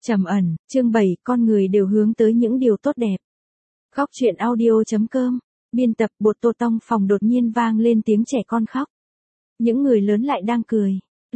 Trầm ẩn, chương 7, con người đều hướng tới những điều tốt đẹp. Góc truyện audio.com, biên tập Bột Tô Tong. Phòng đột nhiên vang lên tiếng trẻ con khóc. Những người lớn lại đang cười.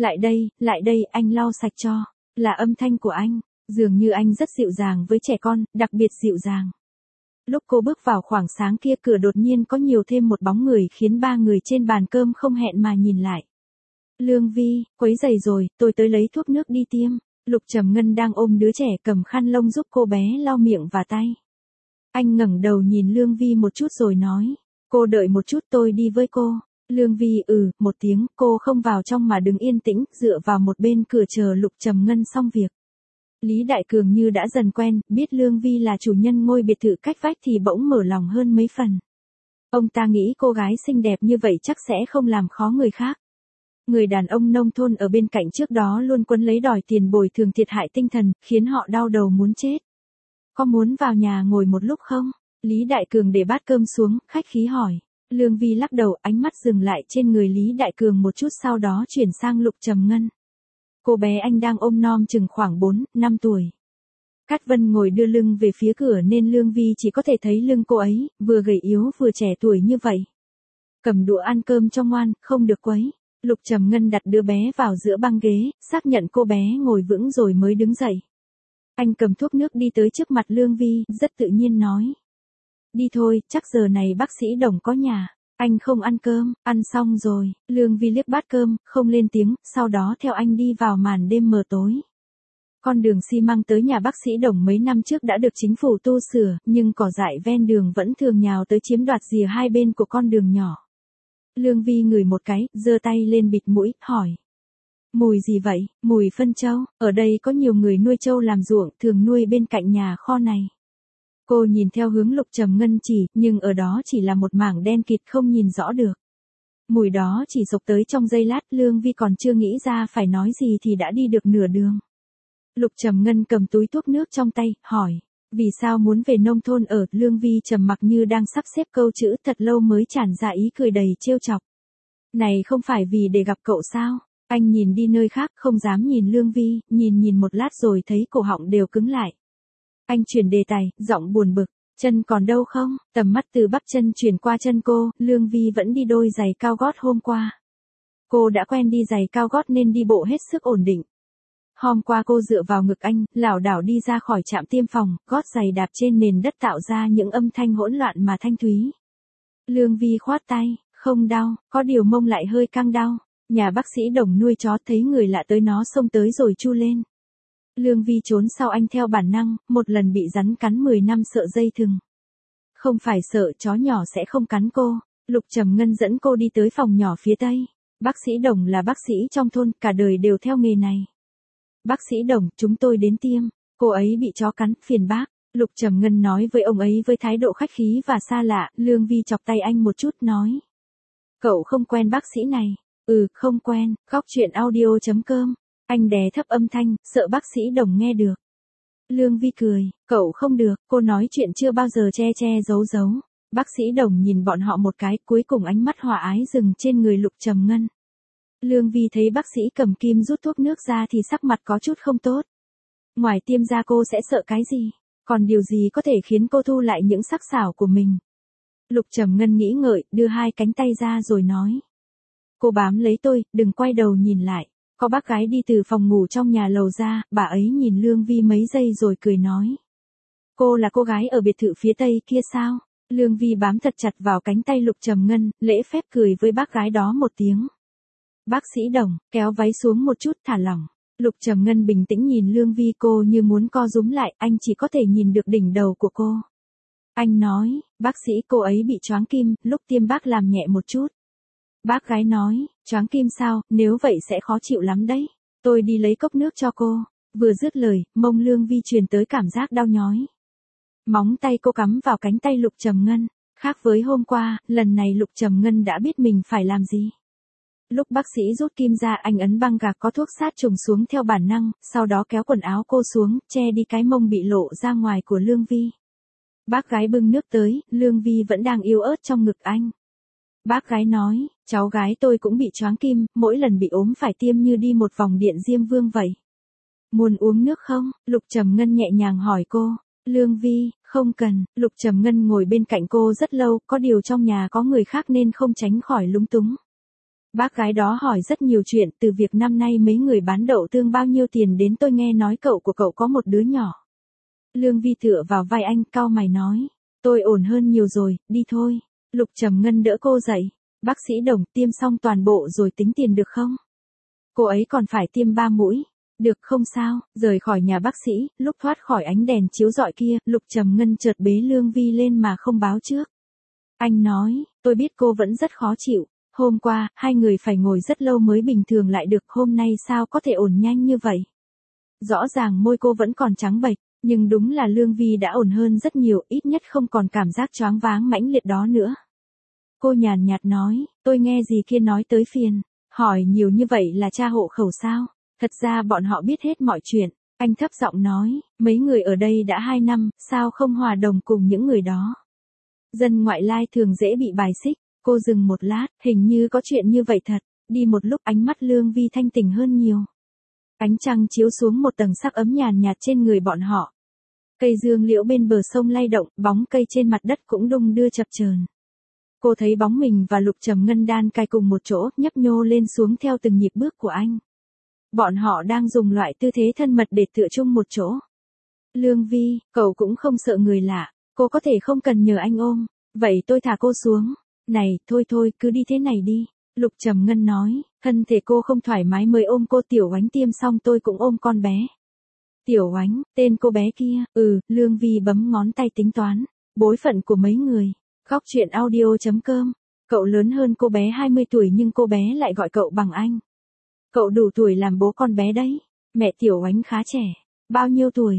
Lại đây, anh lau sạch cho. Là âm thanh của anh. Dường như anh rất dịu dàng với trẻ con, đặc biệt dịu dàng. Lúc cô bước vào khoảng sáng kia, cửa đột nhiên có nhiều thêm một bóng người khiến ba người trên bàn cơm không hẹn mà nhìn lại. Lương Vi, quấy rầy rồi, tôi tới lấy thuốc nước đi tiêm. Lục Trầm Ngân đang ôm đứa trẻ cầm khăn lông giúp cô bé lau miệng và tay. Anh ngẩng đầu nhìn Lương Vi một chút rồi nói, cô đợi một chút, tôi đi với cô. Lương Vi một tiếng, cô không vào trong mà đứng yên tĩnh, dựa vào một bên cửa chờ Lục Trầm Ngân xong việc. Lý Đại Cường như đã dần quen, biết Lương Vi là chủ nhân ngôi biệt thự cách vách thì bỗng mở lòng hơn mấy phần. Ông ta nghĩ cô gái xinh đẹp như vậy chắc sẽ không làm khó người khác. Người đàn ông nông thôn ở bên cạnh trước đó luôn quấn lấy đòi tiền bồi thường thiệt hại tinh thần, khiến họ đau đầu muốn chết. Có muốn vào nhà ngồi một lúc không? Lý Đại Cường để bát cơm xuống, khách khí hỏi. Lương Vi lắc đầu, ánh mắt dừng lại trên người Lý Đại Cường một chút, sau đó chuyển sang Lục Trầm Ngân. Cô bé anh đang ôm nom chừng khoảng 4-5 tuổi. Cát Vân ngồi đưa lưng về phía cửa nên Lương Vi chỉ có thể thấy lưng cô ấy, vừa gầy yếu vừa trẻ tuổi như vậy. Cầm đũa ăn cơm cho ngoan, không được quấy. Lục Trầm Ngân đặt đứa bé vào giữa băng ghế, xác nhận cô bé ngồi vững rồi mới đứng dậy. Anh cầm thuốc nước đi tới trước mặt Lương Vi, rất tự nhiên nói. Đi thôi, chắc giờ này bác sĩ Đồng có nhà. Anh không ăn cơm, ăn xong rồi. Lương Vi liếc bát cơm, không lên tiếng, sau đó theo anh đi vào màn đêm mờ tối. Con đường xi măng tới nhà bác sĩ Đồng mấy năm trước đã được chính phủ tu sửa, nhưng cỏ dại ven đường vẫn thường nhào tới chiếm đoạt rìa hai bên của con đường nhỏ. Lương Vi ngửi một cái, giơ tay lên bịt mũi, hỏi. Mùi gì vậy? Mùi phân trâu. Ở đây có nhiều người nuôi trâu làm ruộng, thường nuôi bên cạnh nhà kho này. Cô nhìn theo hướng Lục Trầm Ngân chỉ, nhưng ở đó chỉ là một mảng đen kịt không nhìn rõ được. Mùi đó chỉ sộc tới trong giây lát, Lương Vi còn chưa nghĩ ra phải nói gì thì đã đi được nửa đường. Lục Trầm Ngân cầm túi thuốc nước trong tay, hỏi. Vì sao muốn về nông thôn ở? Lương Vi trầm mặc như đang sắp xếp câu chữ, thật lâu mới tràn ra ý cười đầy trêu chọc. Này không phải vì để gặp cậu sao? Anh nhìn đi nơi khác, không dám nhìn Lương Vi, nhìn một lát rồi thấy cổ họng đều cứng lại. Anh chuyển đề tài, giọng buồn bực. Chân còn đâu không? Tầm mắt từ bắp chân chuyển qua chân cô, Lương Vi vẫn đi đôi giày cao gót hôm qua. Cô đã quen đi giày cao gót nên đi bộ hết sức ổn định. Hôm qua cô dựa vào ngực anh, lảo đảo đi ra khỏi trạm tiêm phòng, gót giày đạp trên nền đất tạo ra những âm thanh hỗn loạn mà thanh thúy. Lương Vi khoát tay, không đau, có điều mông lại hơi căng đau. Nhà bác sĩ Đồng nuôi chó, thấy người lạ tới nó xông tới rồi chu lên. Lương Vi trốn sau anh theo bản năng, một lần bị rắn cắn 10 năm sợ dây thừng. Không phải sợ, chó nhỏ sẽ không cắn cô. Lục Trầm Ngân dẫn cô đi tới phòng nhỏ phía tây. Bác sĩ Đồng là bác sĩ trong thôn, cả đời đều theo nghề này. Bác sĩ Đồng, chúng tôi đến tiêm. Cô ấy bị chó cắn, phiền bác. Lục Trầm Ngân nói với ông ấy với thái độ khách khí và xa lạ. Lương Vi chọc tay anh một chút, nói. Cậu không quen bác sĩ này. Không quen. Góc truyện audio.com. Anh đè thấp âm thanh, sợ bác sĩ Đồng nghe được. Lương Vi cười, cậu không được, cô nói chuyện chưa bao giờ che giấu. Bác sĩ Đồng nhìn bọn họ một cái, cuối cùng ánh mắt hòa ái dừng trên người Lục Trầm Ngân. Lương Vi thấy bác sĩ cầm kim rút thuốc nước ra thì sắc mặt có chút không tốt. Ngoài tiêm ra cô sẽ sợ cái gì? Còn điều gì có thể khiến cô thu lại những sắc sảo của mình? Lục Trầm Ngân nghĩ ngợi, đưa hai cánh tay ra rồi nói. Cô bám lấy tôi, đừng quay đầu nhìn lại. Có bác gái đi từ phòng ngủ trong nhà lầu ra, bà ấy nhìn Lương Vi mấy giây rồi cười nói. Cô là cô gái ở biệt thự phía tây kia sao? Lương Vi bám thật chặt vào cánh tay Lục Trầm Ngân, lễ phép cười với bác gái đó một tiếng. Bác sĩ Đồng, kéo váy xuống một chút, thả lỏng. Lục Trầm Ngân bình tĩnh nhìn Lương Vi, cô như muốn co rúm lại, anh chỉ có thể nhìn được đỉnh đầu của cô. Anh nói, bác sĩ, cô ấy bị choáng kim, lúc tiêm bác làm nhẹ một chút. Bác gái nói, choáng kim sao, nếu vậy sẽ khó chịu lắm đấy. Tôi đi lấy cốc nước cho cô. Vừa dứt lời, mông Lương Vi truyền tới cảm giác đau nhói. Móng tay cô cắm vào cánh tay Lục Trầm Ngân. Khác với hôm qua, lần này Lục Trầm Ngân đã biết mình phải làm gì. Lúc bác sĩ rút kim ra, anh ấn băng gạc có thuốc sát trùng xuống theo bản năng, sau đó kéo quần áo cô xuống, che đi cái mông bị lộ ra ngoài của Lương Vi. Bác gái bưng nước tới, Lương Vi vẫn đang yếu ớt trong ngực anh. Bác gái nói, cháu gái tôi cũng bị choáng kim, mỗi lần bị ốm phải tiêm như đi một vòng điện Diêm Vương vậy. Muốn uống nước không? Lục Trầm Ngân nhẹ nhàng hỏi cô. Lương Vi, không cần. Lục Trầm Ngân ngồi bên cạnh cô rất lâu, có điều trong nhà có người khác nên không tránh khỏi lúng túng. Bác gái đó hỏi rất nhiều chuyện, từ việc năm nay mấy người bán đậu tương bao nhiêu tiền đến tôi nghe nói cậu của cậu có một đứa nhỏ. Lương Vi tựa vào vai anh, cau mày nói. Tôi ổn hơn nhiều rồi, đi thôi. Lục Trầm Ngân đỡ cô dậy. Bác sĩ Đồng, tiêm xong toàn bộ rồi tính tiền được không? Cô ấy còn phải tiêm 3 mũi. Được, không sao. Rời khỏi nhà bác sĩ, lúc thoát khỏi ánh đèn chiếu rọi kia, Lục Trầm Ngân chợt bế Lương Vi lên mà không báo trước. Anh nói, tôi biết cô vẫn rất khó chịu. Hôm qua, hai người phải ngồi rất lâu mới bình thường lại được, hôm nay sao có thể ổn nhanh như vậy? Rõ ràng môi cô vẫn còn trắng bệch, nhưng đúng là Lương Vi đã ổn hơn rất nhiều, ít nhất không còn cảm giác choáng váng mãnh liệt đó nữa. Cô nhàn nhạt nói, tôi nghe dì kia nói tới phiền, hỏi nhiều như vậy là tra hộ khẩu sao? Thật ra bọn họ biết hết mọi chuyện. Anh thấp giọng nói, mấy người ở đây đã 2 năm, sao không hòa đồng cùng những người đó? Dân ngoại lai thường dễ bị bài xích. Cô dừng một lát, hình như có chuyện như vậy thật. Đi một lúc ánh mắt Lương Vi thanh tỉnh hơn nhiều. Ánh trăng chiếu xuống một tầng sắc ấm nhàn nhạt trên người bọn họ. Cây dương liễu bên bờ sông lay động, bóng cây trên mặt đất cũng đung đưa chập chờn. Cô thấy bóng mình và Lục Trầm Ngân đan cài cùng một chỗ, nhấp nhô lên xuống theo từng nhịp bước của anh. Bọn họ đang dùng loại tư thế thân mật để tựa chung một chỗ. Lương Vi, cậu cũng không sợ người lạ, cô có thể không cần nhờ anh ôm. Vậy tôi thả cô xuống. Này, thôi thôi, cứ đi thế này đi. Lục Trầm Ngân nói, thân thể cô không thoải mái mới ôm cô. Tiểu Oánh tiêm xong tôi cũng ôm con bé. Tiểu Oánh, tên cô bé kia, Lương Vi bấm ngón tay tính toán. Bối phận của mấy người. Khóc chuyện audio.com. Cậu lớn hơn cô bé 20 tuổi nhưng cô bé lại gọi cậu bằng anh. Cậu đủ tuổi làm bố con bé đấy. Mẹ Tiểu Oánh khá trẻ. Bao nhiêu tuổi?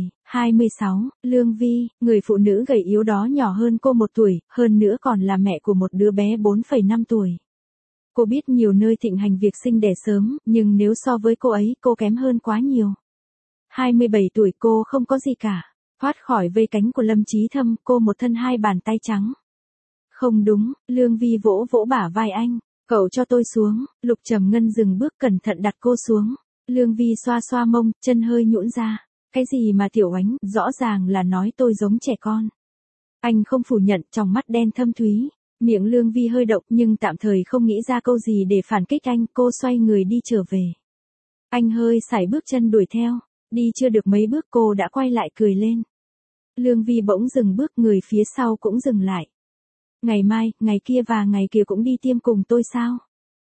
26, Lương Vi, người phụ nữ gầy yếu đó nhỏ hơn cô 1 tuổi, hơn nữa còn là mẹ của một đứa bé 4,5 tuổi. Cô biết nhiều nơi thịnh hành việc sinh đẻ sớm, nhưng nếu so với cô ấy, cô kém hơn quá nhiều. 27 tuổi cô không có gì cả. Thoát khỏi vây cánh của Lâm Chí Thâm, cô một thân 2 bàn tay trắng. Không đúng, Lương Vi vỗ vỗ bả vai anh. Cậu cho tôi xuống. Lục Trầm Ngân dừng bước cẩn thận đặt cô xuống. Lương Vi xoa xoa mông, chân hơi nhũn ra. Cái gì mà Tiểu Oánh, rõ ràng là nói tôi giống trẻ con. Anh không phủ nhận, trong mắt đen thâm thúy. Miệng Lương Vi hơi động nhưng tạm thời không nghĩ ra câu gì để phản kích anh. Cô xoay người đi trở về. Anh hơi sải bước chân đuổi theo. Đi chưa được mấy bước cô đã quay lại cười lên. Lương Vi bỗng dừng bước, người phía sau cũng dừng lại. Ngày mai, ngày kia và ngày kia cũng đi tiêm cùng tôi sao?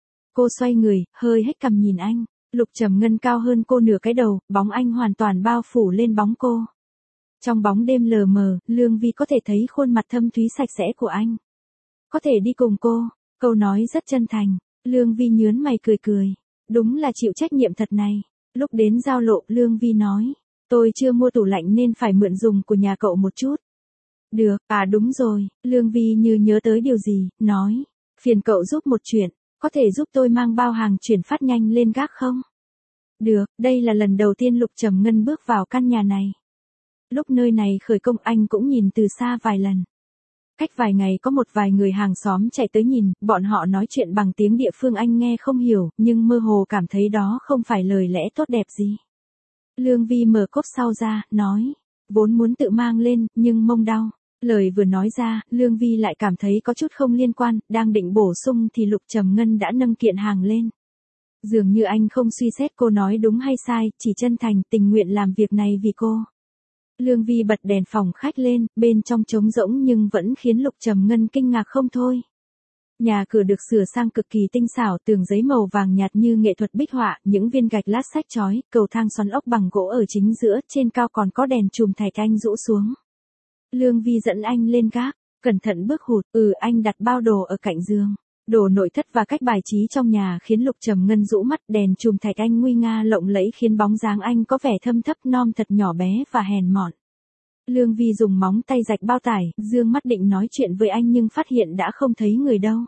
Cô xoay người, hơi hếch cằm nhìn anh. Lục Trầm Ngân cao hơn cô nửa cái đầu, bóng anh hoàn toàn bao phủ lên bóng cô. Trong bóng đêm lờ mờ, Lương Vi có thể thấy khuôn mặt thâm thúy sạch sẽ của anh. Có thể đi cùng cô, câu nói rất chân thành. Lương Vi nhướng mày cười cười. Đúng là chịu trách nhiệm thật này. Lúc đến giao lộ, Lương Vi nói. Tôi chưa mua tủ lạnh nên phải mượn dùng của nhà cậu một chút. Được, đúng rồi. Lương Vi như nhớ tới điều gì, nói. Phiền cậu giúp một chuyện. Có thể giúp tôi mang bao hàng chuyển phát nhanh lên gác không? Được, đây là lần đầu tiên Lục Trầm Ngân bước vào căn nhà này. Lúc nơi này khởi công anh cũng nhìn từ xa vài lần. Cách vài ngày có một vài người hàng xóm chạy tới nhìn, bọn họ nói chuyện bằng tiếng địa phương anh nghe không hiểu, nhưng mơ hồ cảm thấy đó không phải lời lẽ tốt đẹp gì. Lương Vi mở cốp sau ra, nói. Vốn muốn tự mang lên, nhưng mông đau. Lời vừa nói ra, Lương Vi lại cảm thấy có chút không liên quan, đang định bổ sung thì Lục Trầm Ngân đã nâng kiện hàng lên. Dường như anh không suy xét cô nói đúng hay sai, chỉ chân thành, tình nguyện làm việc này vì cô. Lương Vi bật đèn phòng khách lên, bên trong trống rỗng nhưng vẫn khiến Lục Trầm Ngân kinh ngạc không thôi. Nhà cửa được sửa sang cực kỳ tinh xảo, tường giấy màu vàng nhạt như nghệ thuật bích họa, những viên gạch lát sách chói, cầu thang xoắn ốc bằng gỗ ở chính giữa, trên cao còn có đèn chùm thạch anh rũ xuống. Lương Vi dẫn anh lên gác, cẩn thận bước hụt, anh đặt bao đồ ở cạnh giường. Đồ nội thất và cách bài trí trong nhà khiến Lục Trầm Ngân rũ mắt, đèn chùm thạch anh nguy nga lộng lẫy khiến bóng dáng anh có vẻ thâm thấp non thật nhỏ bé và hèn mọn. Lương Vi dùng móng tay rạch bao tải, dương mắt định nói chuyện với anh nhưng phát hiện đã không thấy người đâu.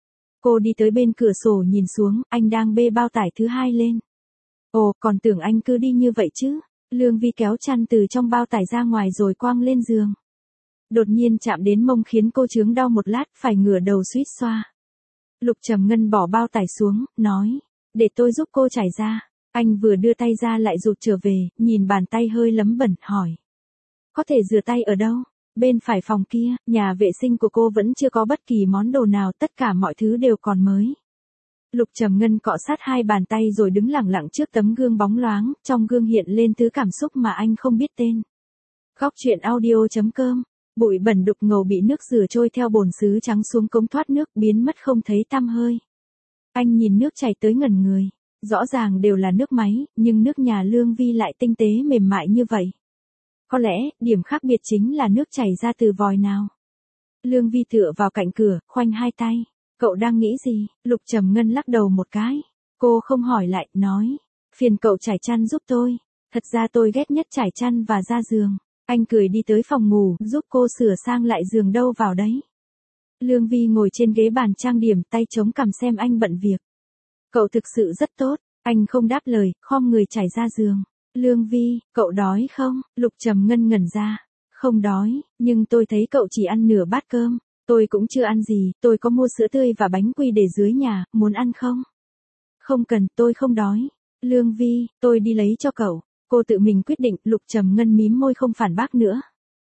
Cô đi tới bên cửa sổ nhìn xuống, anh đang bê bao tải thứ 2 lên. Ồ, còn tưởng anh cứ đi như vậy chứ. Lương Vi kéo chăn từ trong bao tải ra ngoài rồi quăng lên giường. Đột nhiên chạm đến mông khiến cô chướng đau một lát, phải ngửa đầu suýt xoa. Lục Trầm Ngân bỏ bao tải xuống, nói. Để tôi giúp cô trải ra. Anh vừa đưa tay ra lại rụt trở về, nhìn bàn tay hơi lấm bẩn, hỏi. Có thể rửa tay ở đâu? Bên phải phòng kia, nhà vệ sinh của cô vẫn chưa có bất kỳ món đồ nào, tất cả mọi thứ đều còn mới. Lục Trầm Ngân cọ sát hai bàn tay rồi đứng lẳng lặng trước tấm gương bóng loáng, trong gương hiện lên thứ cảm xúc mà anh không biết tên. Góc truyện audio.com. Bụi bẩn đục ngầu bị nước rửa trôi theo bồn sứ trắng xuống cống thoát nước, biến mất không thấy tăm hơi. Anh nhìn nước chảy tới ngẩn người. Rõ ràng đều là nước máy, nhưng nước nhà Lương Vi lại tinh tế mềm mại như vậy. Có lẽ, điểm khác biệt chính là nước chảy ra từ vòi nào. Lương Vi tựa vào cạnh cửa, khoanh hai tay. Cậu đang nghĩ gì? Lục Trầm Ngân lắc đầu một cái. Cô không hỏi lại, nói. Phiền cậu trải chăn giúp tôi. Thật ra tôi ghét nhất trải chăn và ra giường. Anh cười đi tới phòng ngủ, giúp cô sửa sang lại giường đâu vào đấy. Lương Vi ngồi trên ghế bàn trang điểm, tay chống cằm xem anh bận việc. Cậu thực sự rất tốt. Anh không đáp lời, khom người trải ra giường. Lương Vi, cậu đói không? Lục Trầm Ngân ngẩn ra. Không đói, nhưng tôi thấy cậu chỉ ăn nửa bát cơm. Tôi cũng chưa ăn gì, tôi có mua sữa tươi và bánh quy để dưới nhà, muốn ăn không? Không cần, tôi không đói. Lương Vi, tôi đi lấy cho cậu. Cô tự mình quyết định, Lục Trầm Ngân mím môi không phản bác nữa.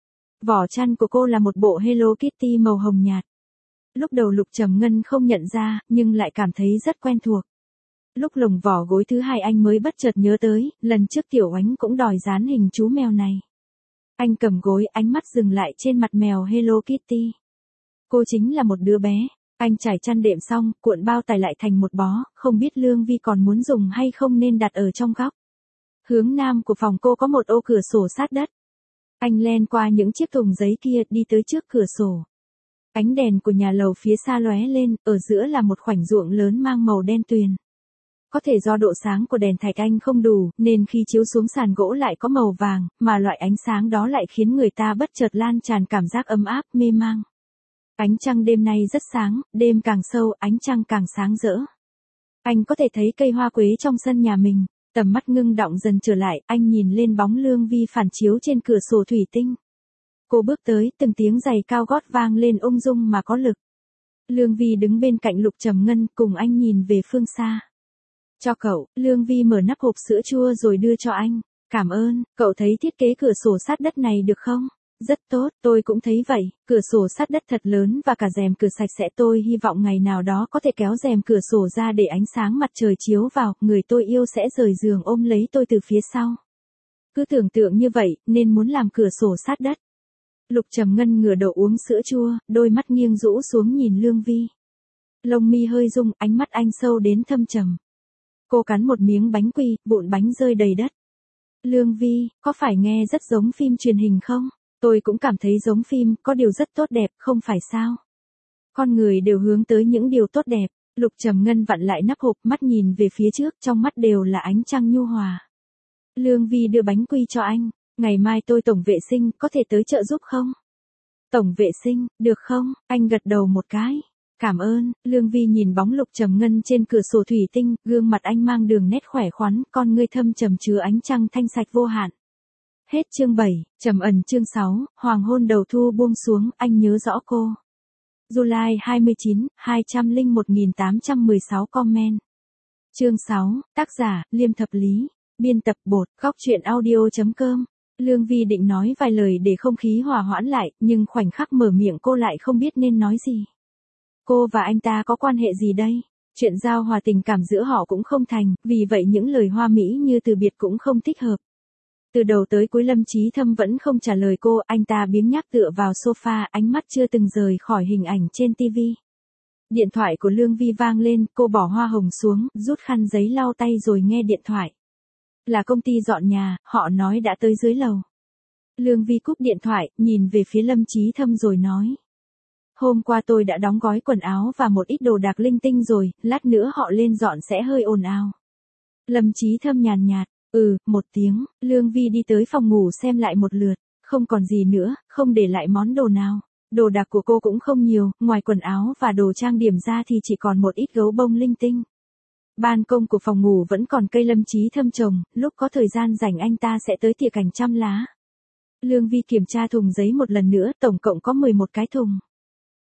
Vỏ chăn của cô là một bộ Hello Kitty màu hồng nhạt. Lúc đầu Lục Trầm Ngân không nhận ra, nhưng lại cảm thấy rất quen thuộc. Lúc lồng vỏ gối thứ hai anh mới bất chợt nhớ tới, lần trước Tiểu Oánh cũng đòi dán hình chú mèo này. Anh cầm gối, ánh mắt dừng lại trên mặt mèo Hello Kitty. Cô chính là một đứa bé. Anh trải chăn đệm xong, cuộn bao tải lại thành một bó, không biết Lương Vi còn muốn dùng hay không nên đặt ở trong góc. Hướng nam của phòng cô có một ô cửa sổ sát đất. Anh len qua những chiếc thùng giấy kia, đi tới trước cửa sổ. Ánh đèn của nhà lầu phía xa lóe lên, ở giữa là một khoảnh ruộng lớn mang màu đen tuyền. Có thể do độ sáng của đèn thạch anh không đủ, nên khi chiếu xuống sàn gỗ lại có màu vàng, mà loại ánh sáng đó lại khiến người ta bất chợt lan tràn cảm giác ấm áp, mê mang. Ánh trăng đêm nay rất sáng, đêm càng sâu, ánh trăng càng sáng rỡ. Anh có thể thấy cây hoa quế trong sân nhà mình, tầm mắt ngưng đọng dần trở lại, anh nhìn lên bóng Lương Vi phản chiếu trên cửa sổ thủy tinh. Cô bước tới, từng tiếng giày cao gót vang lên ung dung mà có lực. Lương Vi đứng bên cạnh Lục Trầm Ngân, cùng anh nhìn về phương xa. Cho cậu, Lương Vi mở nắp hộp sữa chua rồi đưa cho anh. Cảm ơn, cậu thấy thiết kế cửa sổ sát đất này được không? Rất tốt, tôi cũng thấy vậy, cửa sổ sát đất thật lớn và cả rèm cửa sạch sẽ, tôi hy vọng ngày nào đó có thể kéo rèm cửa sổ ra để ánh sáng mặt trời chiếu vào, người tôi yêu sẽ rời giường ôm lấy tôi từ phía sau. Cứ tưởng tượng như vậy, nên muốn làm cửa sổ sát đất. Lục Trầm Ngân ngửa đầu uống sữa chua, đôi mắt nghiêng rũ xuống nhìn Lương Vi. Lông mi hơi rung, ánh mắt anh sâu đến thâm trầm. Cô cắn một miếng bánh quy, vụn bánh rơi đầy đất. Lương Vi, có phải nghe rất giống phim truyền hình không? Tôi cũng cảm thấy giống phim, có điều rất tốt đẹp, không phải sao? Con người đều hướng tới những điều tốt đẹp. Lục Trầm Ngân vặn lại nắp hộp, mắt nhìn về phía trước, trong mắt đều là ánh trăng nhu hòa. Lương Vi đưa bánh quy cho anh. Ngày mai tôi tổng vệ sinh, có thể tới trợ giúp không? Tổng vệ sinh, được không? Anh gật đầu một cái. Cảm ơn. Lương Vi nhìn bóng Lục Trầm Ngân trên cửa sổ thủy tinh, gương mặt anh mang đường nét khỏe khoắn, con ngươi thâm trầm chứa ánh trăng thanh sạch vô hạn. Hết chương 7, trầm ẩn chương 6, hoàng hôn đầu thu buông xuống, anh nhớ rõ cô. July 29, 201.816 comment. Chương 6, tác giả, Liêm Thập Lý, biên tập bột, góc truyện audio.com. Lương Vi định nói vài lời để không khí hòa hoãn lại, nhưng khoảnh khắc mở miệng cô lại không biết nên nói gì. Cô và anh ta có quan hệ gì đây? Chuyện giao hòa tình cảm giữa họ cũng không thành, vì vậy những lời hoa mỹ như từ biệt cũng không thích hợp. Từ đầu tới cuối Lâm Chí Thâm vẫn không trả lời cô, anh ta biếng nhác tựa vào sofa, ánh mắt chưa từng rời khỏi hình ảnh trên TV. Điện thoại của Lương Vi vang lên, cô bỏ hoa hồng xuống, rút khăn giấy lau tay rồi nghe điện thoại. Là công ty dọn nhà, họ nói đã tới dưới lầu. Lương Vi cúp điện thoại, nhìn về phía Lâm Chí Thâm rồi nói. Hôm qua tôi đã đóng gói quần áo và một ít đồ đạc linh tinh rồi, lát nữa họ lên dọn sẽ hơi ồn ào. Lâm Chí Thâm nhàn nhạt, một tiếng, Lương Vi đi tới phòng ngủ xem lại một lượt, không còn gì nữa, không để lại món đồ nào. Đồ đạc của cô cũng không nhiều, ngoài quần áo và đồ trang điểm ra thì chỉ còn một ít gấu bông linh tinh. Ban công của phòng ngủ vẫn còn cây Lâm Chí Thâm trồng, lúc có thời gian rảnh anh ta sẽ tới tỉa cành trăm lá. Lương Vi kiểm tra thùng giấy một lần nữa, tổng cộng có 11 cái thùng.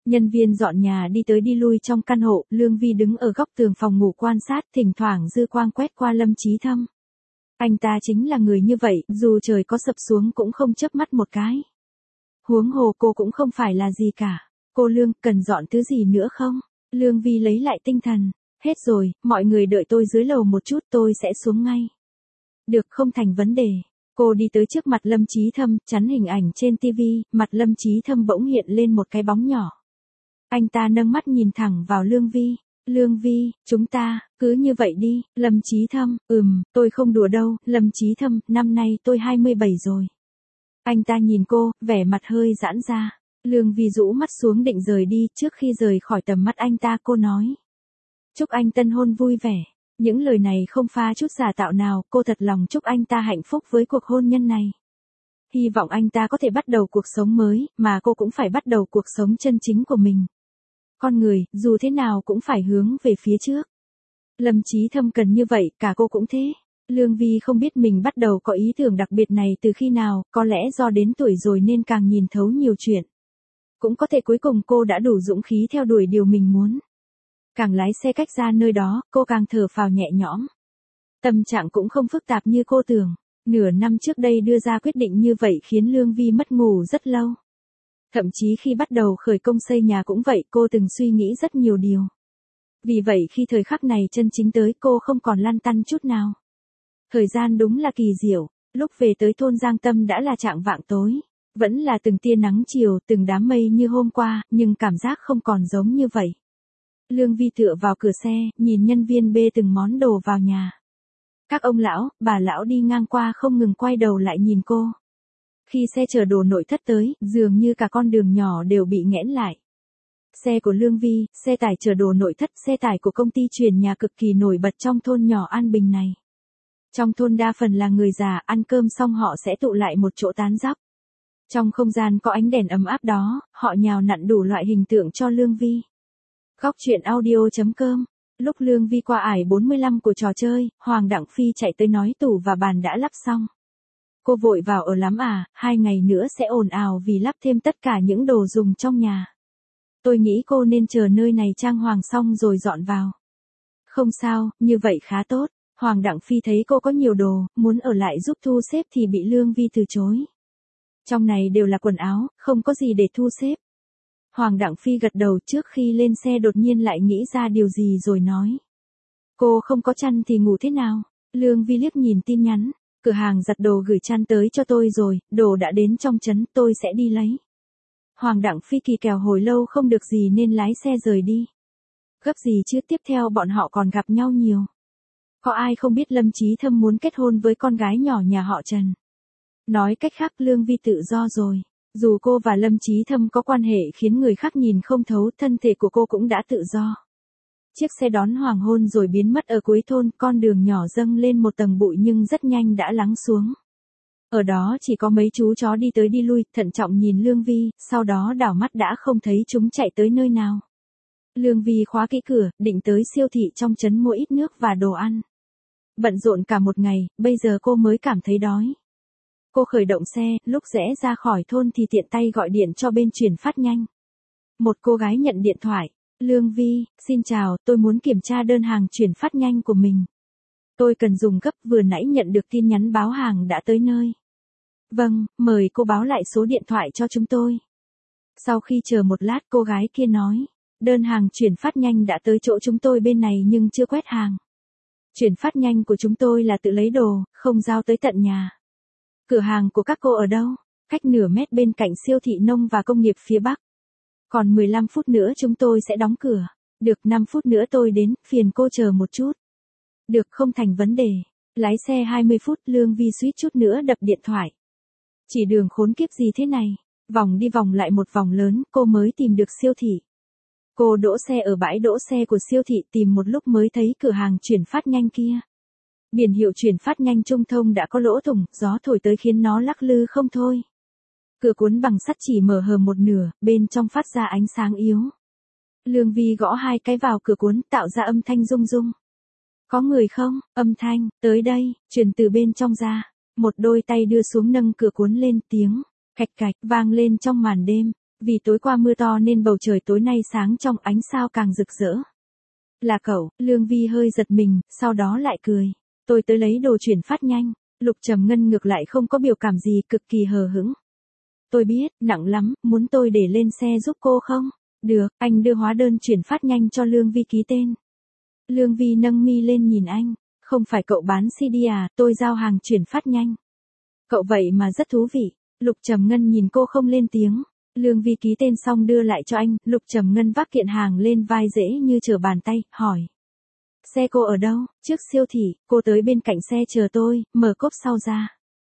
Nhân viên dọn nhà đi tới đi lui trong căn hộ, Lương Vi đứng ở góc tường phòng ngủ quan sát, thỉnh thoảng dư quang quét qua Lâm Chí Thâm. Anh ta chính là người như vậy, dù trời có sập xuống cũng không chớp mắt một cái. Huống hồ cô cũng không phải là gì cả. Cô Lương, cần dọn thứ gì nữa không? Lương Vi lấy lại tinh thần. Hết rồi, mọi người đợi tôi dưới lầu một chút, tôi sẽ xuống ngay. Được, không thành vấn đề. Cô đi tới trước mặt Lâm Chí Thâm, chắn hình ảnh trên TV, mặt Lâm Chí Thâm bỗng hiện lên một cái bóng nhỏ. Anh ta nâng mắt nhìn thẳng vào Lương Vi. Lương Vi, chúng ta, cứ như vậy đi. Lâm Chí Thâm, tôi không đùa đâu. Lâm Chí Thâm, năm nay tôi 27 rồi. Anh ta nhìn cô, vẻ mặt hơi giãn ra. Lương Vi rũ mắt xuống định rời đi, trước khi rời khỏi tầm mắt anh ta cô nói. Chúc anh tân hôn vui vẻ. Những lời này không pha chút giả tạo nào, cô thật lòng chúc anh ta hạnh phúc với cuộc hôn nhân này. Hy vọng anh ta có thể bắt đầu cuộc sống mới, mà cô cũng phải bắt đầu cuộc sống chân chính của mình. Con người, dù thế nào cũng phải hướng về phía trước. Lâm Chí Thâm cần như vậy, cả cô cũng thế. Lương Vi không biết mình bắt đầu có ý tưởng đặc biệt này từ khi nào, có lẽ do đến tuổi rồi nên càng nhìn thấu nhiều chuyện. Cũng có thể cuối cùng cô đã đủ dũng khí theo đuổi điều mình muốn. Càng lái xe cách ra nơi đó, cô càng thở phào nhẹ nhõm. Tâm trạng cũng không phức tạp như cô tưởng. Nửa năm trước đây đưa ra quyết định như vậy khiến Lương Vi mất ngủ rất lâu. Thậm chí khi bắt đầu khởi công xây nhà cũng vậy, cô từng suy nghĩ rất nhiều điều. Vì vậy khi thời khắc này chân chính tới, cô không còn lăn tăn chút nào. Thời gian đúng là kỳ diệu, lúc về tới thôn Giang Tâm đã là chạng vạng tối. Vẫn là từng tia nắng chiều, từng đám mây như hôm qua, nhưng cảm giác không còn giống như vậy. Lương Vi tựa vào cửa xe, nhìn nhân viên bê từng món đồ vào nhà. Các ông lão, bà lão đi ngang qua không ngừng quay đầu lại nhìn cô. Khi xe chở đồ nội thất tới, dường như cả con đường nhỏ đều bị nghẽn lại. Xe của Lương Vi, xe tải chở đồ nội thất, xe tải của công ty chuyển nhà cực kỳ nổi bật trong thôn nhỏ An Bình này. Trong thôn đa phần là người già, ăn cơm xong họ sẽ tụ lại một chỗ tán dóc. Trong không gian có ánh đèn ấm áp đó, họ nhào nặn đủ loại hình tượng cho Lương Vi. Góc chuyện audio.com. Lúc Lương Vi qua ải 45 của trò chơi, Hoàng Đặng Phi chạy tới nói tủ và bàn đã lắp xong. Cô vội vào ở lắm à, 2 ngày nữa sẽ ồn ào vì lắp thêm tất cả những đồ dùng trong nhà. Tôi nghĩ cô nên chờ nơi này trang hoàng xong rồi dọn vào. Không sao, như vậy khá tốt. Hoàng Đặng Phi thấy cô có nhiều đồ, muốn ở lại giúp thu xếp thì bị Lương Vi từ chối. Trong này đều là quần áo, không có gì để thu xếp. Hoàng Đặng Phi gật đầu, trước khi lên xe đột nhiên lại nghĩ ra điều gì rồi nói. Cô không có chăn thì ngủ thế nào? Lương Vi liếc nhìn tin nhắn. Cửa hàng giặt đồ gửi chăn tới cho tôi rồi, đồ đã đến trong trấn, tôi sẽ đi lấy. Hoàng Đặng Phi kỳ kèo hồi lâu không được gì nên lái xe rời đi. Gấp gì chứ, tiếp theo bọn họ còn gặp nhau nhiều. Có ai không biết Lâm Chí Thâm muốn kết hôn với con gái nhỏ nhà họ Trần. Nói cách khác, Lương Vi tự do rồi. Dù cô và Lâm Chí Thâm có quan hệ khiến người khác nhìn không thấu, thân thể của cô cũng đã tự do. Chiếc xe đón hoàng hôn rồi biến mất ở cuối thôn, con đường nhỏ dâng lên một tầng bụi nhưng rất nhanh đã lắng xuống. Ở đó chỉ có mấy chú chó đi tới đi lui, thận trọng nhìn Lương Vi, sau đó đảo mắt đã không thấy chúng chạy tới nơi nào. Lương Vi khóa kỹ cửa, định tới siêu thị trong trấn mua ít nước và đồ ăn. Bận rộn cả một ngày, bây giờ cô mới cảm thấy đói. Cô khởi động xe, lúc rẽ ra khỏi thôn thì tiện tay gọi điện cho bên chuyển phát nhanh. Một cô gái nhận điện thoại. Lương Vi, xin chào, tôi muốn kiểm tra đơn hàng chuyển phát nhanh của mình. Tôi cần dùng gấp, vừa nãy nhận được tin nhắn báo hàng đã tới nơi. Vâng, mời cô báo lại số điện thoại cho chúng tôi. Sau khi chờ một lát cô gái kia nói, đơn hàng chuyển phát nhanh đã tới chỗ chúng tôi bên này nhưng chưa quét hàng. Chuyển phát nhanh của chúng tôi là tự lấy đồ, không giao tới tận nhà. Cửa hàng của các cô ở đâu? Cách nửa mét bên cạnh siêu thị nông và công nghiệp phía Bắc. Còn 15 phút nữa chúng tôi sẽ đóng cửa. Được, 5 phút nữa tôi đến, phiền cô chờ một chút. Được, không thành vấn đề. Lái xe 20 phút, Lương Vi suýt chút nữa đập điện thoại. Chỉ đường khốn kiếp gì thế này? Vòng đi vòng lại một vòng lớn, cô mới tìm được siêu thị. Cô đỗ xe ở bãi đỗ xe của siêu thị, tìm một lúc mới thấy cửa hàng chuyển phát nhanh kia. Biển hiệu chuyển phát nhanh Trung Thông đã có lỗ thủng, gió thổi tới khiến nó lắc lư không thôi. Cửa cuốn bằng sắt chỉ mở hờ một nửa, bên trong phát ra ánh sáng yếu. Lương Vi gõ 2 cái vào cửa cuốn, tạo ra âm thanh rung rung. Có người không? Âm thanh, tới đây, truyền từ bên trong ra. Một đôi tay đưa xuống nâng cửa cuốn lên, tiếng cạch cạch vang lên trong màn đêm. Vì tối qua mưa to nên bầu trời tối nay sáng trong ánh sao càng rực rỡ. Là cậu, Lương Vi hơi giật mình, sau đó lại cười. Tôi tới lấy đồ chuyển phát nhanh. Lục Trầm Ngân ngược lại không có biểu cảm gì, cực kỳ hờ hững. Tôi biết, nặng lắm, muốn tôi để lên xe giúp cô không? Được, anh đưa hóa đơn chuyển phát nhanh cho Lương Vi ký tên. Lương Vi nâng mi lên nhìn anh. Không phải cậu bán CD à, tôi giao hàng chuyển phát nhanh. Cậu vậy mà rất thú vị. Lục Trầm Ngân nhìn cô không lên tiếng. Lương Vi ký tên xong đưa lại cho anh, Lục Trầm Ngân vác kiện hàng lên vai dễ như trở bàn tay, hỏi. Xe cô ở đâu? Trước siêu thị, cô tới bên cạnh xe chờ tôi, mở cốp sau ra.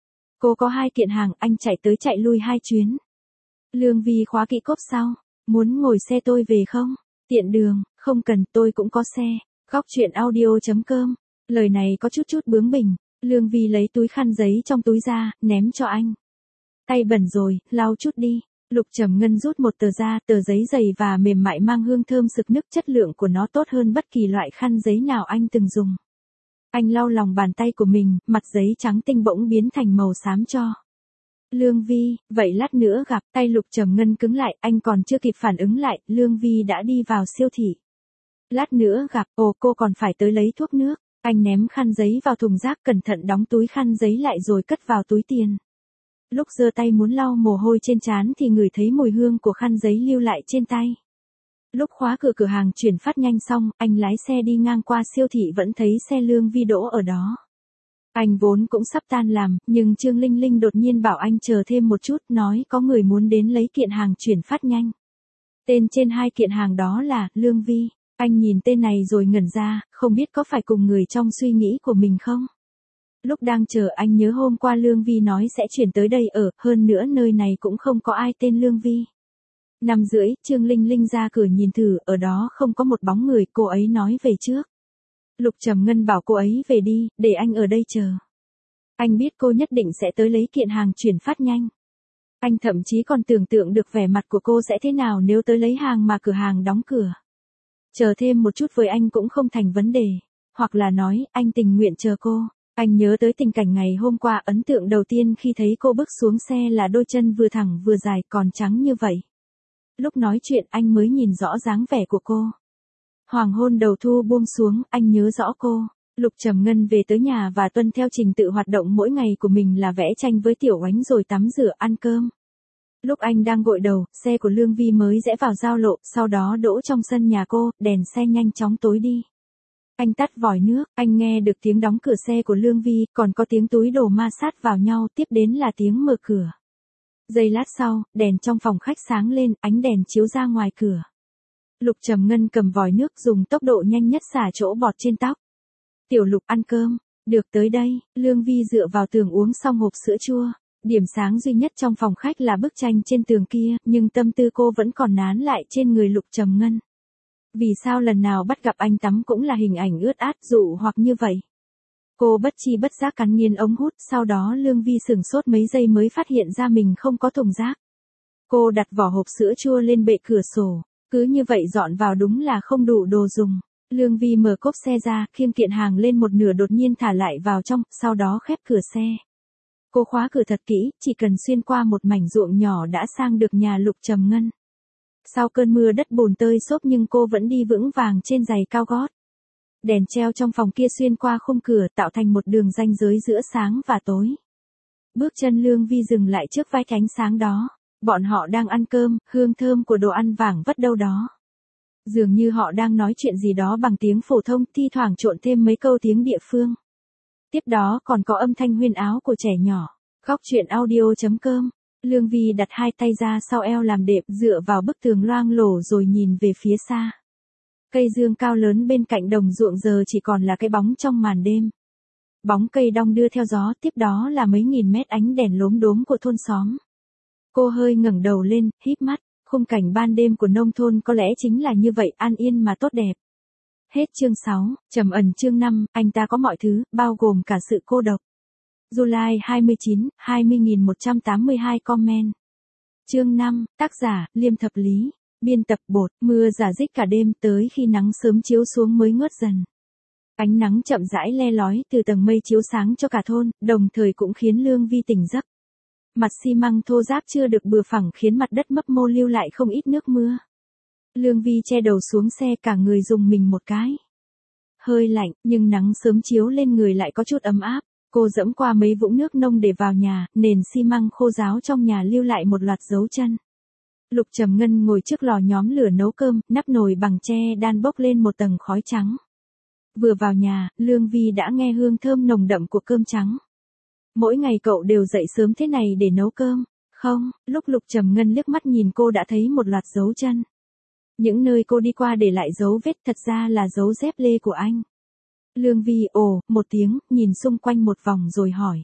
Cô có 2 kiện hàng, anh chạy tới chạy lui 2 chuyến. Lương Vi khóa kỹ cốp sau. Muốn ngồi xe tôi về không? Tiện đường, không cần, tôi cũng có xe. Góc chuyện audio.com. Lời này có chút bướng bỉnh. Lương Vi lấy túi khăn giấy trong túi ra, ném cho anh. Tay bẩn rồi, lau chút đi. Lục Trầm Ngân rút một tờ ra, tờ giấy dày và mềm mại mang hương thơm sực nức, chất lượng của nó tốt hơn bất kỳ loại khăn giấy nào anh từng dùng. Anh lau lòng bàn tay của mình, mặt giấy trắng tinh bỗng biến thành màu xám cho. Lương Vi, vậy lát nữa gặp. Tay Lục Trầm Ngân cứng lại, anh còn chưa kịp phản ứng lại, Lương Vi đã đi vào siêu thị. Lát nữa gặp, cô còn phải tới lấy thuốc nước. Anh ném khăn giấy vào thùng rác, cẩn thận đóng túi khăn giấy lại rồi cất vào túi tiền. Lúc giơ tay muốn lau mồ hôi trên trán thì ngửi thấy mùi hương của khăn giấy lưu lại trên tay. Lúc khóa cửa cửa hàng chuyển phát nhanh xong, anh lái xe đi ngang qua siêu thị vẫn thấy xe Lương Vi đỗ ở đó. Anh vốn cũng sắp tan làm, nhưng Trương Linh Linh đột nhiên bảo anh chờ thêm một chút, nói có người muốn đến lấy kiện hàng chuyển phát nhanh. Tên trên 2 kiện hàng đó là Lương Vi. Anh nhìn tên này rồi ngẩn ra, không biết có phải cùng người trong suy nghĩ của mình không? Lúc đang chờ anh nhớ hôm qua Lương Vi nói sẽ chuyển tới đây ở, hơn nữa nơi này cũng không có ai tên Lương Vi. 5:30, Trương Linh Linh ra cửa nhìn thử, ở đó không có một bóng người, cô ấy nói về trước. Lục Trầm Ngân bảo cô ấy về đi, để anh ở đây chờ. Anh biết cô nhất định sẽ tới lấy kiện hàng chuyển phát nhanh. Anh thậm chí còn tưởng tượng được vẻ mặt của cô sẽ thế nào nếu tới lấy hàng mà cửa hàng đóng cửa. Chờ thêm một chút với anh cũng không thành vấn đề. Hoặc là nói, anh tình nguyện chờ cô. Anh nhớ tới tình cảnh ngày hôm qua, ấn tượng đầu tiên khi thấy cô bước xuống xe là đôi chân vừa thẳng vừa dài còn trắng như vậy. Lúc nói chuyện anh mới nhìn rõ dáng vẻ của cô. Hoàng hôn đầu thu buông xuống, anh nhớ rõ cô. Lục Trầm Ngân về tới nhà và tuân theo trình tự hoạt động mỗi ngày của mình là vẽ tranh với Tiểu Oánh rồi tắm rửa ăn cơm. Lúc anh đang gội đầu, xe của Lương Vi mới rẽ vào giao lộ, sau đó đỗ trong sân nhà cô, đèn xe nhanh chóng tối đi. Anh tắt vòi nước, anh nghe được tiếng đóng cửa xe của Lương Vi, còn có tiếng túi đồ ma sát vào nhau, tiếp đến là tiếng mở cửa. Giây lát sau, đèn trong phòng khách sáng lên, ánh đèn chiếu ra ngoài cửa. Lục Trầm Ngân cầm vòi nước dùng tốc độ nhanh nhất xả chỗ bọt trên tóc. Tiểu Lục ăn cơm, được tới đây, Lương Vi dựa vào tường uống xong hộp sữa chua. Điểm sáng duy nhất trong phòng khách là bức tranh trên tường kia, nhưng tâm tư cô vẫn còn nán lại trên người Lục Trầm Ngân. Vì sao lần nào bắt gặp anh tắm cũng là hình ảnh ướt át dụ hoặc như vậy? Cô bất chi bất giác cắn nghiến ống hút, sau đó Lương Vi sửng sốt mấy giây mới phát hiện ra mình không có thùng rác. Cô đặt vỏ hộp sữa chua lên bệ cửa sổ, cứ như vậy dọn vào đúng là không đủ đồ dùng. Lương Vi mở cốp xe ra, khiêng kiện hàng lên một nửa đột nhiên thả lại vào trong, sau đó khép cửa xe. Cô khóa cửa thật kỹ, chỉ cần xuyên qua một mảnh ruộng nhỏ đã sang được nhà Lục Trầm Ngân. Sau cơn mưa đất bùn tơi xốp nhưng cô vẫn đi vững vàng trên giày cao gót. Đèn treo trong phòng kia xuyên qua khung cửa tạo thành một đường ranh giới giữa sáng và tối. Bước chân Lương Vi dừng lại trước vai ánh sáng đó. Bọn họ đang ăn cơm, hương thơm của đồ ăn vảng vất đâu đó. Dường như họ đang nói chuyện gì đó bằng tiếng phổ thông, thi thoảng trộn thêm mấy câu tiếng địa phương. Tiếp đó còn có âm thanh huyên áo của trẻ nhỏ. Góc chuyện audio.com. Lương Vi đặt 2 tay ra sau eo làm đệm, dựa vào bức tường loang lổ rồi nhìn về phía xa. Cây dương cao lớn bên cạnh đồng ruộng giờ chỉ còn là cái bóng trong màn đêm. Bóng cây đong đưa theo gió, tiếp đó là mấy nghìn mét ánh đèn lốm đốm của thôn xóm. Cô hơi ngẩng đầu lên, híp mắt, khung cảnh ban đêm của nông thôn có lẽ chính là như vậy, an yên mà tốt đẹp. Hết chương 6, trầm ẩn chương 5, anh ta có mọi thứ, bao gồm cả sự cô độc. July 29, 20.182 comment. Chương 5, tác giả, Liêm Thập Lý, biên tập Bột, mưa rả rích cả đêm tới khi nắng sớm chiếu xuống mới ngớt dần. Ánh nắng chậm rãi le lói từ tầng mây chiếu sáng cho cả thôn, đồng thời cũng khiến Lương Vi tỉnh giấc. Mặt xi măng thô ráp chưa được bừa phẳng khiến mặt đất mấp mô lưu lại không ít nước mưa. Lương Vi che đầu xuống xe, cả người rùng mình một cái. Hơi lạnh, nhưng nắng sớm chiếu lên người lại có chút ấm áp. Cô dẫm qua mấy vũng nước nông để vào nhà, nền xi măng khô ráo trong nhà lưu lại một loạt dấu chân. Lục Trầm Ngân ngồi trước lò nhóm lửa nấu cơm, nắp nồi bằng tre đan bốc lên một tầng khói trắng. Vừa vào nhà, Lương Vi đã nghe hương thơm nồng đậm của cơm trắng. Mỗi ngày cậu đều dậy sớm thế này để nấu cơm? Không, lúc Lục Trầm Ngân liếc mắt nhìn cô đã thấy một loạt dấu chân. Những nơi cô đi qua để lại dấu vết thật ra là dấu dép lê của anh. Lương Vi ồ một tiếng, nhìn xung quanh một vòng rồi hỏi.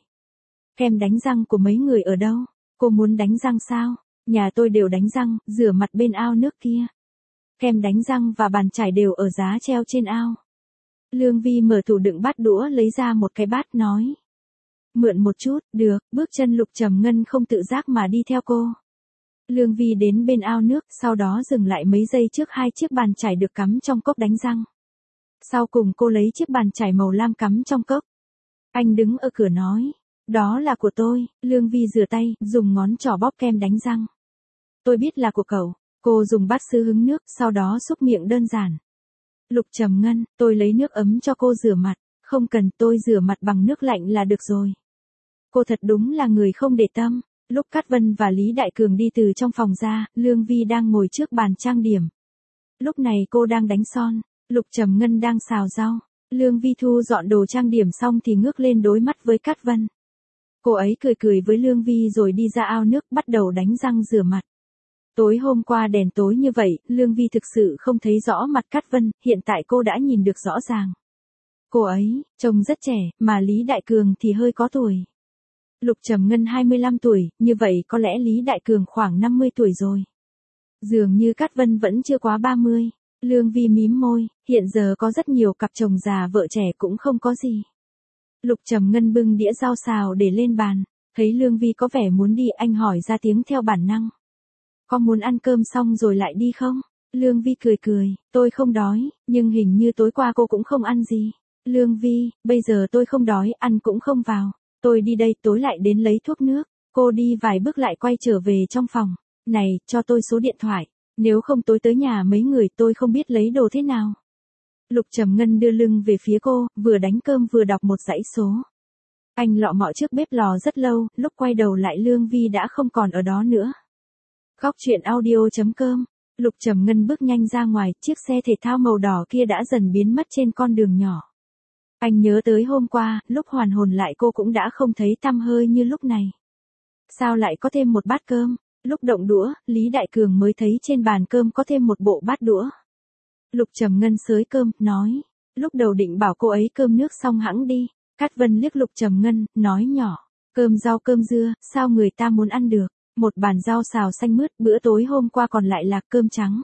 Kem đánh răng của mấy người ở đâu? Cô muốn đánh răng sao? Nhà tôi đều đánh răng, rửa mặt bên ao nước kia. Kem đánh răng và bàn chải đều ở giá treo trên ao. Lương Vi mở tủ đựng bát đũa lấy ra một cái bát nói. Mượn một chút, được, bước chân Lục Trầm Ngân không tự giác mà đi theo cô. Lương Vi đến bên ao nước, sau đó dừng lại mấy giây trước hai chiếc bàn chải được cắm trong cốc đánh răng. Sau cùng cô lấy chiếc bàn chải màu lam cắm trong cốc. Anh đứng ở cửa nói, đó là của tôi. Lương Vi rửa tay, dùng ngón trỏ bóp kem đánh răng. Tôi biết là của cậu. Cô dùng bát sứ hứng nước, sau đó xúc miệng đơn giản. Lục Trầm Ngân, tôi lấy nước ấm cho cô rửa mặt. Không cần, tôi rửa mặt bằng nước lạnh là được rồi. Cô thật đúng là người không để tâm. Lúc Cát Vân và Lý Đại Cường đi từ trong phòng ra, Lương Vi đang ngồi trước bàn trang điểm. Lúc này cô đang đánh son, Lục Trầm Ngân đang xào rau. Lương Vi thu dọn đồ trang điểm xong thì ngước lên đối mắt với Cát Vân. Cô ấy cười cười với Lương Vi rồi đi ra ao nước bắt đầu đánh răng rửa mặt. Tối hôm qua đèn tối như vậy, Lương Vi thực sự không thấy rõ mặt Cát Vân, hiện tại cô đã nhìn được rõ ràng. Cô ấy, trông rất trẻ, mà Lý Đại Cường thì hơi có tuổi. Lục Trầm Ngân 25 tuổi, như vậy có lẽ Lý Đại Cường khoảng 50 tuổi rồi. Dường như Cát Vân vẫn chưa quá 30. Lương Vi mím môi, hiện giờ có rất nhiều cặp chồng già vợ trẻ cũng không có gì. Lục Trầm Ngân bưng đĩa rau xào để lên bàn, thấy Lương Vi có vẻ muốn đi, anh hỏi ra tiếng theo bản năng. Có muốn ăn cơm xong rồi lại đi không? Lương Vi cười cười, tôi không đói, nhưng hình như tối qua cô cũng không ăn gì. Lương Vi, bây giờ tôi không đói, ăn cũng không vào. Tôi đi đây, tối lại đến lấy thuốc nước. Cô đi vài bước lại quay trở về trong phòng. Này, cho tôi số điện thoại. Nếu không tối tới nhà mấy người tôi không biết lấy đồ thế nào. Lục Trầm Ngân đưa lưng về phía cô, vừa đánh cơm vừa đọc một dãy số. Anh lọ mọ trước bếp lò rất lâu, lúc quay đầu lại Lương Vi đã không còn ở đó nữa. Góc truyện audio.com. Lục Trầm Ngân bước nhanh ra ngoài, chiếc xe thể thao màu đỏ kia đã dần biến mất trên con đường nhỏ. Anh nhớ tới hôm qua, lúc hoàn hồn lại cô cũng đã không thấy tăm hơi như lúc này. Sao lại có thêm một bát cơm? Lúc động đũa, Lý Đại Cường mới thấy trên bàn cơm có thêm một bộ bát đũa. Lục Trầm Ngân xới cơm, nói. Lúc đầu định bảo cô ấy cơm nước xong hẵng đi. Cát Vân liếc Lục Trầm Ngân, nói nhỏ. Cơm rau cơm dưa, sao người ta muốn ăn được? Một bàn rau xào xanh mướt, bữa tối hôm qua còn lại là cơm trắng.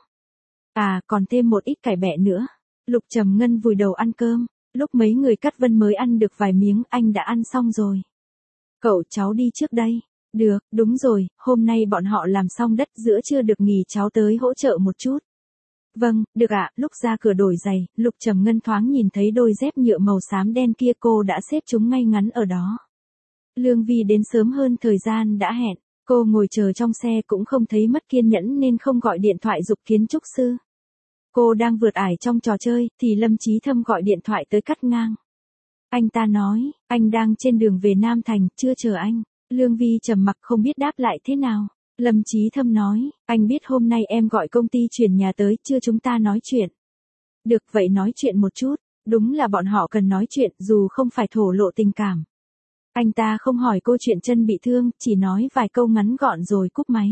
À, còn thêm một ít cải bẹ nữa. Lục Trầm Ngân vùi đầu ăn cơm. Lúc mấy người Cát Vân mới ăn được vài miếng, anh đã ăn xong rồi. Cậu cháu đi trước đây. Được, đúng rồi, hôm nay bọn họ làm xong đất giữa trưa được nghỉ, cháu tới hỗ trợ một chút. Vâng, được ạ. Lúc ra cửa đổi giày, Lục Trầm Ngân thoáng nhìn thấy đôi dép nhựa màu xám đen kia, cô đã xếp chúng ngay ngắn ở đó. Lương Vi đến sớm hơn thời gian đã hẹn, cô ngồi chờ trong xe cũng không thấy mất kiên nhẫn nên không gọi điện thoại giục kiến trúc sư. Cô đang vượt ải trong trò chơi, thì Lâm Chí Thâm gọi điện thoại tới cắt ngang. Anh ta nói, anh đang trên đường về Nam Thành, chưa chờ anh. Lương Vi trầm mặc không biết đáp lại thế nào. Lâm Chí Thâm nói, anh biết hôm nay em gọi công ty chuyển nhà tới, chưa chúng ta nói chuyện. Được, vậy nói chuyện một chút. Đúng là bọn họ cần nói chuyện, dù không phải thổ lộ tình cảm. Anh ta không hỏi cô chuyện chân bị thương, chỉ nói vài câu ngắn gọn rồi cúp máy.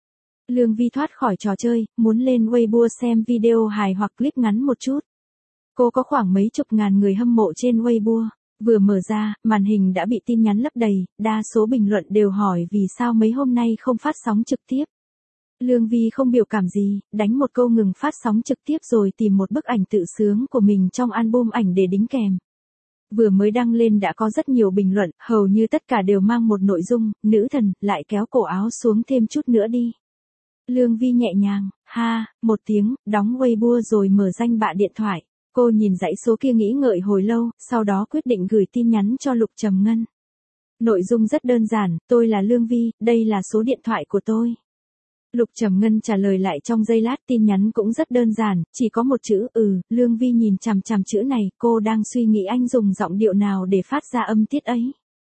Lương Vi thoát khỏi trò chơi, muốn lên Weibo xem video hài hoặc clip ngắn một chút. Cô có khoảng mấy chục ngàn người hâm mộ trên Weibo. Vừa mở ra, màn hình đã bị tin nhắn lấp đầy, đa số bình luận đều hỏi vì sao mấy hôm nay không phát sóng trực tiếp. Lương Vi không biểu cảm gì, đánh một câu ngừng phát sóng trực tiếp rồi tìm một bức ảnh tự sướng của mình trong album ảnh để đính kèm. Vừa mới đăng lên đã có rất nhiều bình luận, hầu như tất cả đều mang một nội dung, nữ thần, lại kéo cổ áo xuống thêm chút nữa đi. Lương Vi nhẹ nhàng, ha, một tiếng, đóng Weibo rồi mở danh bạ điện thoại. Cô nhìn dãy số kia nghĩ ngợi hồi lâu, sau đó quyết định gửi tin nhắn cho Lục Trầm Ngân. Nội dung rất đơn giản, tôi là Lương Vi, đây là số điện thoại của tôi. Lục Trầm Ngân trả lời lại trong giây lát, tin nhắn cũng rất đơn giản, chỉ có một chữ Lương Vi nhìn chằm chằm chữ này, cô đang suy nghĩ anh dùng giọng điệu nào để phát ra âm tiết ấy.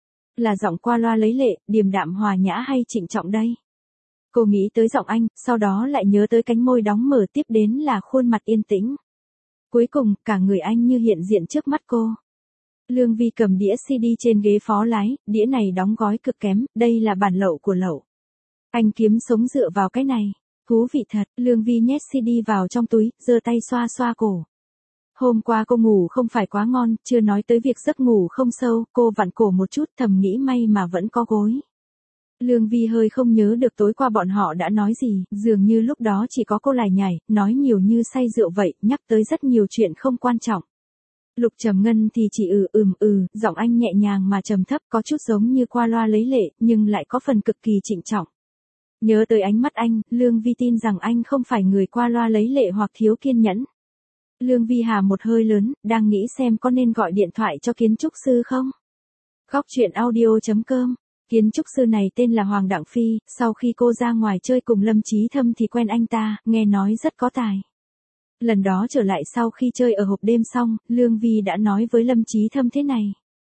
Là giọng qua loa lấy lệ, điềm đạm hòa nhã hay trịnh trọng đây? Cô nghĩ tới giọng anh, sau đó lại nhớ tới cánh môi đóng mở, tiếp đến là khuôn mặt yên tĩnh. Cuối cùng, cả người anh như hiện diện trước mắt cô. Lương Vi cầm đĩa CD trên ghế phó lái, đĩa này đóng gói cực kém, đây là bản lậu của lậu. Anh kiếm sống dựa vào cái này. Thú vị thật, Lương Vi nhét CD vào trong túi, giơ tay xoa xoa cổ. Hôm qua cô ngủ không phải quá ngon, chưa nói tới việc giấc ngủ không sâu, cô vặn cổ một chút thầm nghĩ may mà vẫn có gối. Lương Vi hơi không nhớ được tối qua bọn họ đã nói gì, dường như lúc đó chỉ có cô lải nhải, nói nhiều như say rượu vậy, nhắc tới rất nhiều chuyện không quan trọng. Lục Trầm Ngân thì chỉ giọng anh nhẹ nhàng mà trầm thấp, có chút giống như qua loa lấy lệ, nhưng lại có phần cực kỳ trịnh trọng. Nhớ tới ánh mắt anh, Lương Vi tin rằng anh không phải người qua loa lấy lệ hoặc thiếu kiên nhẫn. Lương Vi hà một hơi lớn, đang nghĩ xem có nên gọi điện thoại cho kiến trúc sư không. Góc truyện audio.com. Kiến trúc sư này tên là Hoàng Đặng Phi, sau khi cô ra ngoài chơi cùng Lâm Chí Thâm thì quen anh ta, nghe nói rất có tài. Lần đó trở lại sau khi chơi ở hộp đêm xong, Lương Vi đã nói với Lâm Chí Thâm thế này.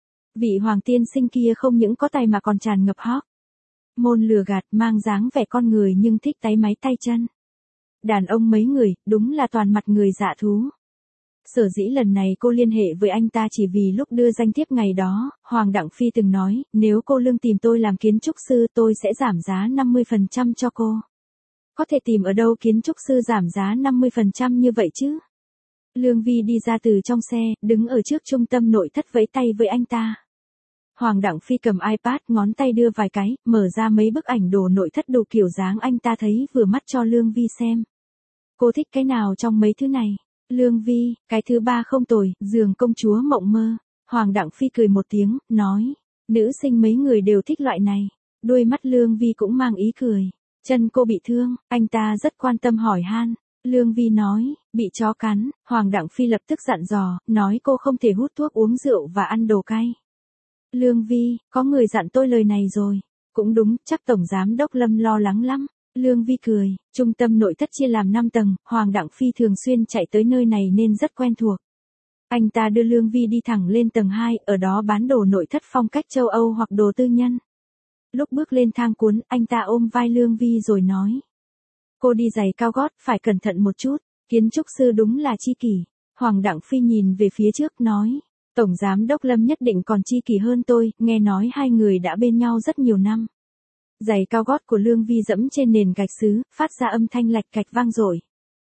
Vị Hoàng tiên sinh kia không những có tài mà còn tràn ngập hóc môn lừa gạt, mang dáng vẻ con người nhưng thích táy máy tay chân. Đàn ông mấy người, đúng là toàn mặt người dạ thú. Sở dĩ lần này cô liên hệ với anh ta chỉ vì lúc đưa danh thiếp ngày đó, Hoàng Đặng Phi từng nói, nếu cô Lương tìm tôi làm kiến trúc sư tôi sẽ giảm giá 50% cho cô. Có thể tìm ở đâu kiến trúc sư giảm giá 50% như vậy chứ? Lương Vi đi ra từ trong xe, đứng ở trước trung tâm nội thất vẫy tay với anh ta. Hoàng Đặng Phi cầm iPad, ngón tay đưa vài cái, mở ra mấy bức ảnh đồ nội thất đủ kiểu dáng anh ta thấy vừa mắt cho Lương Vi xem. Cô thích cái nào trong mấy thứ này? Lương Vi, cái thứ ba không tồi, giường công chúa mộng mơ. Hoàng Đặng Phi cười một tiếng, nói, nữ sinh mấy người đều thích loại này. Đôi mắt Lương Vi cũng mang ý cười. Chân cô bị thương, anh ta rất quan tâm hỏi han. Lương Vi nói, bị chó cắn. Hoàng Đặng Phi lập tức dặn dò, nói cô không thể hút thuốc uống rượu và ăn đồ cay. Lương Vi, có người dặn tôi lời này rồi. Cũng đúng, chắc Tổng Giám Đốc Lâm lo lắng lắm. Lương Vi cười, trung tâm nội thất chia làm 5 tầng, Hoàng Đặng Phi thường xuyên chạy tới nơi này nên rất quen thuộc. Anh ta đưa Lương Vi đi thẳng lên tầng 2, ở đó bán đồ nội thất phong cách châu Âu hoặc đồ tư nhân. Lúc bước lên thang cuốn, anh ta ôm vai Lương Vi rồi nói. Cô đi giày cao gót, phải cẩn thận một chút, kiến trúc sư đúng là chi kỷ. Hoàng Đặng Phi nhìn về phía trước nói. Tổng Giám Đốc Lâm nhất định còn chi kỷ hơn tôi, nghe nói hai người đã bên nhau rất nhiều năm. Giày cao gót của Lương Vi dẫm trên nền gạch sứ, phát ra âm thanh lạch cạch vang dội.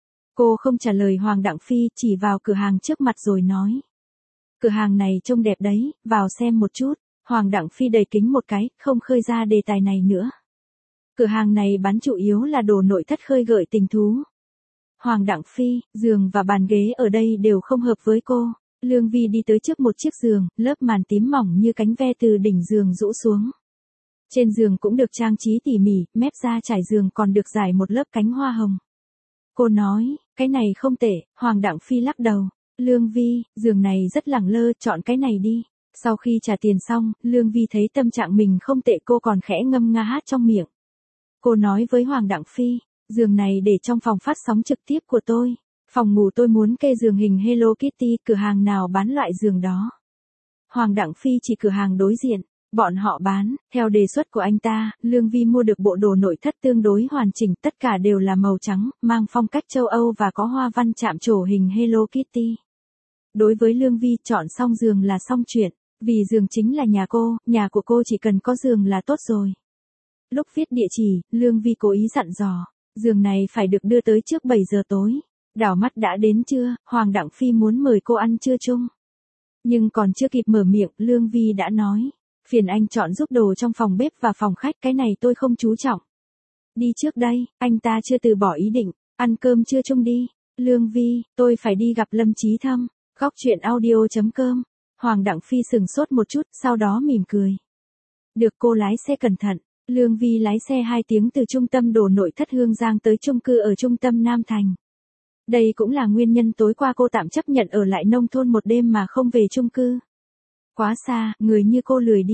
Cô không trả lời Hoàng Đặng Phi, chỉ vào cửa hàng trước mặt rồi nói. Cửa hàng này trông đẹp đấy, vào xem một chút. Hoàng Đặng Phi đầy kính một cái, không khơi ra đề tài này nữa. Cửa hàng này bán chủ yếu là đồ nội thất khơi gợi tình thú. Hoàng Đặng Phi, giường và bàn ghế ở đây đều không hợp với cô. Lương Vi đi tới trước một chiếc giường, lớp màn tím mỏng như cánh ve từ đỉnh giường rũ xuống. Trên giường cũng được trang trí tỉ mỉ, mép da trải giường còn được rải một lớp cánh hoa hồng. Cô nói, cái này không tệ. Hoàng Đặng Phi lắc đầu. Lương Vi, giường này rất lẳng lơ, chọn cái này đi. Sau khi trả tiền xong, Lương Vi thấy tâm trạng mình không tệ, cô còn khẽ ngâm nga hát trong miệng. Cô nói với Hoàng Đặng Phi, giường này để trong phòng phát sóng trực tiếp của tôi. Phòng ngủ tôi muốn kê giường hình Hello Kitty, cửa hàng nào bán loại giường đó. Hoàng Đặng Phi chỉ cửa hàng đối diện. Bọn họ bán, theo đề xuất của anh ta, Lương Vi mua được bộ đồ nội thất tương đối hoàn chỉnh, tất cả đều là màu trắng, mang phong cách châu Âu và có hoa văn chạm trổ hình Hello Kitty. Đối với Lương Vi, chọn xong giường là xong chuyện, vì giường chính là nhà của cô chỉ cần có giường là tốt rồi. Lúc viết địa chỉ, Lương Vi cố ý dặn dò, giường này phải được đưa tới trước 7 giờ tối. Đảo mắt đã đến trưa, Hoàng Đặng Phi muốn mời cô ăn trưa chung. Nhưng còn chưa kịp mở miệng, Lương Vi đã nói. Phiền anh chọn giúp đồ trong phòng bếp và phòng khách, cái này tôi không chú trọng. Đi trước đây, anh ta chưa từ bỏ ý định, ăn cơm trưa chung đi. Lương Vi, tôi phải đi gặp Lâm Chí Thâm. Góc truyện audio.com. Hoàng Đặng Phi sừng sốt một chút, sau đó mỉm cười. Được, cô lái xe cẩn thận. Lương Vi lái xe 2 tiếng từ trung tâm đồ nội thất Hương Giang tới chung cư ở trung tâm Nam Thành. Đây cũng là nguyên nhân tối qua cô tạm chấp nhận ở lại nông thôn một đêm mà không về chung cư. Quá xa, người như cô lười đi.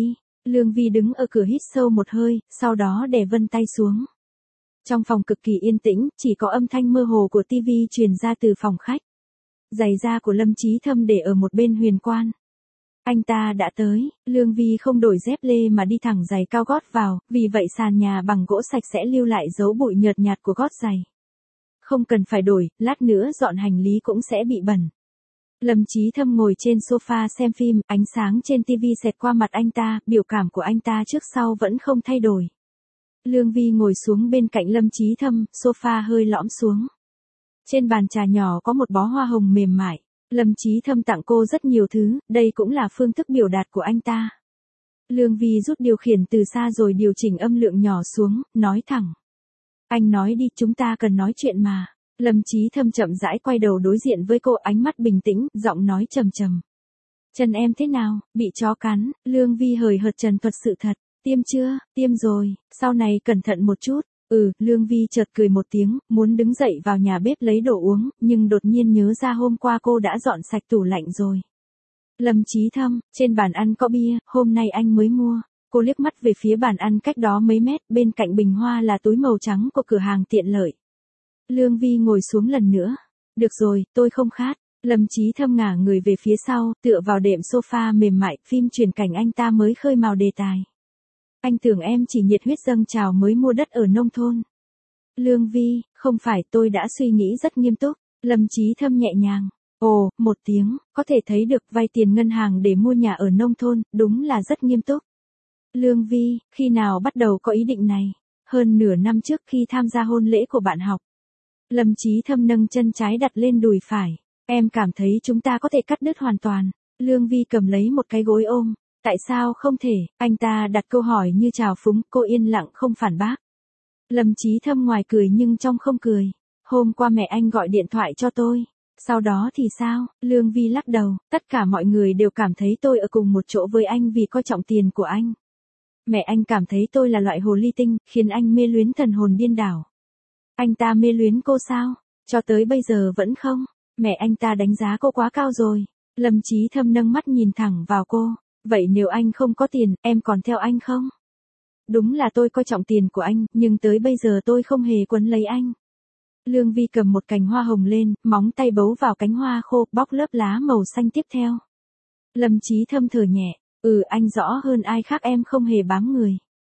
Lương Vi đứng ở cửa hít sâu một hơi, sau đó đè vân tay xuống. Trong phòng cực kỳ yên tĩnh, chỉ có âm thanh mơ hồ của tivi truyền ra từ phòng khách. Giày da của Lâm Chí Thâm để ở một bên huyền quan. Anh ta đã tới, Lương Vi không đổi dép lê mà đi thẳng giày cao gót vào, vì vậy sàn nhà bằng gỗ sạch sẽ lưu lại dấu bụi nhợt nhạt của gót giày. Không cần phải đổi, lát nữa dọn hành lý cũng sẽ bị bẩn. Lâm Chí Thâm ngồi trên sofa xem phim, ánh sáng trên tivi xẹt qua mặt anh ta, biểu cảm của anh ta trước sau vẫn không thay đổi. Lương Vi ngồi xuống bên cạnh Lâm Chí Thâm, sofa hơi lõm xuống. Trên bàn trà nhỏ có một bó hoa hồng mềm mại. Lâm Chí Thâm tặng cô rất nhiều thứ, đây cũng là phương thức biểu đạt của anh ta. Lương Vi rút điều khiển từ xa rồi điều chỉnh âm lượng nhỏ xuống, nói thẳng. Anh nói đi, chúng ta cần nói chuyện mà. Lâm Chí Thâm chậm rãi quay đầu đối diện với cô, ánh mắt bình tĩnh, giọng nói trầm trầm. Chân em thế nào, bị chó cắn? Lương Vi hời hợt trần thuật sự thật. Tiêm chưa? Tiêm rồi, sau này cẩn thận một chút. Lương Vi chợt cười một tiếng, muốn đứng dậy vào nhà bếp lấy đồ uống, nhưng đột nhiên nhớ ra hôm qua cô đã dọn sạch tủ lạnh rồi. Lâm Chí Thâm, trên bàn ăn có bia, hôm nay anh mới mua. Cô liếc mắt về phía bàn ăn cách đó mấy mét, bên cạnh bình hoa là túi màu trắng của cửa hàng tiện lợi. Lương Vi ngồi xuống lần nữa. Được rồi, tôi không khát. Lâm Chí Thâm ngả người về phía sau, tựa vào đệm sofa mềm mại, phim truyền cảnh anh ta mới khơi mào đề tài. Anh tưởng em chỉ nhiệt huyết dâng trào mới mua đất ở nông thôn. Lương Vi, không phải, tôi đã suy nghĩ rất nghiêm túc. Lâm Chí Thâm nhẹ nhàng. Ồ, một tiếng, có thể thấy được vay tiền ngân hàng để mua nhà ở nông thôn, đúng là rất nghiêm túc. Lương Vi, khi nào bắt đầu có ý định này? Hơn nửa năm trước khi tham gia hôn lễ của bạn học. Lâm Chí Thâm nâng chân trái đặt lên đùi phải. Em cảm thấy chúng ta có thể cắt đứt hoàn toàn. Lương Vi cầm lấy một cái gối ôm. Tại sao không thể? Anh ta đặt câu hỏi như trào phúng, cô yên lặng không phản bác. Lâm Chí Thâm ngoài cười nhưng trong không cười. Hôm qua mẹ anh gọi điện thoại cho tôi. Sau đó thì sao? Lương Vi lắc đầu, tất cả mọi người đều cảm thấy tôi ở cùng một chỗ với anh vì coi trọng tiền của anh. Mẹ anh cảm thấy tôi là loại hồ ly tinh, khiến anh mê luyến thần hồn điên đảo. Anh ta mê luyến cô sao? Cho tới bây giờ vẫn không? Mẹ anh ta đánh giá cô quá cao rồi. Lâm Chí Thâm nâng mắt nhìn thẳng vào cô. Vậy nếu anh không có tiền, em còn theo anh không? Đúng là tôi coi trọng tiền của anh, nhưng tới bây giờ tôi không hề quấn lấy anh. Lương Vi cầm một cành hoa hồng lên, móng tay bấu vào cánh hoa khô, bóc lớp lá màu xanh tiếp theo. Lâm Chí Thâm thở nhẹ, anh rõ hơn ai khác em không hề bám người.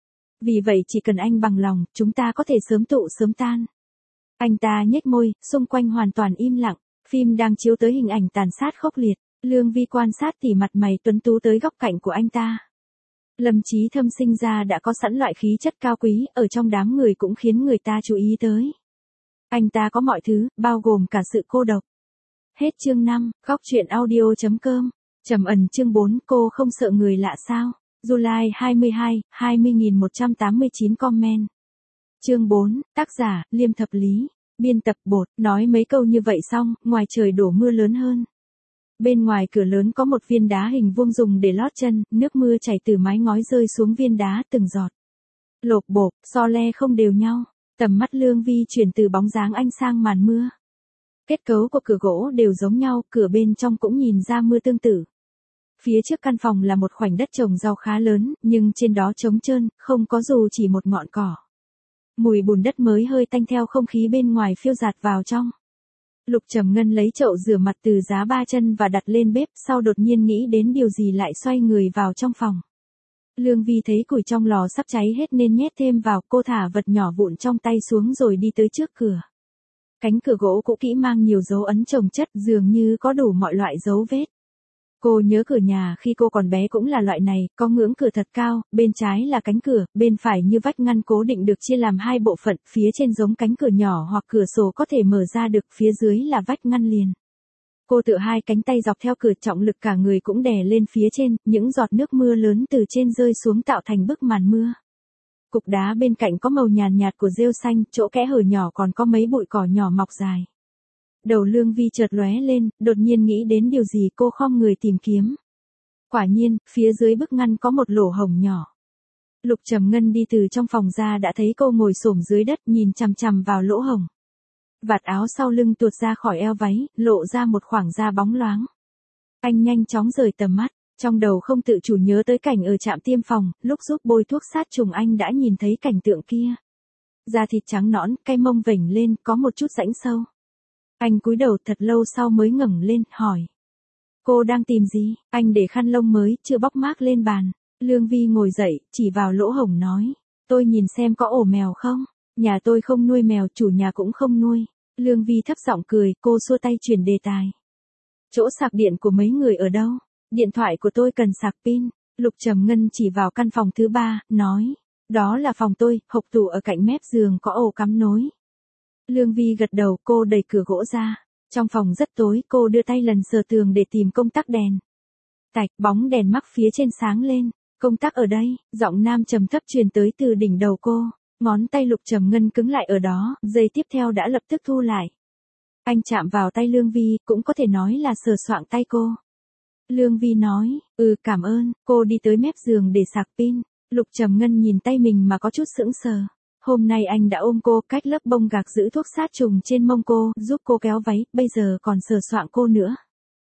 Vì vậy chỉ cần anh bằng lòng, chúng ta có thể sớm tụ sớm tan. Anh ta nhếch môi, xung quanh hoàn toàn im lặng, phim đang chiếu tới hình ảnh tàn sát khốc liệt. Lương Vi quan sát tỉ mặt mày tuấn tú tới góc cạnh của anh ta. Lâm Chí Thâm sinh ra đã có sẵn loại khí chất cao quý, ở trong đám người cũng khiến người ta chú ý tới. Anh ta có mọi thứ, bao gồm cả sự cô độc. Hết chương 5, goctruyện audio.com. Trầm ẩn chương 4, cô không sợ người lạ sao? July 22, 20.189 comment. Chương 4, tác giả, Liêm Thập Lý. Biên tập Bột, nói mấy câu như vậy xong, ngoài trời đổ mưa lớn hơn. Bên ngoài cửa lớn có một viên đá hình vuông dùng để lót chân, nước mưa chảy từ mái ngói rơi xuống viên đá từng giọt. Lộp bộp, so le không đều nhau. Tầm mắt Lương Vi chuyển từ bóng dáng anh sang màn mưa. Kết cấu của cửa gỗ đều giống nhau, cửa bên trong cũng nhìn ra mưa tương tự. Phía trước căn phòng là một khoảnh đất trồng rau khá lớn, nhưng trên đó trống trơn, không có dù chỉ một ngọn cỏ. Mùi bùn đất mới hơi tanh theo không khí bên ngoài phiêu dạt vào trong. Lục Trầm Ngân lấy chậu rửa mặt từ giá ba chân và đặt lên bếp, sau đột nhiên nghĩ đến điều gì lại xoay người vào trong phòng. Lương Vi thấy củi trong lò sắp cháy hết nên nhét thêm vào, cô thả vật nhỏ vụn trong tay xuống rồi đi tới trước cửa. Cánh cửa gỗ cũ kỹ mang nhiều dấu ấn chồng chất, dường như có đủ mọi loại dấu vết. Cô nhớ cửa nhà khi cô còn bé cũng là loại này, có ngưỡng cửa thật cao, bên trái là cánh cửa, bên phải như vách ngăn cố định được chia làm hai bộ phận, phía trên giống cánh cửa nhỏ hoặc cửa sổ có thể mở ra được, phía dưới là vách ngăn liền. Cô tựa hai cánh tay dọc theo cửa, trọng lực cả người cũng đè lên phía trên, những giọt nước mưa lớn từ trên rơi xuống tạo thành bức màn mưa. Cục đá bên cạnh có màu nhàn nhạt của rêu xanh, chỗ kẽ hở nhỏ còn có mấy bụi cỏ nhỏ mọc dài. Đầu Lương Vi chợt lóe lên, đột nhiên nghĩ đến điều gì, cô khom người tìm kiếm. Quả nhiên, phía dưới bức ngăn có một lỗ hổng nhỏ. Lục Trầm Ngân đi từ trong phòng ra đã thấy cô ngồi xổm dưới đất nhìn chằm chằm vào lỗ hổng. Vạt áo sau lưng tuột ra khỏi eo váy, lộ ra một khoảng da bóng loáng. Anh nhanh chóng rời tầm mắt, Trong đầu không tự chủ nhớ tới cảnh ở trạm tiêm phòng, lúc giúp bôi thuốc sát trùng anh đã nhìn thấy cảnh tượng kia. Da thịt trắng nõn, cái mông vểnh lên, có một chút rãnh sâu. Anh cúi đầu thật lâu sau mới ngẩng lên, hỏi. Cô đang tìm gì? Anh để khăn lông mới, chưa bóc mác lên bàn. Lương Vi ngồi dậy, chỉ vào lỗ hổng nói. Tôi nhìn xem có ổ mèo không? Nhà tôi không nuôi mèo, chủ nhà cũng không nuôi. Lương Vi thấp giọng cười, cô xua tay chuyển đề tài. Chỗ sạc điện của mấy người ở đâu? Điện thoại của tôi cần sạc pin. Lục Trầm Ngân chỉ vào căn phòng thứ 3, nói. Đó là phòng tôi, hộc tủ ở cạnh mép giường có ổ cắm nối. Lương Vi gật đầu, cô đẩy cửa gỗ ra. Trong phòng rất tối, cô đưa tay lần sờ tường để tìm công tắc đèn. Tạch, bóng đèn mắc phía trên sáng lên. Công tắc ở đây, giọng nam trầm thấp truyền tới từ đỉnh đầu cô. Ngón tay Lục Trầm Ngân cứng lại ở đó, giây tiếp theo đã lập tức thu lại. Anh chạm vào tay Lương Vi, cũng có thể nói là sờ soạng tay cô. Lương Vi nói, cảm ơn, cô đi tới mép giường để sạc pin. Lục Trầm Ngân nhìn tay mình mà có chút sững sờ. Hôm nay anh đã ôm cô, cách lớp bông gạc giữ thuốc sát trùng trên mông cô, giúp cô kéo váy, bây giờ còn sờ soạng cô nữa.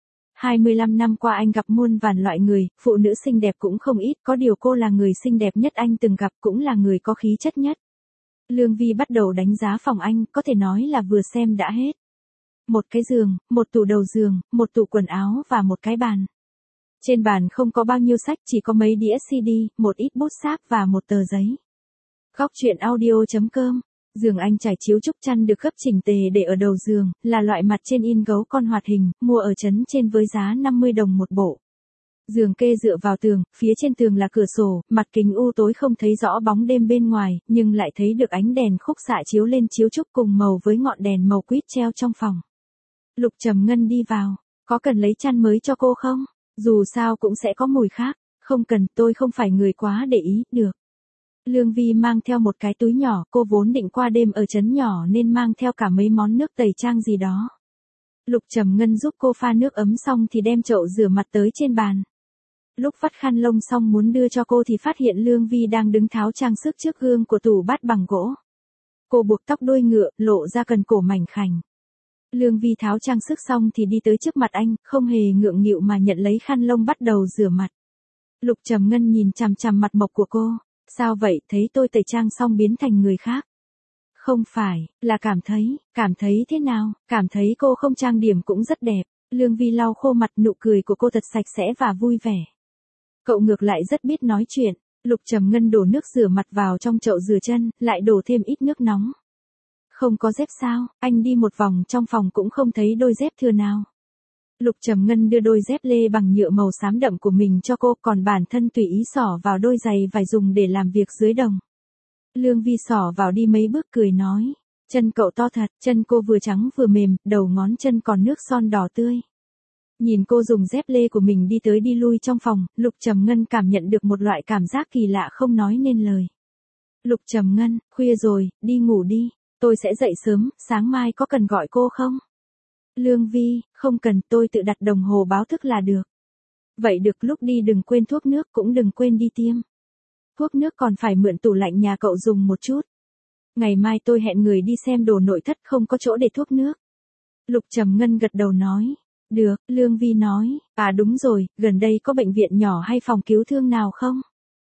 25 năm qua anh gặp muôn vàn loại người, phụ nữ xinh đẹp cũng không ít, có điều cô là người xinh đẹp nhất anh từng gặp, cũng là người có khí chất nhất. Lương Vi bắt đầu đánh giá phòng anh, có thể nói là vừa xem đã hết. Một cái giường, một tủ đầu giường, một tủ quần áo và một cái bàn. Trên bàn không có bao nhiêu sách, chỉ có mấy đĩa CD, một ít bút sáp và một tờ giấy. Góc truyện audio.com. Giường anh trải chiếu trúc chăn được gấp chỉnh tề để ở đầu giường, là loại mặt trên in gấu con hoạt hình, mua ở trấn trên với giá 50 đồng một bộ. Giường kê dựa vào tường, phía trên tường là cửa sổ, mặt kính u tối không thấy rõ bóng đêm bên ngoài, nhưng lại thấy được ánh đèn khúc xạ chiếu lên chiếu trúc cùng màu với ngọn đèn màu quýt treo trong phòng. Lục Trầm Ngân đi vào, có cần lấy chăn mới cho cô không? Dù sao cũng sẽ có mùi khác, không cần, tôi không phải người quá để ý, được. Lương Vi mang theo một cái túi nhỏ, cô vốn định qua đêm ở trấn nhỏ nên mang theo cả mấy món nước tẩy trang gì đó. Lục Trầm Ngân giúp cô pha nước ấm xong thì đem chậu rửa mặt tới trên bàn. Lúc vắt khăn lông xong muốn đưa cho cô thì phát hiện Lương Vi đang đứng tháo trang sức trước gương của tủ bát bằng gỗ. Cô buộc tóc đuôi ngựa, lộ ra cần cổ mảnh khảnh. Lương Vi tháo trang sức xong thì đi tới trước mặt anh, không hề ngượng nghịu mà nhận lấy khăn lông bắt đầu rửa mặt. Lục Trầm Ngân nhìn chằm chằm mặt mộc của cô. Sao vậy, thấy tôi tẩy trang xong biến thành người khác? Không phải, là cảm thấy thế nào, cảm thấy cô không trang điểm cũng rất đẹp. Lương Vi lau khô mặt, nụ cười của cô thật sạch sẽ và vui vẻ. Cậu ngược lại rất biết nói chuyện. Lục Trầm Ngân đổ nước rửa mặt vào trong chậu rửa chân, lại đổ thêm ít nước nóng. Không có dép sao? Anh đi một vòng trong phòng cũng không thấy đôi dép thừa nào. Lục Trầm Ngân đưa đôi dép lê bằng nhựa màu xám đậm của mình cho cô, còn bản thân tùy ý xỏ vào đôi giày vải dùng để làm việc dưới đồng. Lương Vi xỏ vào đi mấy bước cười nói, chân cậu to thật, chân cô vừa trắng vừa mềm, đầu ngón chân còn nước son đỏ tươi. Nhìn cô dùng dép lê của mình đi tới đi lui trong phòng, Lục Trầm Ngân cảm nhận được một loại cảm giác kỳ lạ không nói nên lời. Lục Trầm Ngân, khuya rồi, đi ngủ đi, tôi sẽ dậy sớm, sáng mai có cần gọi cô không? Lương Vi, không cần, tôi tự đặt đồng hồ báo thức là được. Vậy được, lúc đi đừng quên thuốc nước, cũng đừng quên đi tiêm. Thuốc nước còn phải mượn tủ lạnh nhà cậu dùng một chút. Ngày mai tôi hẹn người đi xem đồ nội thất, không có chỗ để thuốc nước. Lục Trầm Ngân gật đầu nói. Được, Lương Vi nói, đúng rồi, gần đây có bệnh viện nhỏ hay phòng cứu thương nào không?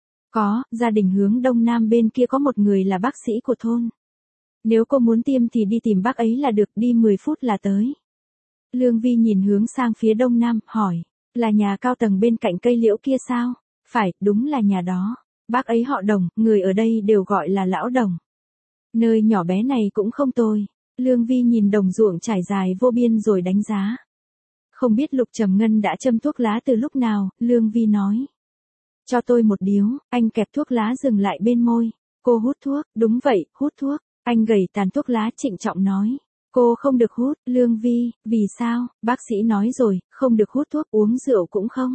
Có, gia đình hướng đông nam bên kia có một người là bác sĩ của thôn. Nếu cô muốn tiêm thì đi tìm bác ấy là được, đi 10 phút là tới. Lương Vi nhìn hướng sang phía đông nam, hỏi, là nhà cao tầng bên cạnh cây liễu kia sao? Phải, đúng là nhà đó. Bác ấy họ Đồng, người ở đây đều gọi là lão Đồng. Nơi nhỏ bé này cũng không tồi. Lương Vi nhìn đồng ruộng trải dài vô biên rồi đánh giá. Không biết Lục Trầm Ngân đã châm thuốc lá từ lúc nào, Lương Vi nói. Cho tôi một điếu, anh kẹp thuốc lá dừng lại bên môi. Cô hút thuốc, đúng vậy, hút thuốc. Anh gẩy tàn thuốc lá trịnh trọng nói. Cô không được hút, Lương Vi, vì sao? Bác sĩ nói rồi, không được hút thuốc, uống rượu cũng không.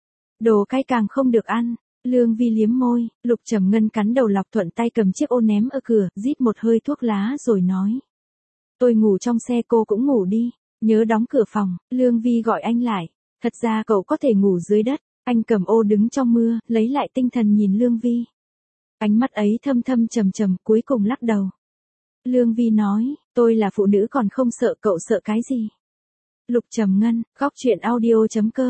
Đồ cay càng không được ăn. Lương Vi liếm môi, Lục Trầm Ngân cắn đầu lọc, thuận tay cầm chiếc ô ném ở cửa, rít một hơi thuốc lá rồi nói. Tôi ngủ trong xe, cô cũng ngủ đi, nhớ đóng cửa phòng. Lương Vi gọi anh lại, thật ra cậu có thể ngủ dưới đất. Anh cầm ô đứng trong mưa, lấy lại tinh thần nhìn Lương Vi. Ánh mắt ấy thâm thâm trầm trầm, cuối cùng lắc đầu. Lương Vi nói, tôi là phụ nữ còn không sợ, cậu sợ cái gì? Lục Trầm Ngân, góc truyện audio.com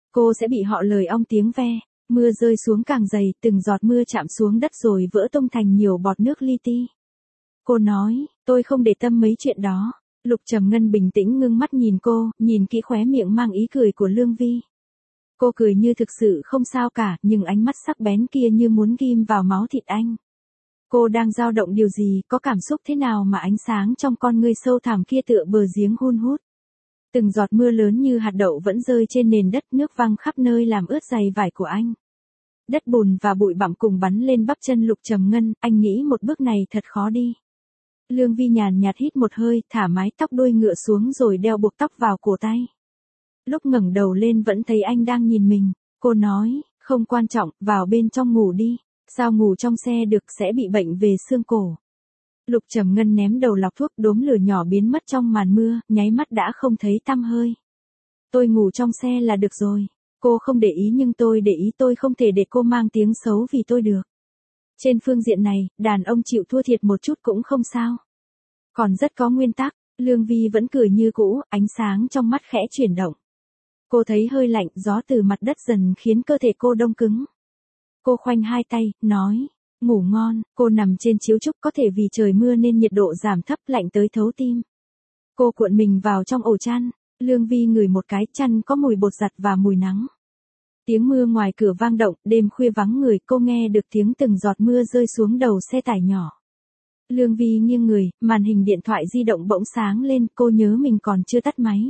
Cô sẽ bị họ lời ong tiếng ve. Mưa rơi xuống càng dày, từng giọt mưa chạm xuống đất rồi vỡ tung thành nhiều bọt nước li ti. Cô nói, tôi không để tâm mấy chuyện đó. Lục Trầm Ngân bình tĩnh ngưng mắt nhìn cô, nhìn kỹ khóe miệng mang ý cười của Lương Vi. Cô cười như thực sự không sao cả, nhưng ánh mắt sắc bén kia như muốn ghim vào máu thịt anh. Cô đang dao động điều gì, có cảm xúc thế nào mà ánh sáng trong con ngươi sâu thẳm kia tựa bờ giếng hun hút. Từng giọt mưa lớn như hạt đậu vẫn rơi trên nền đất, nước văng khắp nơi làm ướt giày vải của anh. Đất bùn và bụi bặm cùng bắn lên bắp chân Lục Trầm Ngân, anh nghĩ một bước này thật khó đi. Lương Vi nhàn nhạt hít một hơi, thả mái tóc đuôi ngựa xuống rồi đeo buộc tóc vào cổ tay. Lúc ngẩng đầu lên vẫn thấy anh đang nhìn mình, cô nói, không quan trọng, vào bên trong ngủ đi, sao ngủ trong xe được, sẽ bị bệnh về xương cổ. Lục Trầm Ngân ném đầu lọc thuốc, đốm lửa nhỏ biến mất trong màn mưa, nháy mắt đã không thấy tăm hơi. Tôi ngủ trong xe là được rồi. Cô không để ý nhưng tôi để ý, tôi không thể để cô mang tiếng xấu vì tôi được. Trên phương diện này, đàn ông chịu thua thiệt một chút cũng không sao. Còn rất có nguyên tắc, Lương Vi vẫn cười như cũ, ánh sáng trong mắt khẽ chuyển động. Cô thấy hơi lạnh, gió từ mặt đất dần khiến cơ thể cô đông cứng. Cô khoanh hai tay, nói, ngủ ngon. Cô nằm trên chiếu trúc, có thể vì trời mưa nên nhiệt độ giảm thấp, lạnh tới thấu tim. Cô cuộn mình vào trong ổ chăn. Lương Vi ngửi một cái, chăn có mùi bột giặt và mùi nắng. Tiếng mưa ngoài cửa vang động, đêm khuya vắng người, cô nghe được tiếng từng giọt mưa rơi xuống đầu xe tải nhỏ. Lương Vi nghiêng người, màn hình điện thoại di động bỗng sáng lên, cô nhớ mình còn chưa tắt máy.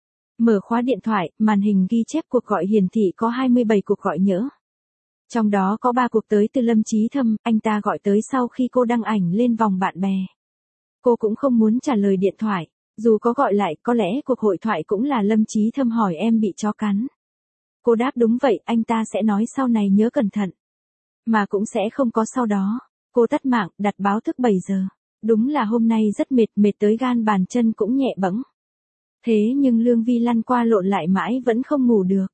Mở khóa điện thoại, màn hình ghi chép cuộc gọi hiển thị có 27 cuộc gọi nhỡ. Trong đó có 3 cuộc tới từ Lâm Chí Thâm, anh ta gọi tới sau khi cô đăng ảnh lên vòng bạn bè. Cô cũng không muốn trả lời điện thoại, dù có gọi lại, có lẽ cuộc hội thoại cũng là Lâm Chí Thâm hỏi em bị chó cắn. Cô đáp đúng vậy, anh ta sẽ nói sau này nhớ cẩn thận. Mà cũng sẽ không có sau đó. Cô tắt mạng, đặt báo thức 7 giờ. Đúng là hôm nay rất mệt, mệt tới gan bàn chân cũng nhẹ bẫng. Thế nhưng Lương Vi lăn qua lộn lại mãi vẫn không ngủ được.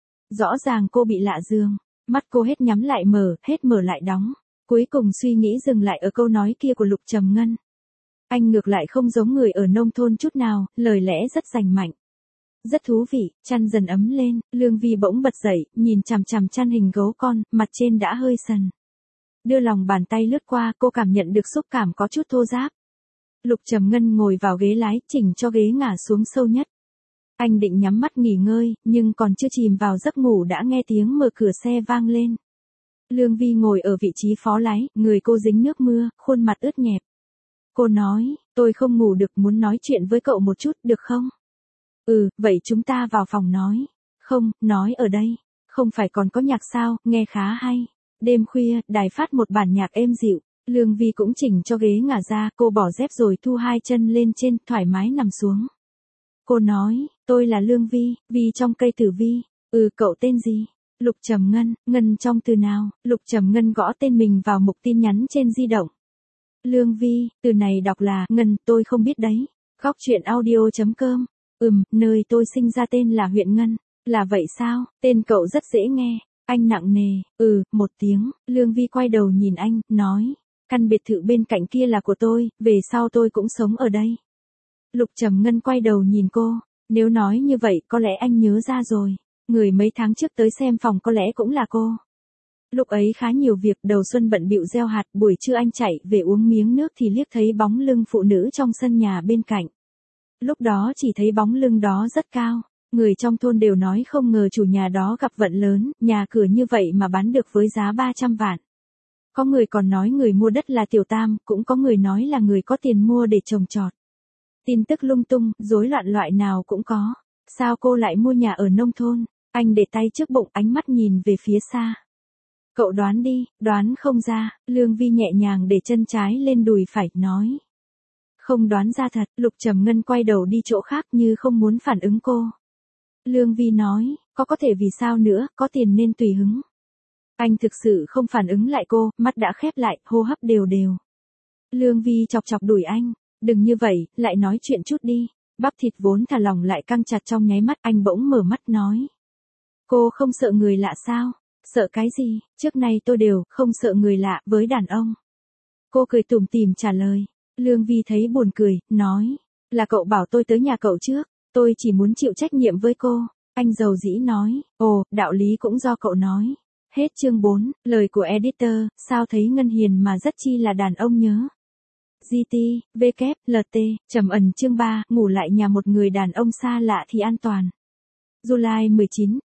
Rõ ràng cô bị lạ giường. Mắt cô hết nhắm lại mở, hết mở lại đóng. Cuối cùng suy nghĩ dừng lại ở câu nói kia của Lục Trầm Ngân. Anh ngược lại không giống người ở nông thôn chút nào, lời lẽ rất rành mạch. Rất thú vị, chăn dần ấm lên, Lương Vi bỗng bật dậy, nhìn chằm chằm chăn hình gấu con, mặt trên đã hơi sần. Đưa lòng bàn tay lướt qua, cô cảm nhận được xúc cảm có chút thô ráp. Lục Trầm Ngân ngồi vào ghế lái, chỉnh cho ghế ngả xuống sâu nhất. Anh định nhắm mắt nghỉ ngơi, nhưng còn chưa chìm vào giấc ngủ đã nghe tiếng mở cửa xe vang lên. Lương Vi ngồi ở vị trí phó lái, người cô dính nước mưa, khuôn mặt ướt nhẹp. Cô nói, tôi không ngủ được, muốn nói chuyện với cậu một chút, được không? Vậy chúng ta vào phòng nói. Không, nói ở đây. Không phải còn có nhạc sao, nghe khá hay. Đêm khuya, đài phát một bản nhạc êm dịu. Lương Vi cũng chỉnh cho ghế ngả ra, cô bỏ dép rồi thu hai chân lên trên, thoải mái nằm xuống. Cô nói, tôi là Lương Vi, Vi trong cây tử vi. Cậu tên gì? Lục Trầm Ngân, Ngân trong từ nào? Lục Trầm Ngân gõ tên mình vào mục tin nhắn trên di động. Lương Vi, từ này đọc là, Ngân, tôi không biết đấy. Góc truyện audio.com. Nơi tôi sinh ra tên là huyện Ngân. Là vậy sao? Tên cậu rất dễ nghe. Anh nặng nề. Một tiếng. Lương Vi quay đầu nhìn anh, nói. Căn biệt thự bên cạnh kia là của tôi, về sau tôi cũng sống ở đây. Lục Trầm Ngân quay đầu nhìn cô. Nếu nói như vậy, có lẽ anh nhớ ra rồi. Người mấy tháng trước tới xem phòng có lẽ cũng là cô. Lúc ấy khá nhiều việc, đầu xuân bận bịu gieo hạt, buổi trưa anh chạy về uống miếng nước thì liếc thấy bóng lưng phụ nữ trong sân nhà bên cạnh. Lúc đó chỉ thấy bóng lưng đó rất cao, người trong thôn đều nói không ngờ chủ nhà đó gặp vận lớn, nhà cửa như vậy mà bán được với giá 300 vạn. Có người còn nói người mua đất là Tiểu Tam, cũng có người nói là người có tiền mua để trồng trọt. Tin tức lung tung, rối loạn loại nào cũng có. Sao cô lại mua nhà ở nông thôn? Anh để tay trước bụng, ánh mắt nhìn về phía xa. Cậu đoán đi, đoán không ra. Lương Vi nhẹ nhàng để chân trái lên đùi phải, nói. Không đoán ra thật. Lục Trầm Ngân quay đầu đi chỗ khác như không muốn phản ứng cô. Lương Vi nói, có thể vì sao nữa, có tiền nên tùy hứng. Anh thực sự không phản ứng lại cô, mắt đã khép lại, hô hấp đều đều. Lương Vi chọc chọc đuổi anh, đừng như vậy, lại nói chuyện chút đi. Bắp thịt vốn thả lỏng lại căng chặt trong nháy mắt, anh bỗng mở mắt nói. Cô không sợ người lạ sao? Sợ cái gì? Trước nay tôi đều không sợ người lạ với đàn ông. Cô cười tủm tỉm trả lời. Lương Vi thấy buồn cười, nói. Là cậu bảo tôi tới nhà cậu trước, tôi chỉ muốn chịu trách nhiệm với cô. Anh dầu dĩ nói, ồ, đạo lý cũng do cậu nói. Hết chương 4, lời của editor, sao thấy Ngân Hiền mà rất chi là đàn ông nhớ. GT, WT, trầm ẩn chương 3, ngủ lại nhà một người đàn ông xa lạ thì an toàn. July 19,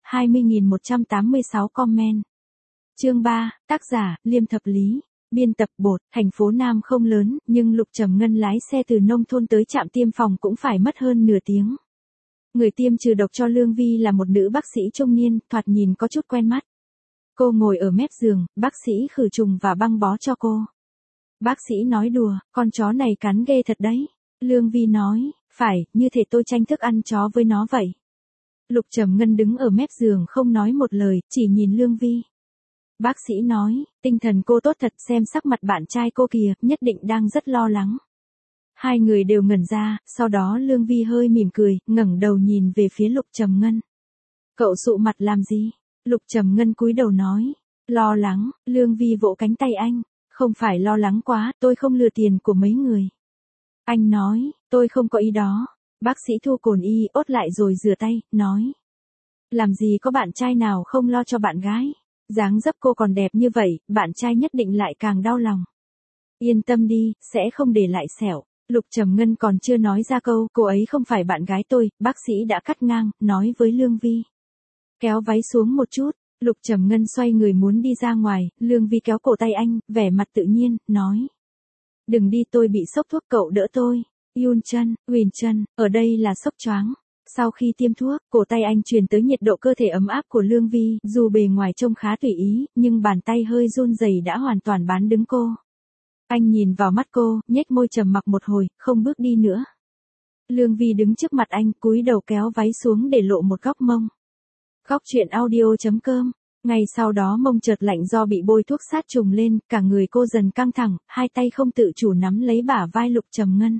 20.186 comment. Chương 3, tác giả, Liêm Thập Lý. Biên tập Bột, thành phố Nam không lớn, nhưng Lục Trầm Ngân lái xe từ nông thôn tới trạm tiêm phòng cũng phải mất hơn nửa tiếng. Người tiêm trừ độc cho Lương Vi là một nữ bác sĩ trung niên, thoạt nhìn có chút quen mắt. Cô ngồi ở mép giường, bác sĩ khử trùng và băng bó cho cô. Bác sĩ nói đùa, con chó này cắn ghê thật đấy. Lương Vi nói, phải, như thể tôi tranh thức ăn chó với nó vậy. Lục Trầm Ngân đứng ở mép giường không nói một lời, chỉ nhìn Lương Vi. Bác sĩ nói, tinh thần cô tốt thật, xem sắc mặt bạn trai cô kìa, nhất định đang rất lo lắng. Hai người đều ngẩn ra, sau đó Lương Vi hơi mỉm cười, ngẩng đầu nhìn về phía Lục Trầm Ngân. Cậu sụ mặt làm gì? Lục Trầm Ngân cúi đầu nói, lo lắng. Lương Vi vỗ cánh tay anh, không phải lo lắng quá, tôi không lừa tiền của mấy người. Anh nói, tôi không có ý đó. Bác sĩ thu cồn iốt lại rồi rửa tay, nói. Làm gì có bạn trai nào không lo cho bạn gái. Dáng dấp cô còn đẹp như vậy, bạn trai nhất định lại càng đau lòng. Yên tâm đi, sẽ không để lại sẹo. Lục Trầm Ngân còn chưa nói ra câu, cô ấy không phải bạn gái tôi, bác sĩ đã cắt ngang, nói với Lương Vi. Kéo váy xuống một chút, Lục Trầm Ngân xoay người muốn đi ra ngoài, Lương Vi kéo cổ tay anh, vẻ mặt tự nhiên, nói. Đừng đi, tôi bị sốc thuốc, cậu đỡ tôi. Yun chân, Huyền chân, ở đây là sốc choáng. Sau khi tiêm thuốc, cổ tay anh truyền tới nhiệt độ cơ thể ấm áp của Lương Vi, dù bề ngoài trông khá tùy ý, nhưng bàn tay hơi run rẩy đã hoàn toàn bán đứng cô. Anh nhìn vào mắt cô, nhếch môi trầm mặc một hồi, không bước đi nữa. Lương Vi đứng trước mặt anh, cúi đầu kéo váy xuống để lộ một góc mông. Góc truyện audio.com. Ngay sau đó mông chợt lạnh do bị bôi thuốc sát trùng lên, cả người cô dần căng thẳng, hai tay không tự chủ nắm lấy bả vai Lục Trầm Ngân.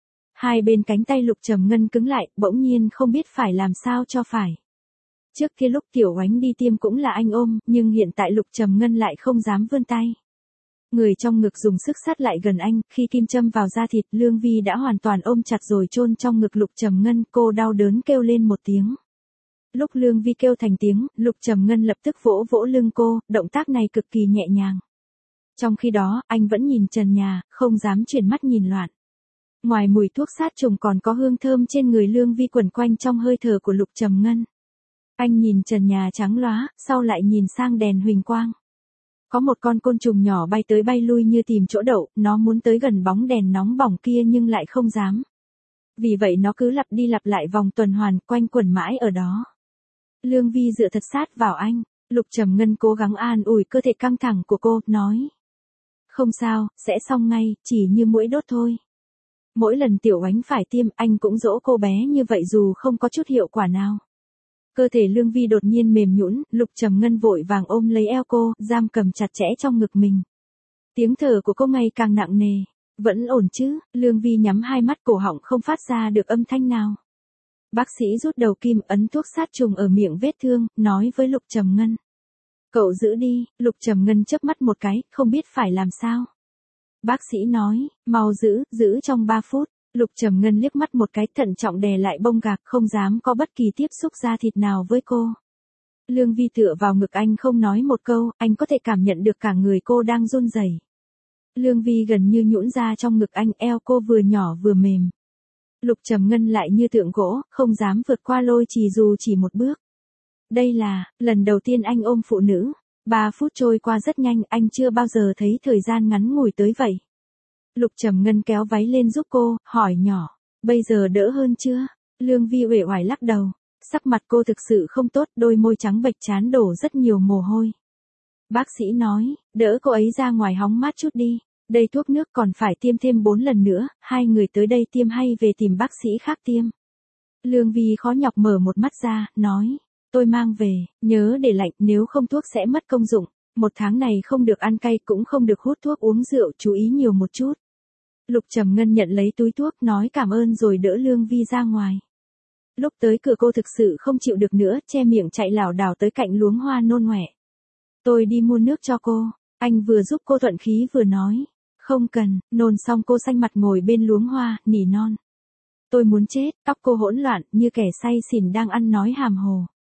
Hai bên cánh tay Lục Trầm Ngân cứng lại, bỗng nhiên không biết phải làm sao cho phải. Trước kia lúc Tiểu Oánh đi tiêm cũng là anh ôm, nhưng hiện tại Lục Trầm Ngân lại không dám vươn tay. Người trong ngực dùng sức sát lại gần anh, khi kim châm vào da thịt, Lương Vi đã hoàn toàn ôm chặt rồi chôn trong ngực Lục Trầm Ngân, cô đau đớn kêu lên một tiếng. Lúc Lương Vi kêu thành tiếng, Lục Trầm Ngân lập tức vỗ vỗ lưng cô, động tác này cực kỳ nhẹ nhàng. Trong khi đó, anh vẫn nhìn trần nhà, không dám chuyển mắt nhìn loạn. Ngoài mùi thuốc sát trùng còn có hương thơm trên người Lương Vi quẩn quanh trong hơi thở của Lục Trầm Ngân. Anh nhìn trần nhà trắng lóa, sau lại nhìn sang đèn huỳnh quang. Có một con côn trùng nhỏ bay tới bay lui như tìm chỗ đậu, nó muốn tới gần bóng đèn nóng bỏng kia nhưng lại không dám. Vì vậy nó cứ lặp đi lặp lại vòng tuần hoàn, quanh quẩn mãi ở đó. Lương Vi dựa thật sát vào anh, Lục Trầm Ngân cố gắng an ủi cơ thể căng thẳng của cô, nói. Không sao, sẽ xong ngay, chỉ như muỗi đốt thôi. Mỗi lần Tiểu Oánh phải tiêm, anh cũng dỗ cô bé như vậy dù không có chút hiệu quả nào. Cơ thể Lương Vi đột nhiên mềm nhũn, Lục Trầm Ngân vội vàng ôm lấy eo cô, giam cầm chặt chẽ trong ngực mình. Tiếng thở của cô ngày càng nặng nề. Vẫn ổn chứ? Lương Vi nhắm hai mắt, cổ họng không phát ra được âm thanh nào. Bác sĩ rút đầu kim, ấn thuốc sát trùng ở miệng vết thương, nói với Lục Trầm Ngân. Cậu giữ đi. Lục Trầm Ngân chớp mắt một cái, không biết phải làm sao. Bác sĩ nói, mau giữ trong 3 phút. Lục Trầm Ngân liếc mắt một cái, thận trọng đè lại bông gạc, không dám có bất kỳ tiếp xúc da thịt nào với cô. Lương Vi tựa vào ngực anh không nói một câu, anh có thể cảm nhận được cả người cô đang run rẩy. Lương Vi gần như nhũn ra trong ngực anh, eo cô vừa nhỏ vừa mềm. Lục Trầm Ngân lại như tượng gỗ, không dám vượt qua lôi trì dù chỉ một bước. Đây là lần đầu tiên anh ôm phụ nữ. 3 phút trôi qua rất nhanh, anh chưa bao giờ thấy thời gian ngắn ngủi tới vậy. Lục Trầm Ngân kéo váy lên giúp cô, hỏi nhỏ, bây giờ đỡ hơn chưa? Lương Vi uể oải lắc đầu, sắc mặt cô thực sự không tốt, đôi môi trắng bệch trán đổ rất nhiều mồ hôi. Bác sĩ nói, đỡ cô ấy ra ngoài hóng mát chút đi, đây thuốc nước còn phải tiêm thêm 4 lần nữa, hai người tới đây tiêm hay về tìm bác sĩ khác tiêm? Lương Vi khó nhọc mở một mắt ra, nói, tôi mang về, nhớ để lạnh, nếu không thuốc sẽ mất công dụng. 1 tháng này không được ăn cay, cũng không được hút thuốc uống rượu, chú ý nhiều một chút. Lục Trầm Ngân nhận lấy túi thuốc, nói cảm ơn rồi đỡ Lương Vi ra ngoài. Lúc tới cửa cô thực sự không chịu được nữa, che miệng chạy lảo đảo tới cạnh luống hoa nôn ngoẹ. Tôi đi mua nước cho cô. Anh vừa giúp cô thuận khí vừa nói. Không cần. Nôn xong cô xanh mặt ngồi bên luống hoa, nỉ non. Tôi muốn chết. Tóc cô hỗn loạn, như kẻ say xỉn đang ăn nói hàm hồ.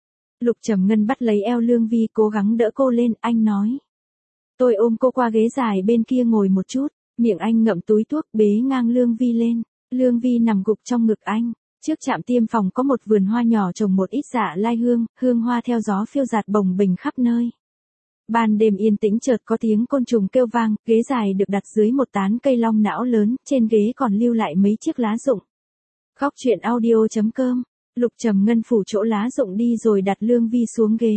Lục Trầm Ngân bắt lấy eo Lương Vi cố gắng đỡ cô lên, anh nói. Tôi ôm cô qua ghế dài bên kia ngồi một chút, miệng anh ngậm túi thuốc bế ngang Lương Vi lên. Lương Vi nằm gục trong ngực anh. Trước trạm tiêm phòng có một vườn hoa nhỏ trồng một ít dạ lai hương, hương hoa theo gió phiêu dạt bồng bềnh khắp nơi. Ban đêm yên tĩnh chợt có tiếng côn trùng kêu vang, ghế dài được đặt dưới một tán cây long não lớn, trên ghế còn lưu lại mấy chiếc lá rụng. Khóc chuyện audio.com, Lục Trầm Ngân phủ chỗ lá rụng đi rồi đặt Lương Vi xuống ghế.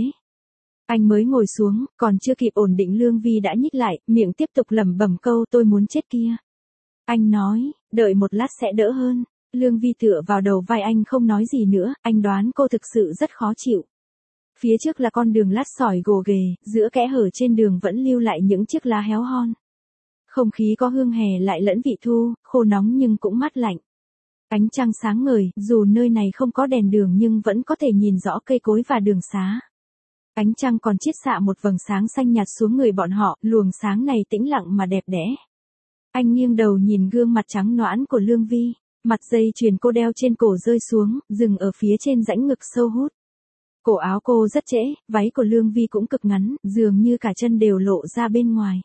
Anh mới ngồi xuống, còn chưa kịp ổn định Lương Vi đã nhích lại, miệng tiếp tục lẩm bẩm câu tôi muốn chết kia. Anh nói, đợi một lát sẽ đỡ hơn. Lương Vi tựa vào đầu vai anh không nói gì nữa, anh đoán cô thực sự rất khó chịu. Phía trước là con đường lát sỏi gồ ghề, giữa kẽ hở trên đường vẫn lưu lại những chiếc lá héo hon. Không khí có hương hè lại lẫn vị thu, khô nóng nhưng cũng mát lạnh. Ánh trăng sáng ngời, dù nơi này không có đèn đường nhưng vẫn có thể nhìn rõ cây cối và đường xá. Ánh trăng còn chiết xạ một vầng sáng xanh nhạt xuống người bọn họ, luồng sáng này tĩnh lặng mà đẹp đẽ. Anh nghiêng đầu nhìn gương mặt trắng nõn của Lương Vi, mặt dây chuyền cô đeo trên cổ rơi xuống, dừng ở phía trên rãnh ngực sâu hút. Cổ áo cô rất trễ, váy của Lương Vi cũng cực ngắn, dường như cả chân đều lộ ra bên ngoài.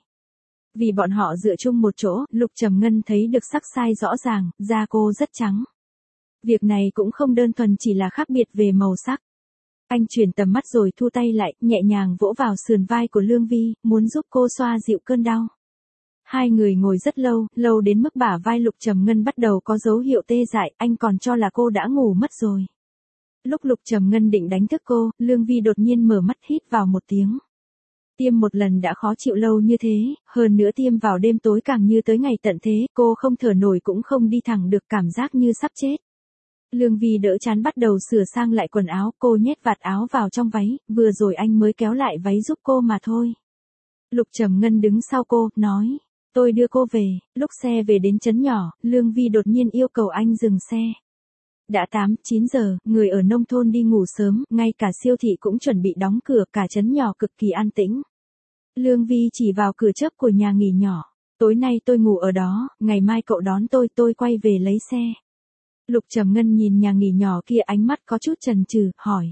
Vì bọn họ dựa chung một chỗ, Lục Trầm Ngân thấy được sắc sai rõ ràng, da cô rất trắng. Việc này cũng không đơn thuần chỉ là khác biệt về màu sắc. Anh chuyển tầm mắt rồi thu tay lại, nhẹ nhàng vỗ vào sườn vai của Lương Vi, muốn giúp cô xoa dịu cơn đau. Hai người ngồi rất lâu, lâu đến mức bả vai Lục Trầm Ngân bắt đầu có dấu hiệu tê dại, anh còn cho là cô đã ngủ mất rồi. Lúc Lục Trầm Ngân định đánh thức cô, Lương Vi đột nhiên mở mắt hít vào một tiếng. Tiêm một lần đã khó chịu lâu như thế, hơn nữa tiêm vào đêm tối càng như tới ngày tận thế, cô không thở nổi cũng không đi thẳng được, cảm giác như sắp chết. Lương Vi đỡ chán bắt đầu sửa sang lại quần áo, cô nhét vạt áo vào trong váy, vừa rồi anh mới kéo lại váy giúp cô mà thôi. Lục Trầm Ngân đứng sau cô, nói, tôi đưa cô về. Lúc xe về đến trấn nhỏ, Lương Vi đột nhiên yêu cầu anh dừng xe. Đã 8-9 giờ, người ở nông thôn đi ngủ sớm, ngay cả siêu thị cũng chuẩn bị đóng cửa, cả trấn nhỏ cực kỳ an tĩnh. Lương Vi chỉ vào cửa chớp của nhà nghỉ nhỏ. Tối nay tôi ngủ ở đó, ngày mai cậu đón tôi quay về lấy xe. Lục Trầm Ngân nhìn nhà nghỉ nhỏ kia, ánh mắt có chút chần chừ, hỏi.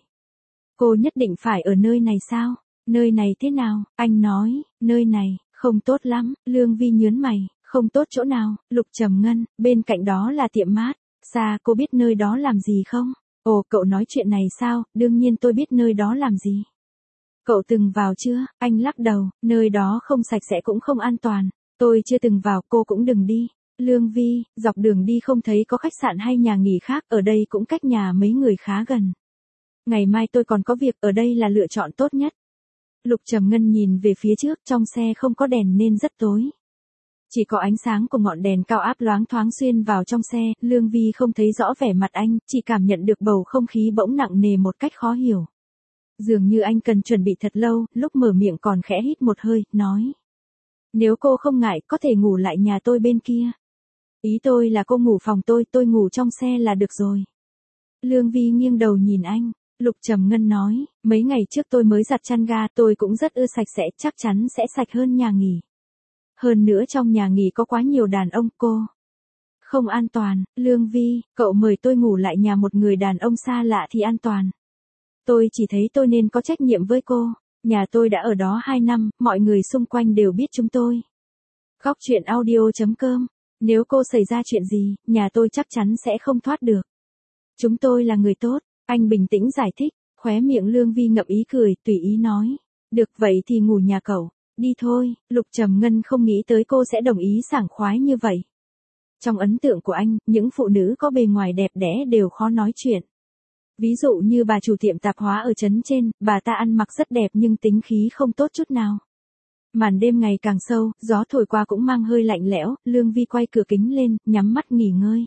Cô nhất định phải ở nơi này sao? Nơi này thế nào? Anh nói, nơi này, không tốt lắm. Lương Vi nhớn mày, không tốt chỗ nào? Lục Trầm Ngân, bên cạnh đó là tiệm mát. Xa, cô biết nơi đó làm gì không? Ồ, cậu nói chuyện này sao? Đương nhiên tôi biết nơi đó làm gì. Cậu từng vào chưa? Anh lắc đầu, nơi đó không sạch sẽ cũng không an toàn. Tôi chưa từng vào, cô cũng đừng đi. Lương Vi, dọc đường đi không thấy có khách sạn hay nhà nghỉ khác, ở đây cũng cách nhà mấy người khá gần. Ngày mai tôi còn có việc, ở đây là lựa chọn tốt nhất. Lục Trầm Ngân nhìn về phía trước, trong xe không có đèn nên rất tối. Chỉ có ánh sáng của ngọn đèn cao áp loáng thoáng xuyên vào trong xe, Lương Vi không thấy rõ vẻ mặt anh, chỉ cảm nhận được bầu không khí bỗng nặng nề một cách khó hiểu. Dường như anh cần chuẩn bị thật lâu, lúc mở miệng còn khẽ hít một hơi, nói. Nếu cô không ngại, có thể ngủ lại nhà tôi bên kia. Ý tôi là cô ngủ phòng tôi ngủ trong xe là được rồi. Lương Vi nghiêng đầu nhìn anh, Lục Trầm Ngân nói, mấy ngày trước tôi mới giặt chăn ga, tôi cũng rất ưa sạch sẽ, chắc chắn sẽ sạch hơn nhà nghỉ. Hơn nữa trong nhà nghỉ có quá nhiều đàn ông, cô. Không an toàn. Lương Vi, cậu mời tôi ngủ lại nhà một người đàn ông xa lạ thì an toàn. Tôi chỉ thấy tôi nên có trách nhiệm với cô. Nhà tôi đã ở đó 2 năm, mọi người xung quanh đều biết chúng tôi. Khóc chuyện audio.com. Nếu cô xảy ra chuyện gì, nhà tôi chắc chắn sẽ không thoát được. Chúng tôi là người tốt. Anh bình tĩnh giải thích, khóe miệng Lương Vi ngậm ý cười, tùy ý nói. Được vậy thì ngủ nhà cậu. Đi thôi. Lục Trầm Ngân không nghĩ tới cô sẽ đồng ý sảng khoái như vậy. Trong ấn tượng của anh, những phụ nữ có bề ngoài đẹp đẽ đều khó nói chuyện. Ví dụ như bà chủ tiệm tạp hóa ở trấn trên, bà ta ăn mặc rất đẹp nhưng tính khí không tốt chút nào. Màn đêm ngày càng sâu, gió thổi qua cũng mang hơi lạnh lẽo, Lương Vi quay cửa kính lên, nhắm mắt nghỉ ngơi.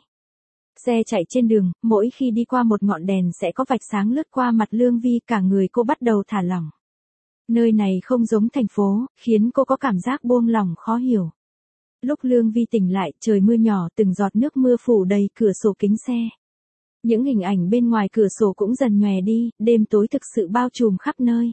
Xe chạy trên đường, mỗi khi đi qua một ngọn đèn sẽ có vạch sáng lướt qua mặt Lương Vi, cả người cô bắt đầu thả lỏng. Nơi này không giống thành phố, khiến cô có cảm giác buông lỏng khó hiểu. Lúc Lương Vi tỉnh lại, trời mưa nhỏ, từng giọt nước mưa phủ đầy cửa sổ kính xe. Những hình ảnh bên ngoài cửa sổ cũng dần nhòe đi, đêm tối thực sự bao trùm khắp nơi.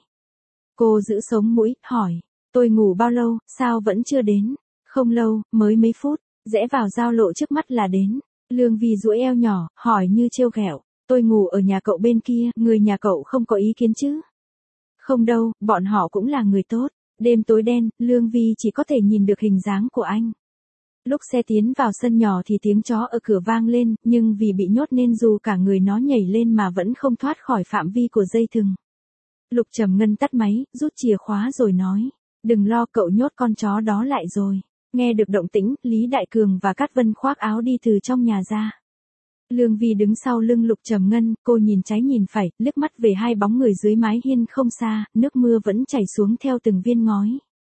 Cô giữ sống mũi, hỏi, tôi ngủ bao lâu, sao vẫn chưa đến? Không lâu, mới mấy phút, rẽ vào giao lộ trước mắt là đến. Lương Vi duỗi eo nhỏ, hỏi như trêu ghẹo, tôi ngủ ở nhà cậu bên kia, người nhà cậu không có ý kiến chứ? Không đâu, bọn họ cũng là người tốt. Đêm tối đen, Lương Vi chỉ có thể nhìn được hình dáng của anh. Lúc xe tiến vào sân nhỏ thì tiếng chó ở cửa vang lên, nhưng vì bị nhốt nên dù cả người nó nhảy lên mà vẫn không thoát khỏi phạm vi của dây thừng. Lục Trầm Ngân tắt máy, rút chìa khóa rồi nói, đừng lo, cậu nhốt con chó đó lại rồi. Nghe được động tĩnh, Lý Đại Cường và Cát Vân khoác áo đi từ trong nhà ra. Lương Vi đứng sau lưng Lục Trầm Ngân, cô nhìn trái nhìn phải, liếc mắt về hai bóng người dưới mái hiên không xa, nước mưa vẫn chảy xuống theo từng viên ngói.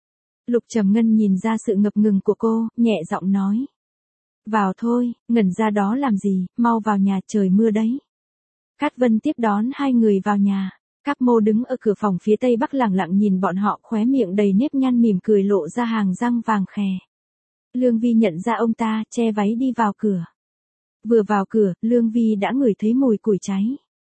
Lục Trầm Ngân nhìn ra sự ngập ngừng của cô, nhẹ giọng nói. Vào thôi, ngẩn ra đó làm gì, mau vào nhà, trời mưa đấy. Cát Vân tiếp đón hai người vào nhà. Các Mô đứng ở cửa phòng phía tây bắc lẳng lặng nhìn bọn họ, khóe miệng đầy nếp nhăn mỉm cười lộ ra hàng răng vàng khè. Lương Vi nhận ra ông ta, che váy đi vào cửa. Vừa vào cửa, Lương Vi đã ngửi thấy mùi củi cháy.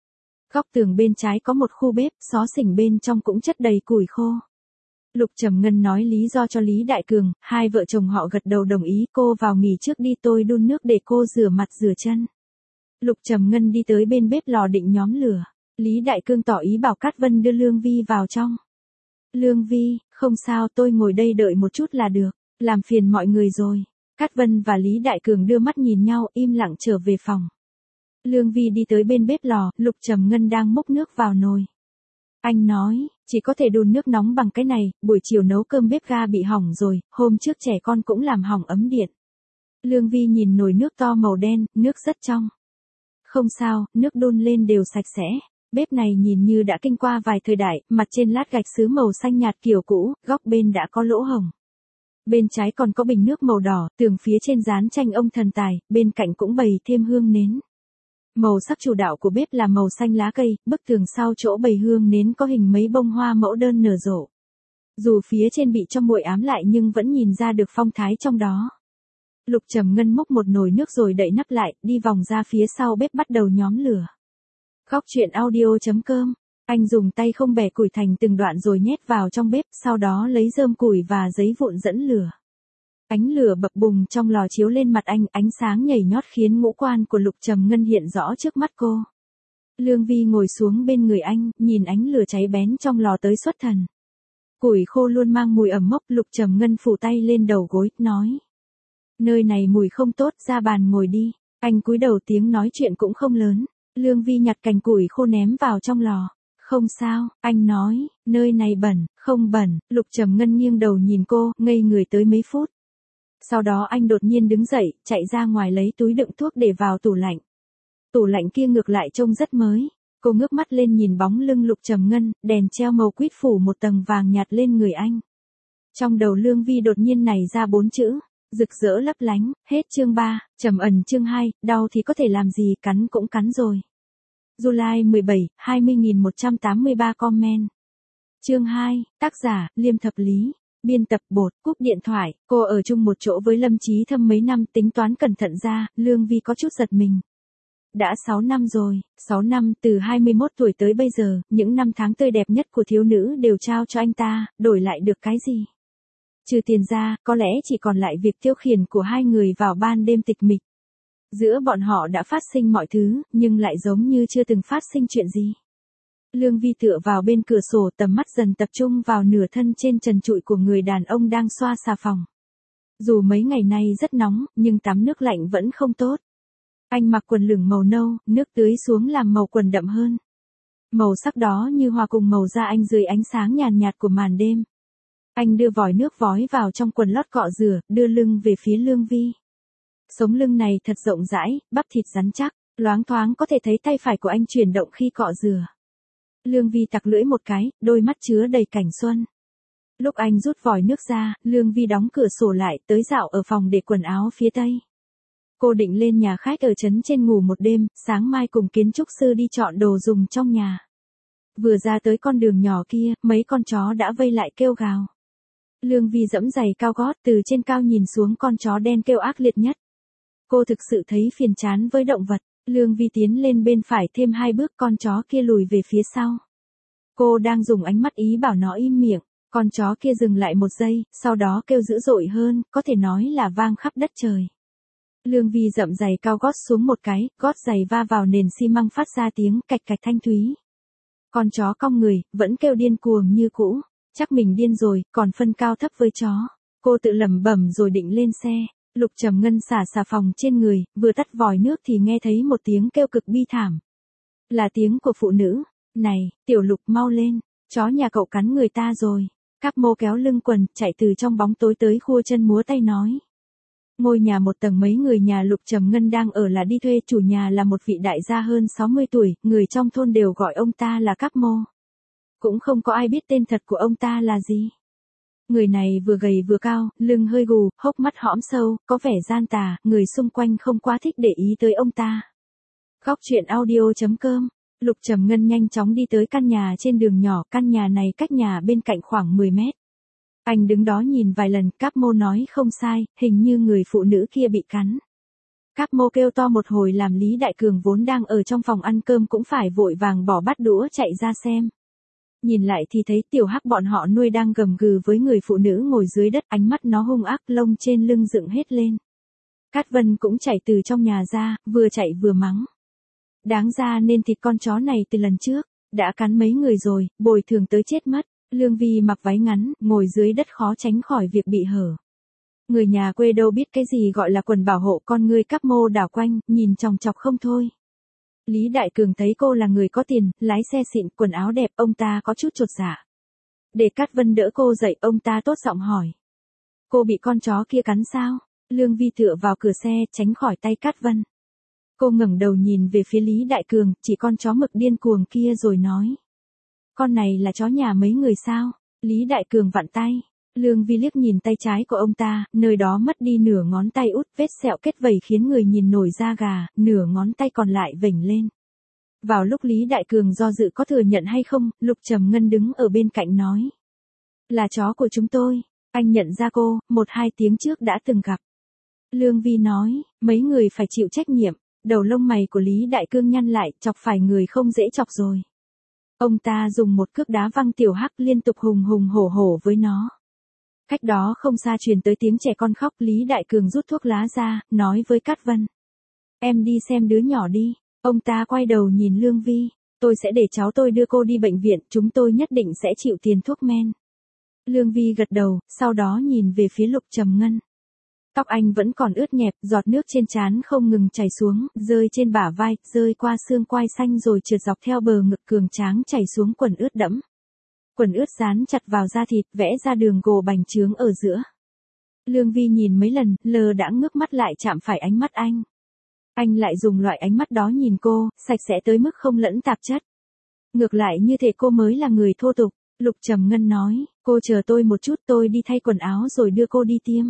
Góc tường bên trái có một khu bếp, xó xỉnh bên trong cũng chất đầy củi khô. Lục Trầm Ngân nói lý do cho Lý Đại Cường, hai vợ chồng họ gật đầu đồng ý, cô vào nghỉ trước đi, tôi đun nước để cô rửa mặt rửa chân. Lục Trầm Ngân đi tới bên bếp lò định nhóm lửa. Lý Đại Cương tỏ ý bảo Cát Vân đưa Lương Vi vào trong. Lương Vi, không sao, tôi ngồi đây đợi một chút là được, làm phiền mọi người rồi. Cát Vân và Lý Đại Cường đưa mắt nhìn nhau, im lặng trở về phòng. Lương Vi đi tới bên bếp lò, Lục Trầm Ngân đang múc nước vào nồi. Anh nói, chỉ có thể đun nước nóng bằng cái này, buổi chiều nấu cơm bếp ga bị hỏng rồi, hôm trước trẻ con cũng làm hỏng ấm điện. Lương Vi nhìn nồi nước to màu đen, nước rất trong. Không sao, nước đun lên đều sạch sẽ. Bếp này nhìn như đã kinh qua vài thời đại, mặt trên lát gạch sứ màu xanh nhạt kiểu cũ, góc bên đã có lỗ hổng. Bên trái còn có bình nước màu đỏ, tường phía trên dán tranh ông thần tài, bên cạnh cũng bày thêm hương nến. Màu sắc chủ đạo của bếp là màu xanh lá cây, bức tường sau chỗ bày hương nến có hình mấy bông hoa mẫu đơn nở rộ. Dù phía trên bị cho nguội ám lại nhưng vẫn nhìn ra được phong thái trong đó. Lục Trầm Ngân múc một nồi nước rồi đậy nắp lại, đi vòng ra phía sau bếp bắt đầu nhóm lửa. Góc truyện audio.com. Anh dùng tay không bẻ củi thành từng đoạn rồi nhét vào trong bếp, sau đó lấy rơm củi và giấy vụn dẫn lửa. Ánh lửa bập bùng trong lò chiếu lên mặt anh, ánh sáng nhảy nhót khiến ngũ quan của Lục Trầm Ngân hiện rõ trước mắt cô. Lương Vi ngồi xuống bên người anh, nhìn ánh lửa cháy bén trong lò tới xuất thần. Củi khô luôn mang mùi ẩm mốc, Lục Trầm Ngân phủ tay lên đầu gối, nói. Nơi này mùi không tốt, ra bàn ngồi đi. Anh cúi đầu, tiếng nói chuyện cũng không lớn. Lương Vi nhặt cành củi khô ném vào trong lò. Không sao, anh nói, nơi này bẩn, không bẩn. Lục Trầm Ngân nghiêng đầu nhìn cô, ngây người tới mấy phút. Sau đó anh đột nhiên đứng dậy, chạy ra ngoài lấy túi đựng thuốc để vào tủ lạnh. Tủ lạnh kia ngược lại trông rất mới. Cô ngước mắt lên nhìn bóng lưng Lục Trầm Ngân, đèn treo màu quýt phủ một tầng vàng nhạt lên người anh. Trong đầu Lương Vi đột nhiên nảy ra 4 chữ. Rực rỡ lấp lánh, hết chương 3, trầm ẩn chương 2, đau thì có thể làm gì, cắn cũng cắn rồi. July 17, 20.183 comment. Chương 2, tác giả, Liêm Thập Lý. Biên tập Bột, cúp điện thoại, cô ở chung một chỗ với Lâm Chí Thâm mấy năm, tính toán cẩn thận ra, Lương Vi có chút giật mình. Đã 6 năm rồi, 6 năm, từ 21 tuổi tới bây giờ, những năm tháng tươi đẹp nhất của thiếu nữ đều trao cho anh ta, đổi lại được cái gì? Trừ tiền ra, có lẽ chỉ còn lại việc tiêu khiển của hai người vào ban đêm tịch mịch. Giữa bọn họ đã phát sinh mọi thứ, nhưng lại giống như chưa từng phát sinh chuyện gì. Lương Vi tựa vào bên cửa sổ, tầm mắt dần tập trung vào nửa thân trên trần trụi của người đàn ông đang xoa xà phòng. Dù mấy ngày nay rất nóng, nhưng tắm nước lạnh vẫn không tốt. Anh mặc quần lửng màu nâu, nước tưới xuống làm màu quần đậm hơn. Màu sắc đó như hòa cùng màu da anh dưới ánh sáng nhàn nhạt của màn đêm. Anh đưa vòi nước vói vào trong quần lót cọ rửa, đưa lưng về phía Lương Vi. Sống lưng này thật rộng rãi, bắp thịt rắn chắc, loáng thoáng có thể thấy tay phải của anh chuyển động khi cọ rửa. Lương Vi tặc lưỡi một cái, đôi mắt chứa đầy cảnh xuân. Lúc anh rút vòi nước ra, Lương Vi đóng cửa sổ lại, tới dạo ở phòng để quần áo phía tây. Cô định lên nhà khách ở trấn trên ngủ một đêm, sáng mai cùng kiến trúc sư đi chọn đồ dùng trong nhà. Vừa ra tới con đường nhỏ kia, mấy con chó đã vây lại kêu gào. Lương Vi giẫm giày cao gót, từ trên cao nhìn xuống con chó đen kêu ác liệt nhất. Cô thực sự thấy phiền chán với động vật. Lương Vi tiến lên bên phải thêm 2 bước, con chó kia lùi về phía sau. Cô đang dùng ánh mắt ý bảo nó im miệng. Con chó kia dừng lại một giây, sau đó kêu dữ dội hơn, có thể nói là vang khắp đất trời. Lương Vi dậm giày cao gót xuống một cái, gót giày va vào nền xi măng phát ra tiếng cạch cạch thanh thúy. Con chó cong người, vẫn kêu điên cuồng như cũ. Chắc mình điên rồi, còn phân cao thấp với chó. Cô tự lẩm bẩm rồi định lên xe. Lục Trầm Ngân xả xà phòng trên người, vừa tắt vòi nước thì nghe thấy một tiếng kêu cực bi thảm. Là tiếng của phụ nữ. Này, Tiểu Lục mau lên, chó nhà cậu cắn người ta rồi. Các mô kéo lưng quần, chạy từ trong bóng tối tới khua chân múa tay nói. Ngôi nhà một tầng mấy người nhà Lục Trầm Ngân đang ở là đi thuê, chủ nhà là một vị đại gia hơn 60 tuổi, người trong thôn đều gọi ông ta là Các Mô. Cũng không có ai biết tên thật của ông ta là gì. Người này vừa gầy vừa cao, lưng hơi gù, hốc mắt hõm sâu, có vẻ gian tà, người xung quanh không quá thích để ý tới ông ta. Góc truyện audio.com. Lục Trầm Ngân nhanh chóng đi tới căn nhà trên đường nhỏ, căn nhà này cách nhà bên cạnh khoảng 10 mét. Anh đứng đó nhìn vài lần, Các Mô nói không sai, hình như người phụ nữ kia bị cắn. Các Mô kêu to một hồi làm Lý Đại Cường vốn đang ở trong phòng ăn cơm cũng phải vội vàng bỏ bát đũa chạy ra xem. Nhìn lại thì thấy Tiểu Hắc bọn họ nuôi đang gầm gừ với người phụ nữ ngồi dưới đất, ánh mắt nó hung ác, lông trên lưng dựng hết lên. Cát Vân cũng chạy từ trong nhà ra, vừa chạy vừa mắng. Đáng ra nên thịt con chó này từ lần trước, đã cắn mấy người rồi, bồi thường tới chết mất. Lương Vi mặc váy ngắn, ngồi dưới đất khó tránh khỏi việc bị hở. Người nhà quê đâu biết cái gì gọi là quần bảo hộ, con ngươi Các Mô đảo quanh, nhìn chòng chọc không thôi. Lý Đại Cường thấy cô là người có tiền, lái xe xịn, quần áo đẹp, ông ta có chút chột dạ. Để Cát Vân đỡ cô dậy, ông ta tốt giọng hỏi. Cô bị con chó kia cắn sao? Lương Vi tựa vào cửa xe, tránh khỏi tay Cát Vân. Cô ngẩng đầu nhìn về phía Lý Đại Cường, chỉ con chó mực điên cuồng kia rồi nói. Con này là chó nhà mấy người sao? Lý Đại Cường vặn tay. Lương Vi liếc nhìn tay trái của ông ta, nơi đó mất đi nửa ngón tay út, vết sẹo kết vẩy khiến người nhìn nổi da gà, nửa ngón tay còn lại vểnh lên. Vào lúc Lý Đại Cường do dự có thừa nhận hay không, Lục Trầm Ngân đứng ở bên cạnh nói. Là chó của chúng tôi, anh nhận ra cô, 1-2 tiếng trước đã từng gặp. Lương Vi nói, mấy người phải chịu trách nhiệm, đầu lông mày của Lý Đại Cương nhăn lại, chọc phải người không dễ chọc rồi. Ông ta dùng một cước đá văng Tiểu Hắc liên tục hùng hùng hổ hổ với nó. Cách đó không xa truyền tới tiếng trẻ con khóc, Lý Đại Cường rút thuốc lá ra, nói với Cát Vân. Em đi xem đứa nhỏ đi. Ông ta quay đầu nhìn Lương Vi. Tôi sẽ để cháu tôi đưa cô đi bệnh viện, chúng tôi nhất định sẽ chịu tiền thuốc men. Lương Vi gật đầu, sau đó nhìn về phía Lục Trầm Ngân. Tóc anh vẫn còn ướt nhẹp, giọt nước trên trán không ngừng chảy xuống, rơi trên bả vai, rơi qua xương quai xanh rồi trượt dọc theo bờ ngực cường tráng chảy xuống quần ướt đẫm. Quần ướt dán chặt vào da thịt, vẽ ra đường gồ bành trướng ở giữa. Lương Vi nhìn mấy lần, lờ đãng ngước mắt lại chạm phải ánh mắt anh. Anh lại dùng loại ánh mắt đó nhìn cô, sạch sẽ tới mức không lẫn tạp chất. Ngược lại như thể cô mới là người thô tục. Lục Trầm Ngân nói, cô chờ tôi một chút, tôi đi thay quần áo rồi đưa cô đi tiêm.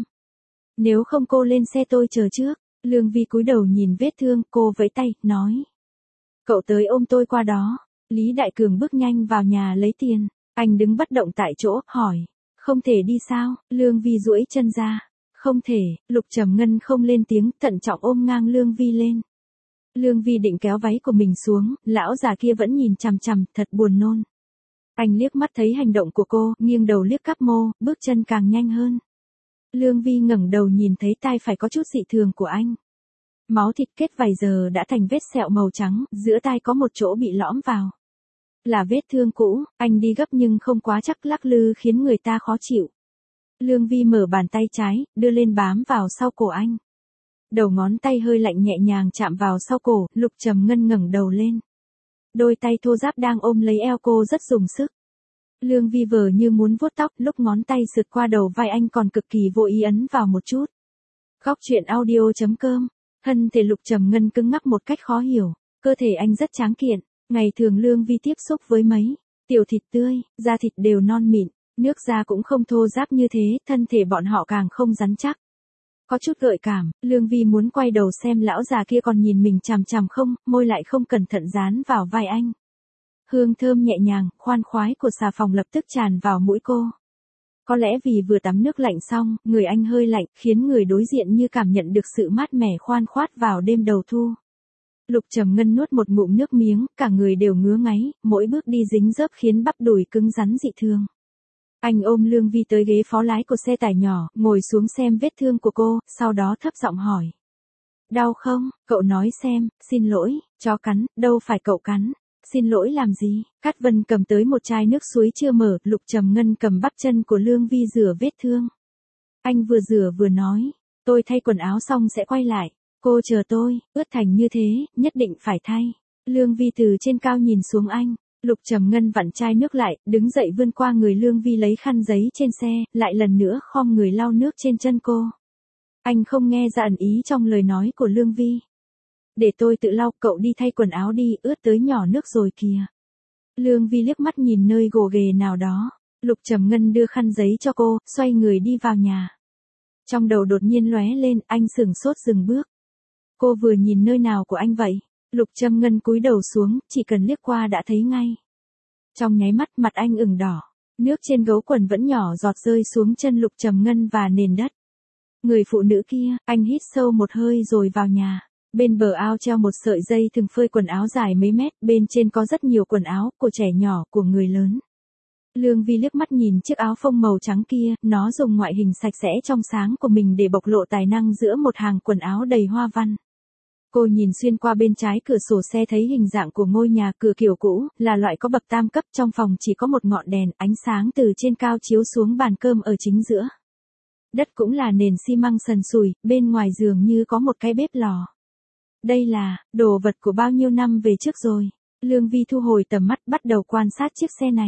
Nếu không cô lên xe tôi chờ trước. Lương Vi cúi đầu nhìn vết thương, cô vẫy tay, nói. Cậu tới ôm tôi qua đó. Lý Đại Cường bước nhanh vào nhà lấy tiền. Anh đứng bất động tại chỗ, hỏi. Không thể đi sao? Lương Vi duỗi chân ra. Không thể. Lục Trầm Ngân không lên tiếng, thận trọng ôm ngang Lương Vi lên. Lương Vi định kéo váy của mình xuống, lão già kia vẫn nhìn chằm chằm, thật buồn nôn. Anh liếc mắt thấy hành động của cô, nghiêng đầu liếc Các Mô, bước chân càng nhanh hơn. Lương Vi ngẩng đầu nhìn thấy tai phải có chút dị thường của anh. Máu thịt kết vài giờ đã thành vết sẹo màu trắng, giữa tai có một chỗ bị lõm vào. Là vết thương cũ, anh đi gấp nhưng không quá chắc, lắc lư khiến người ta khó chịu. Lương Vi mở bàn tay trái, đưa lên bám vào sau cổ anh. Đầu ngón tay hơi lạnh nhẹ nhàng chạm vào sau cổ, Lục Trầm Ngân ngẩng đầu lên. Đôi tay thô ráp đang ôm lấy eo cô rất dùng sức. Lương Vi vờ như muốn vuốt tóc, lúc ngón tay sượt qua đầu vai anh còn cực kỳ vô ý ấn vào một chút. Góc truyện audio.com. Thân thể Lục Trầm Ngân cứng ngắc một cách khó hiểu, cơ thể anh rất tráng kiện, ngày thường Lương Vi tiếp xúc với mấy tiểu thịt tươi, da thịt đều non mịn, nước da cũng không thô ráp như thế, thân thể bọn họ càng không rắn chắc. Có chút gợi cảm, Lương Vi muốn quay đầu xem lão già kia còn nhìn mình chằm chằm không, môi lại không cẩn thận dán vào vai anh. Hương thơm nhẹ nhàng, khoan khoái của xà phòng lập tức tràn vào mũi cô. Có lẽ vì vừa tắm nước lạnh xong, người anh hơi lạnh, khiến người đối diện như cảm nhận được sự mát mẻ khoan khoát vào đêm đầu thu. Lục Trầm Ngân nuốt một ngụm nước miếng, cả người đều ngứa ngáy, mỗi bước đi dính dớp khiến bắp đùi cứng rắn dị thường. Anh ôm Lương Vi tới ghế phó lái của xe tải nhỏ, ngồi xuống xem vết thương của cô, sau đó thấp giọng hỏi. Đau không? Cậu nói xem, xin lỗi, chó cắn, đâu phải cậu cắn. Xin lỗi làm gì? Cát Vân cầm tới một chai nước suối chưa mở, Lục Trầm Ngân cầm bắp chân của Lương Vi rửa vết thương. Anh vừa rửa vừa nói, tôi thay quần áo xong sẽ quay lại. Cô chờ tôi, ướt thành như thế, nhất định phải thay. Lương Vi từ trên cao nhìn xuống anh. Lục Trầm Ngân vặn chai nước lại, đứng dậy vươn qua người Lương Vi lấy khăn giấy trên xe, lại lần nữa khom người lau nước trên chân cô. Anh không nghe ra ẩn ý trong lời nói của Lương Vi. Để tôi tự lau, cậu đi thay quần áo đi, ướt tới nhỏ nước rồi kìa. Lương Vi liếc mắt nhìn nơi gồ ghề nào đó. Lục Trầm Ngân đưa khăn giấy cho cô, xoay người đi vào nhà. Trong đầu đột nhiên lóe lên, anh sửng sốt dừng bước. Cô vừa nhìn nơi nào của anh vậy? Lục Trầm Ngân cúi đầu xuống, chỉ cần liếc qua đã thấy ngay. Trong nháy mắt mặt anh ửng đỏ, nước trên gấu quần vẫn nhỏ giọt rơi xuống chân Lục Trầm Ngân và nền đất. Người phụ nữ kia, anh hít sâu một hơi rồi vào nhà. Bên bờ ao treo một sợi dây thừng phơi quần áo dài mấy mét, bên trên có rất nhiều quần áo, của trẻ nhỏ, của người lớn. Lương Vi liếc mắt nhìn chiếc áo phông màu trắng kia, nó dùng ngoại hình sạch sẽ trong sáng của mình để bộc lộ tài năng giữa một hàng quần áo đầy hoa văn. Cô nhìn xuyên qua bên trái cửa sổ xe thấy hình dạng của ngôi nhà cửa kiểu cũ, là loại có bậc tam cấp, trong phòng chỉ có một ngọn đèn, ánh sáng từ trên cao chiếu xuống bàn cơm ở chính giữa. Đất cũng là nền xi măng sần sùi, bên ngoài giường như có một cái bếp lò. Đây là đồ vật của bao nhiêu năm về trước rồi. Lương Vi thu hồi tầm mắt bắt đầu quan sát chiếc xe này.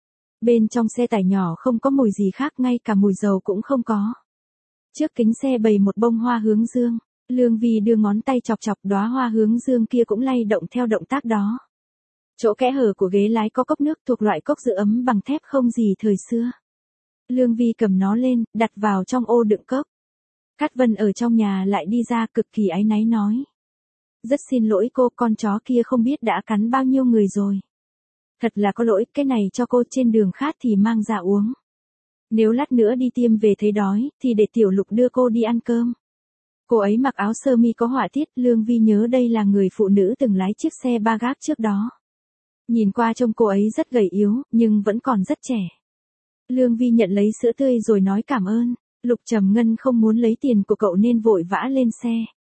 Bên trong xe tải nhỏ không có mùi gì khác, ngay cả mùi dầu cũng không có. Trước kính xe bày một bông hoa hướng dương. Lương Vi đưa ngón tay chọc chọc, đóa hoa hướng dương kia cũng lay động theo động tác đó. Chỗ kẽ hở của ghế lái có cốc nước thuộc loại cốc giữ ấm bằng thép không gì thời xưa. Lương Vi cầm nó lên, đặt vào trong ô đựng cốc. Cát Vân ở trong nhà lại đi ra cực kỳ áy náy nói. Rất xin lỗi cô, con chó kia không biết đã cắn bao nhiêu người rồi. Thật là có lỗi, cái này cho cô, trên đường khát thì mang ra uống. Nếu lát nữa đi tiêm về thấy đói, thì để Tiểu Lục đưa cô đi ăn cơm. Cô ấy mặc áo sơ mi có họa tiết, Lương Vi nhớ đây là người phụ nữ từng lái chiếc xe ba gác trước đó. Nhìn qua trông cô ấy rất gầy yếu, nhưng vẫn còn rất trẻ. Lương Vi nhận lấy sữa tươi rồi nói cảm ơn. Lục Trầm Ngân không muốn lấy tiền của cậu nên vội vã lên xe.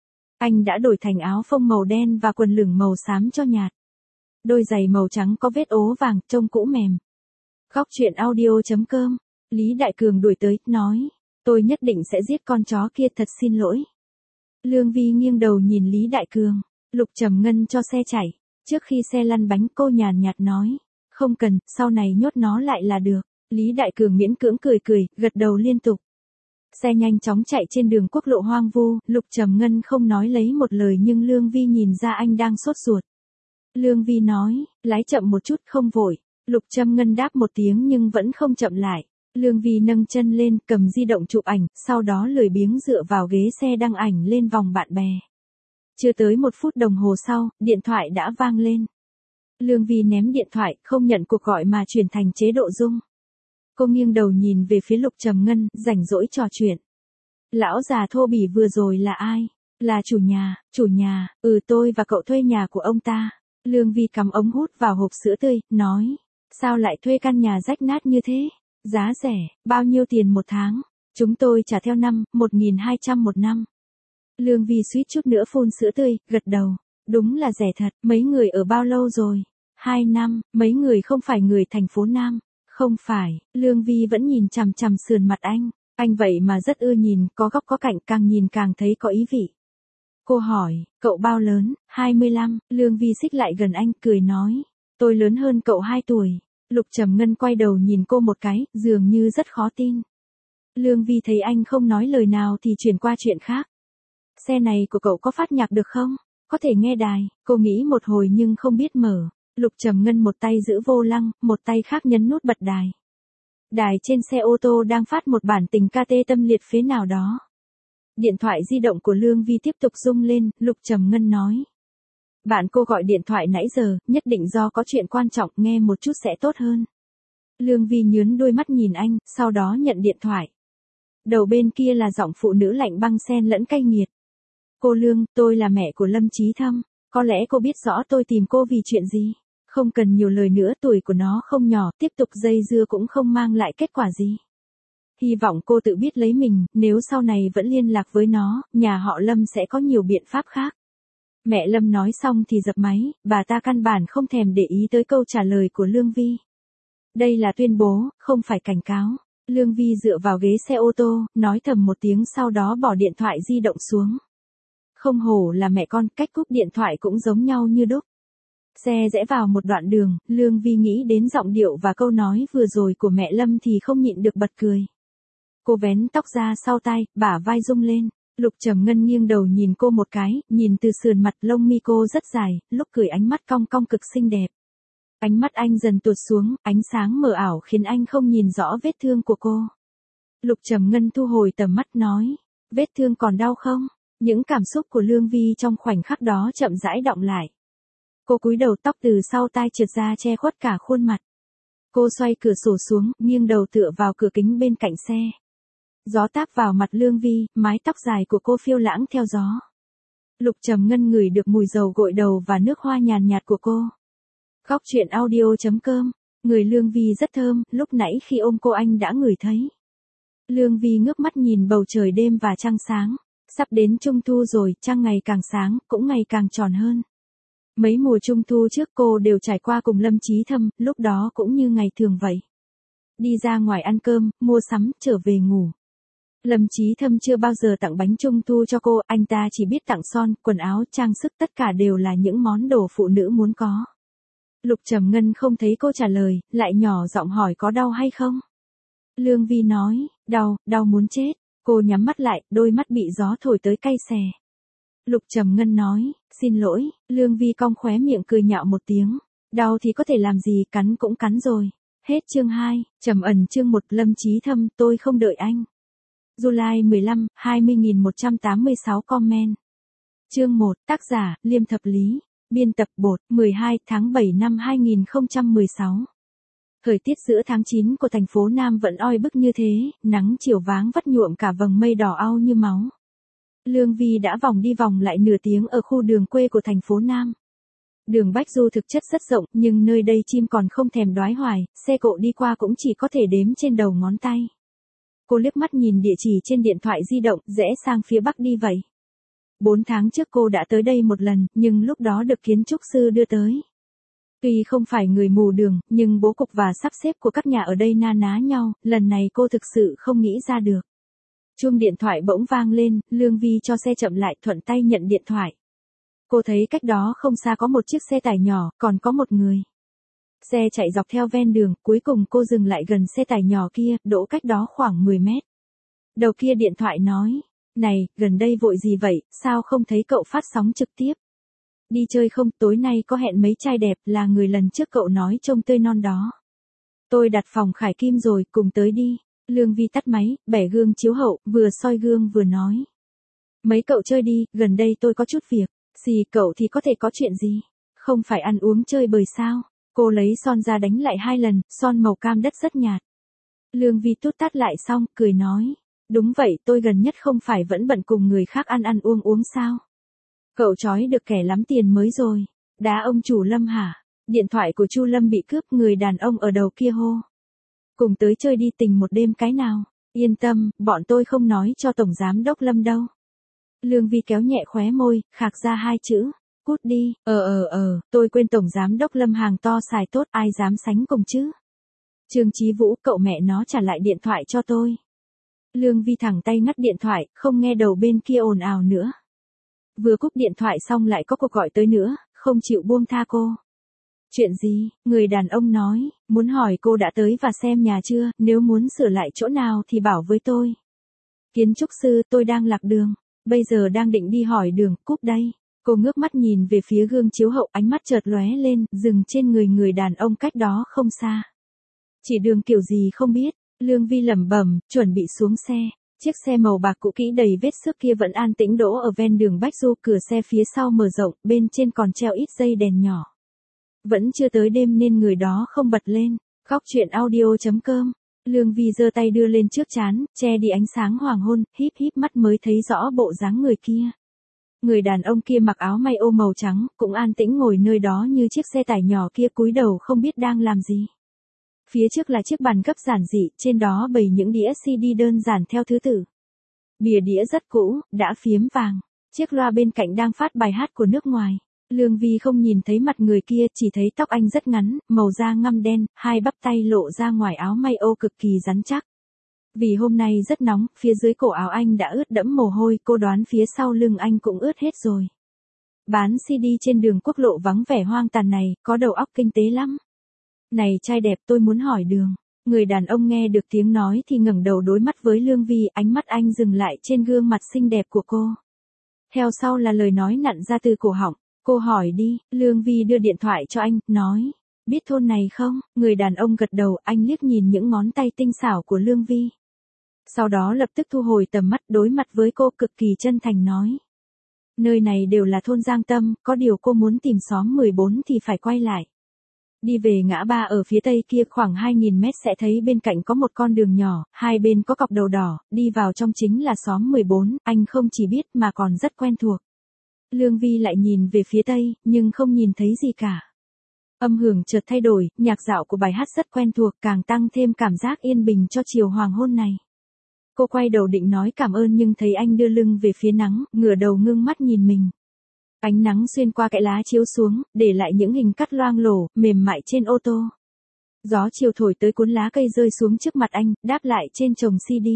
Anh đã đổi thành áo phông màu đen và quần lửng màu xám cho nhạt. Đôi giày màu trắng có vết ố vàng, trông cũ mềm. Góc truyện audio.com. Lý Đại Cường đuổi tới, nói. Tôi nhất định sẽ giết con chó kia, thật xin lỗi. Lương Vi nghiêng đầu nhìn Lý Đại Cường. Lục Trầm Ngân cho xe chạy. Trước khi xe lăn bánh cô nhàn nhạt nói. Không cần, sau này nhốt nó lại là được. Lý Đại Cường miễn cưỡng cười cười, gật đầu liên tục. Xe nhanh chóng chạy trên đường quốc lộ hoang vu, Lục Trầm Ngân không nói lấy một lời nhưng Lương Vi nhìn ra anh đang sốt ruột. Lương Vi nói, lái chậm một chút, không vội. Lục Trầm Ngân đáp một tiếng nhưng vẫn không chậm lại. Lương Vi nâng chân lên, cầm di động chụp ảnh, sau đó lười biếng dựa vào ghế xe đăng ảnh lên vòng bạn bè. Chưa tới 1 phút đồng hồ sau, điện thoại đã vang lên. Lương Vi ném điện thoại, không nhận cuộc gọi mà chuyển thành chế độ rung. Cô nghiêng đầu nhìn về phía Lục Trầm Ngân, rảnh rỗi trò chuyện. Lão già thô bỉ vừa rồi là ai? Là chủ nhà, tôi và cậu thuê nhà của ông ta. Lương Vi cắm ống hút vào hộp sữa tươi, nói. Sao lại thuê căn nhà rách nát như thế? Giá rẻ, bao nhiêu tiền một tháng? Chúng tôi trả theo năm, 1.200 một năm. Lương Vi suýt chút nữa phun sữa tươi, gật đầu. Đúng là rẻ thật, mấy người ở bao lâu rồi? 2 năm, mấy người không phải người thành phố Nam. Không phải, Lương Vi vẫn nhìn chằm chằm sườn mặt anh vậy mà rất ưa nhìn, có góc có cạnh, càng nhìn càng thấy có ý vị. Cô hỏi, cậu bao lớn? 25, Lương Vi xích lại gần anh, cười nói, tôi lớn hơn cậu 2 tuổi. Lục Trầm Ngân quay đầu nhìn cô một cái, dường như rất khó tin. Lương Vi thấy anh không nói lời nào thì chuyển qua chuyện khác. Xe này của cậu có phát nhạc được không? Có thể nghe đài, cô nghĩ một hồi nhưng không biết mở. Lục Trầm Ngân một tay giữ vô lăng, một tay khác nhấn nút bật đài. Đài trên xe ô tô đang phát một bản tình ca tê tâm liệt phế nào đó. Điện thoại di động của Lương Vi tiếp tục rung lên, Lục Trầm Ngân nói. Bạn cô gọi điện thoại nãy giờ, nhất định do có chuyện quan trọng, nghe một chút sẽ tốt hơn. Lương Vi nhướng đôi mắt nhìn anh, sau đó nhận điện thoại. Đầu bên kia là giọng phụ nữ lạnh băng xen lẫn cay nghiệt. Cô Lương, tôi là mẹ của Lâm Chí Thâm, có lẽ cô biết rõ tôi tìm cô vì chuyện gì. Không cần nhiều lời nữa, tuổi của nó không nhỏ, tiếp tục dây dưa cũng không mang lại kết quả gì. Hy vọng cô tự biết lấy mình, nếu sau này vẫn liên lạc với nó, nhà họ Lâm sẽ có nhiều biện pháp khác. Mẹ Lâm nói xong thì dập máy, bà ta căn bản không thèm để ý tới câu trả lời của Lương Vi. Đây là tuyên bố, không phải cảnh cáo. Lương Vi dựa vào ghế xe ô tô, nói thầm một tiếng sau đó bỏ điện thoại di động xuống. Không hổ là mẹ con, cách cúp điện thoại cũng giống nhau như đúc. Xe rẽ vào một đoạn đường, Lương Vi nghĩ đến giọng điệu và câu nói vừa rồi của mẹ Lâm thì không nhịn được bật cười. Cô vén tóc ra sau tai, bả vai rung lên. Lục Trầm Ngân nghiêng đầu nhìn cô một cái, nhìn từ sườn mặt lông mi cô rất dài, lúc cười ánh mắt cong cong cực xinh đẹp. Ánh mắt anh dần tuột xuống, ánh sáng mờ ảo khiến anh không nhìn rõ vết thương của cô. Lục Trầm Ngân thu hồi tầm mắt nói, vết thương còn đau không? Những cảm xúc của Lương Vi trong khoảnh khắc đó chậm rãi đọng lại. Cô cúi đầu, tóc từ sau tai trượt ra che khuất cả khuôn mặt. Cô xoay cửa sổ xuống, nghiêng đầu tựa vào cửa kính bên cạnh xe. Gió táp vào mặt Lương Vi, mái tóc dài của cô phiêu lãng theo gió. Lục Trầm Ngân ngửi được mùi dầu gội đầu và nước hoa nhàn nhạt của cô. Khóc chuyện audio.com, người Lương Vi rất thơm, lúc nãy khi ôm cô anh đã ngửi thấy. Lương Vi ngước mắt nhìn bầu trời đêm và trăng sáng. Sắp đến Trung Thu rồi, trăng ngày càng sáng, cũng ngày càng tròn hơn. Mấy mùa Trung Thu trước cô đều trải qua cùng Lâm Chí Thâm, lúc đó cũng như ngày thường vậy. Đi ra ngoài ăn cơm, mua sắm, trở về ngủ. Lâm Chí Thâm chưa bao giờ tặng bánh Trung Thu cho cô, anh ta chỉ biết tặng son, quần áo, trang sức, tất cả đều là những món đồ phụ nữ muốn có. Lục Trầm Ngân không thấy cô trả lời, lại nhỏ giọng hỏi có đau hay không? Lương Vi nói, đau muốn chết. Cô nhắm mắt lại, đôi mắt bị gió thổi tới cay xè. Lục Trầm Ngân nói, xin lỗi. Lương Vi cong khóe miệng cười nhạo một tiếng. Đau thì có thể làm gì, cắn cũng cắn rồi. Hết chương 2, trầm ẩn chương 1, Lâm Chí Thâm, tôi không đợi anh. July 15, 20.186 comment. Chương 1, tác giả, Liêm Thập Lý. Biên tập Bột, 12 tháng 7 năm 2016. Thời tiết giữa tháng 9 của thành phố Nam vẫn oi bức như thế, nắng chiều váng vắt nhuộm cả vầng mây đỏ au như máu. Lương Vi đã vòng đi vòng lại nửa tiếng ở khu đường quê của thành phố Nam. Đường Bách Du thực chất rất rộng, nhưng nơi đây chim còn không thèm đoái hoài, xe cộ đi qua cũng chỉ có thể đếm trên đầu ngón tay. Cô liếc mắt nhìn địa chỉ trên điện thoại di động, rẽ sang phía bắc đi vậy. 4 tháng trước cô đã tới đây một lần, nhưng lúc đó được kiến trúc sư đưa tới. Tuy không phải người mù đường, nhưng bố cục và sắp xếp của các nhà ở đây na ná nhau, lần này cô thực sự không nghĩ ra được. Chuông điện thoại bỗng vang lên, Lương Vi cho xe chậm lại, thuận tay nhận điện thoại. Cô thấy cách đó không xa có một chiếc xe tải nhỏ, còn có một người. Xe chạy dọc theo ven đường, cuối cùng cô dừng lại gần xe tải nhỏ kia, đỗ cách đó khoảng 10 mét. Đầu kia điện thoại nói, này, gần đây vội gì vậy, sao không thấy cậu phát sóng trực tiếp? Đi chơi không, tối nay có hẹn mấy trai đẹp, là người lần trước cậu nói trông tươi non đó. Tôi đặt phòng Khải Kim rồi, cùng tới đi. Lương Vi tắt máy, bẻ gương chiếu hậu, vừa soi gương vừa nói. Mấy cậu chơi đi, gần đây tôi có chút việc. Gì cậu thì có thể có chuyện gì? Không phải ăn uống chơi bời sao? Cô lấy son ra đánh lại 2 lần, son màu cam đất rất nhạt. Lương Vi tút tát lại xong, cười nói. Đúng vậy, tôi gần nhất không phải vẫn bận cùng người khác ăn uống sao? Cậu trói được kẻ lắm tiền mới rồi. Đá ông chủ Lâm hả? Điện thoại của Chu Lâm bị cướp, người đàn ông ở đầu kia hô. Cùng tới chơi đi, tình một đêm cái nào? Yên tâm, bọn tôi không nói cho Tổng Giám đốc Lâm đâu. Lương Vi kéo nhẹ khóe môi, khạc ra 2 chữ. Cút đi, tôi quên Tổng Giám đốc Lâm hàng to xài tốt, ai dám sánh cùng chứ? Trương Chí Vũ, cậu mẹ nó trả lại điện thoại cho tôi. Lương Vi thẳng tay ngắt điện thoại, không nghe đầu bên kia ồn ào nữa. Vừa cúp điện thoại xong lại có cuộc gọi tới nữa, không chịu buông tha cô. Chuyện gì? Người đàn ông nói, muốn hỏi cô đã tới và xem nhà chưa, nếu muốn sửa lại chỗ nào thì bảo với tôi. Kiến trúc sư, tôi đang lạc đường, bây giờ đang định đi hỏi đường, cúp đây. Cô ngước mắt nhìn về phía gương chiếu hậu, ánh mắt chợt lóe lên, dừng trên người đàn ông cách đó không xa. Chỉ đường kiểu gì không biết, Lương Vi lẩm bẩm, chuẩn bị xuống xe. Chiếc xe màu bạc cũ kỹ đầy vết xước kia vẫn an tĩnh đỗ ở ven đường Bách Du, cửa xe phía sau mở rộng, bên trên còn treo ít dây đèn nhỏ. Vẫn chưa tới đêm nên người đó không bật lên. Khóc chuyện audio.com. Lương Vi giơ tay đưa lên trước trán, che đi ánh sáng hoàng hôn, híp mắt mới thấy rõ bộ dáng người kia. Người đàn ông kia mặc áo may ô màu trắng, cũng an tĩnh ngồi nơi đó như chiếc xe tải nhỏ kia, cúi đầu không biết đang làm gì. Phía trước là chiếc bàn gấp giản dị, trên đó bày những đĩa CD đơn giản theo thứ tự. Bìa đĩa rất cũ, đã phiếm vàng. Chiếc loa bên cạnh đang phát bài hát của nước ngoài. Lương Vi không nhìn thấy mặt người kia, chỉ thấy tóc anh rất ngắn, màu da ngăm đen, hai bắp tay lộ ra ngoài áo may ô cực kỳ rắn chắc. Vì hôm nay rất nóng, phía dưới cổ áo anh đã ướt đẫm mồ hôi, cô đoán phía sau lưng anh cũng ướt hết rồi. Bán CD trên đường quốc lộ vắng vẻ hoang tàn này, có đầu óc kinh tế lắm. Này trai đẹp, tôi muốn hỏi đường. Người đàn ông nghe được tiếng nói thì ngẩng đầu đối mắt với Lương Vi, ánh mắt anh dừng lại trên gương mặt xinh đẹp của cô. Theo sau là lời nói nặn ra từ cổ họng. Cô hỏi đi. Lương Vi đưa điện thoại cho anh, nói. Biết thôn này không? Người đàn ông gật đầu, anh liếc nhìn những ngón tay tinh xảo của Lương Vi. Sau đó lập tức thu hồi tầm mắt, đối mặt với cô cực kỳ chân thành nói. Nơi này đều là thôn Giang Tâm, có điều cô muốn tìm xóm 14 thì phải quay lại. Đi về ngã ba ở phía tây kia khoảng 2.000 mét sẽ thấy bên cạnh có một con đường nhỏ, hai bên có cọc đầu đỏ, đi vào trong chính là xóm 14, anh không chỉ biết mà còn rất quen thuộc. Lương Vi lại nhìn về phía tây, nhưng không nhìn thấy gì cả. Âm hưởng chợt thay đổi, nhạc dạo của bài hát rất quen thuộc, càng tăng thêm cảm giác yên bình cho chiều hoàng hôn này. Cô quay đầu định nói cảm ơn nhưng thấy anh đưa lưng về phía nắng, ngửa đầu ngưng mắt nhìn mình. Ánh nắng xuyên qua kẽ lá chiếu xuống, để lại những hình cắt loang lổ, mềm mại trên ô tô. Gió chiều thổi tới cuốn lá cây rơi xuống trước mặt anh, đáp lại trên chồng CD.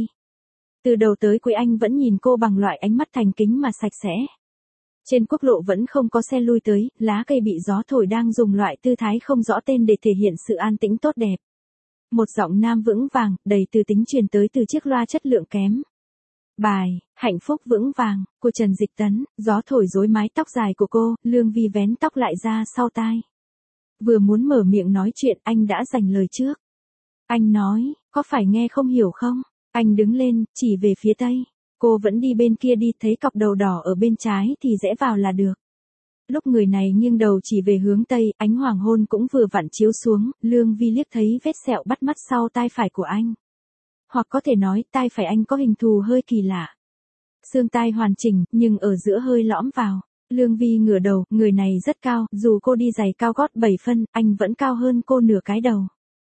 Từ đầu tới cuối anh vẫn nhìn cô bằng loại ánh mắt thành kính mà sạch sẽ. Trên quốc lộ vẫn không có xe lui tới, lá cây bị gió thổi đang dùng loại tư thái không rõ tên để thể hiện sự an tĩnh tốt đẹp. Một giọng nam vững vàng, đầy từ tính truyền tới từ chiếc loa chất lượng kém. Bài, Hạnh phúc vững vàng, của Trần Dịch Tấn, gió thổi rối mái tóc dài của cô, Lương Vi vén tóc lại ra sau tai. Vừa muốn mở miệng nói chuyện anh đã dành lời trước. Anh nói, có phải nghe không hiểu không? Anh đứng lên, chỉ về phía tây. Cô vẫn đi bên kia đi, thấy cọc đầu đỏ ở bên trái thì rẽ vào là được. Lúc người này nghiêng đầu chỉ về hướng tây, ánh hoàng hôn cũng vừa vặn chiếu xuống, Lương Vi liếc thấy vết sẹo bắt mắt sau tai phải của anh. Hoặc có thể nói, tai phải anh có hình thù hơi kỳ lạ. Xương tai hoàn chỉnh, nhưng ở giữa hơi lõm vào. Lương Vi ngửa đầu, người này rất cao, dù cô đi giày cao gót 7 phân, anh vẫn cao hơn cô nửa cái đầu.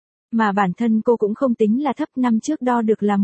Mà bản thân cô cũng không tính là thấp, năm trước đo được là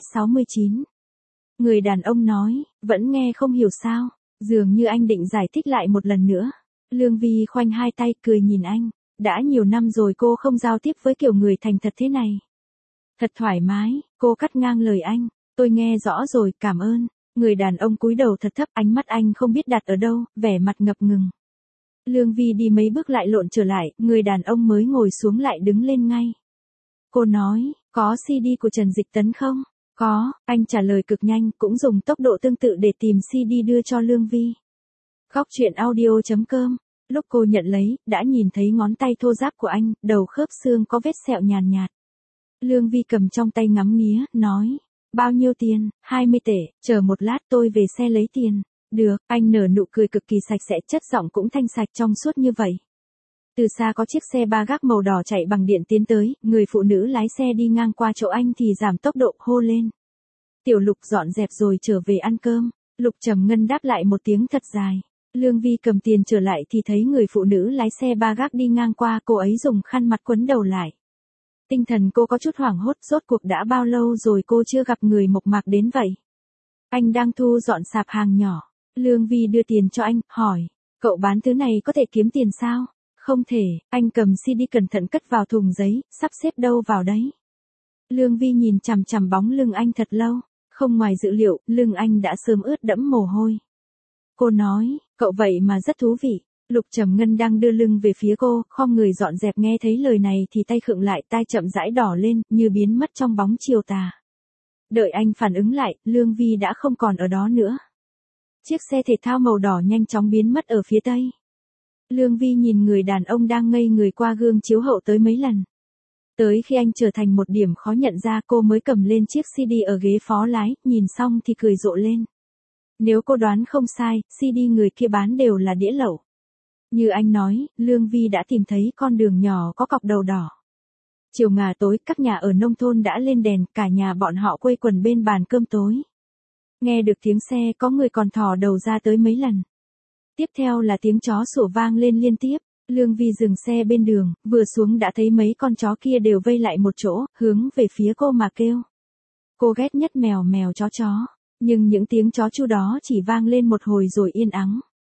11m69. Người đàn ông nói, vẫn nghe không hiểu sao, dường như anh định giải thích lại một lần nữa. Lương Vi khoanh hai tay cười nhìn anh, đã nhiều năm rồi cô không giao tiếp với kiểu người thành thật thế này. Thật thoải mái, cô cắt ngang lời anh, tôi nghe rõ rồi, cảm ơn. Người đàn ông cúi đầu thật thấp, ánh mắt anh không biết đặt ở đâu, vẻ mặt ngập ngừng. Lương Vi đi mấy bước lại lộn trở lại, người đàn ông mới ngồi xuống lại đứng lên ngay. Cô nói, có CD của Trần Dịch Tấn không? Có, anh trả lời cực nhanh, cũng dùng tốc độ tương tự để tìm CD đưa cho Lương Vi. Góc truyện audio.com. Lúc cô nhận lấy, đã nhìn thấy ngón tay thô ráp của anh, đầu khớp xương có vết sẹo nhàn nhạt. Lương Vi cầm trong tay ngắm nghía, nói. Bao nhiêu tiền? 20 tệ, chờ một lát tôi về xe lấy tiền. Được, anh nở nụ cười cực kỳ sạch sẽ, chất giọng cũng thanh sạch trong suốt như vậy. Từ xa có chiếc xe ba gác màu đỏ chạy bằng điện tiến tới, người phụ nữ lái xe đi ngang qua chỗ anh thì giảm tốc độ hô lên. Tiểu Lục dọn dẹp rồi trở về ăn cơm. Lục Trầm Ngân đáp lại một tiếng thật dài. Lương Vi cầm tiền trở lại thì thấy người phụ nữ lái xe ba gác đi ngang qua, cô ấy dùng khăn mặt quấn đầu lại. Tinh thần cô có chút hoảng hốt, rốt cuộc đã bao lâu rồi cô chưa gặp người mộc mạc đến vậy. Anh đang thu dọn sạp hàng nhỏ. Lương Vi đưa tiền cho anh, hỏi, cậu bán thứ này có thể kiếm tiền sao? Không thể, anh cầm CD cẩn thận cất vào thùng giấy, sắp xếp đâu vào đấy. Lương Vi nhìn chằm chằm bóng lưng anh thật lâu, không ngoài dự liệu, lưng anh đã sớm ướt đẫm mồ hôi. Cô nói, cậu vậy mà rất thú vị. Lục Trầm Ngân đang đưa lưng về phía cô, khom người dọn dẹp, nghe thấy lời này thì tay khựng lại, tai chậm rãi đỏ lên, như biến mất trong bóng chiều tà. Đợi anh phản ứng lại, Lương Vi đã không còn ở đó nữa. Chiếc xe thể thao màu đỏ nhanh chóng biến mất ở phía tây. Lương Vi nhìn người đàn ông đang ngây người qua gương chiếu hậu tới mấy lần. Tới khi anh trở thành một điểm khó nhận ra, cô mới cầm lên chiếc CD ở ghế phó lái, nhìn xong thì cười rộ lên. Nếu cô đoán không sai, CD người kia bán đều là đĩa lậu. Như anh nói, Lương Vi đã tìm thấy con đường nhỏ có cọc đầu đỏ. Chiều ngà tối, các nhà ở nông thôn đã lên đèn, cả nhà bọn họ quây quần bên bàn cơm tối. Nghe được tiếng xe, có người còn thò đầu ra tới mấy lần. Tiếp theo là tiếng chó sủa vang lên liên tiếp. Lương Vi dừng xe bên đường, vừa xuống đã thấy mấy con chó kia đều vây lại một chỗ, hướng về phía cô mà kêu. Cô ghét nhất mèo mèo chó, nhưng những tiếng chó chu đó chỉ vang lên một hồi rồi yên ắng.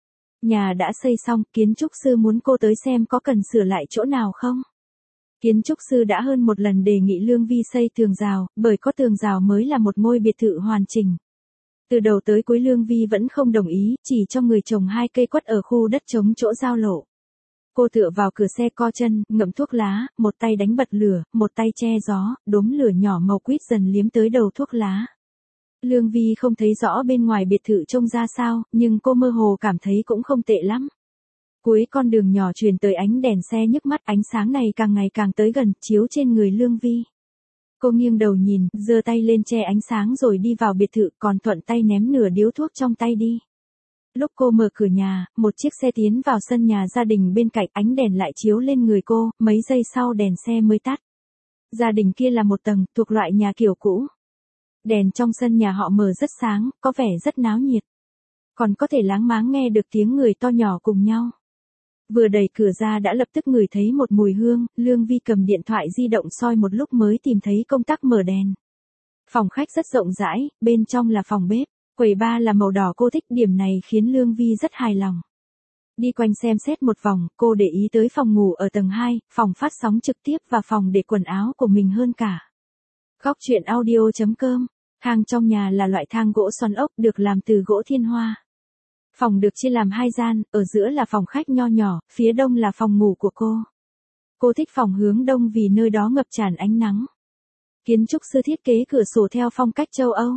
Nhà đã xây xong, kiến trúc sư muốn cô tới xem có cần sửa lại chỗ nào không. Kiến trúc sư đã hơn một lần đề nghị Lương Vi xây tường rào, bởi có tường rào mới là một ngôi biệt thự hoàn chỉnh. Từ đầu tới cuối Lương Vi vẫn không đồng ý, chỉ cho người trồng 2 cây quất ở khu đất trống chỗ giao lộ. Cô tựa vào cửa xe co chân, ngậm thuốc lá, một tay đánh bật lửa, một tay che gió, đốm lửa nhỏ màu quýt dần liếm tới đầu thuốc lá. Lương Vi không thấy rõ bên ngoài biệt thự trông ra sao, nhưng cô mơ hồ cảm thấy cũng không tệ lắm. Cuối con đường nhỏ truyền tới ánh đèn xe nhức mắt, ánh sáng này càng ngày càng tới gần, chiếu trên người Lương Vi. Cô nghiêng đầu nhìn, giơ tay lên che ánh sáng rồi đi vào biệt thự, còn thuận tay ném nửa điếu thuốc trong tay đi. Lúc cô mở cửa nhà, một chiếc xe tiến vào sân nhà gia đình bên cạnh, ánh đèn lại chiếu lên người cô, mấy giây sau đèn xe mới tắt. Gia đình kia là một tầng, thuộc loại nhà kiểu cũ. Đèn trong sân nhà họ mở rất sáng, có vẻ rất náo nhiệt. Còn có thể láng máng nghe được tiếng người to nhỏ cùng nhau. Vừa đẩy cửa ra đã lập tức ngửi thấy một mùi hương, Lương Vi cầm điện thoại di động soi một lúc mới tìm thấy công tắc mở đèn. Phòng khách rất rộng rãi, bên trong là phòng bếp, quầy bar là màu đỏ, cô thích điểm này khiến Lương Vi rất hài lòng. Đi quanh xem xét một vòng, cô để ý tới phòng ngủ ở tầng 2, phòng phát sóng trực tiếp và phòng để quần áo của mình hơn cả. Góc truyện audio.com. Thang trong nhà là loại thang gỗ xoắn ốc được làm từ gỗ thiên hoa. Phòng được chia làm 2 gian, ở giữa là phòng khách nho nhỏ, phía đông là phòng ngủ của cô. Cô thích phòng hướng đông vì nơi đó ngập tràn ánh nắng. Kiến trúc sư thiết kế cửa sổ theo phong cách châu Âu.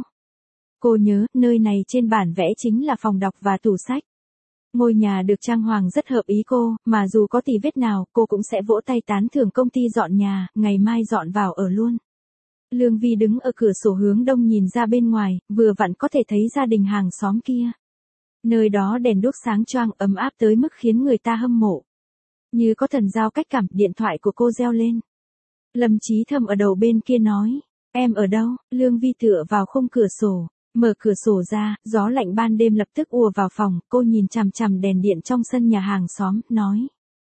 Cô nhớ, nơi này trên bản vẽ chính là phòng đọc và tủ sách. Ngôi nhà được trang hoàng rất hợp ý cô, mà dù có tì vết nào, cô cũng sẽ vỗ tay tán thưởng công ty dọn nhà, ngày mai dọn vào ở luôn. Lương Vi đứng ở cửa sổ hướng đông nhìn ra bên ngoài, vừa vặn có thể thấy gia đình hàng xóm kia. Nơi đó đèn đuốc sáng choang ấm áp tới mức khiến người ta hâm mộ. Như có thần giao cách cảm, điện thoại của cô reo lên. Lâm Chí Thâm ở đầu bên kia nói, em ở đâu? Lương Vi tựa vào khung cửa sổ, mở cửa sổ ra, gió lạnh ban đêm lập tức ùa vào phòng, cô nhìn chằm chằm đèn điện trong sân nhà hàng xóm, nói.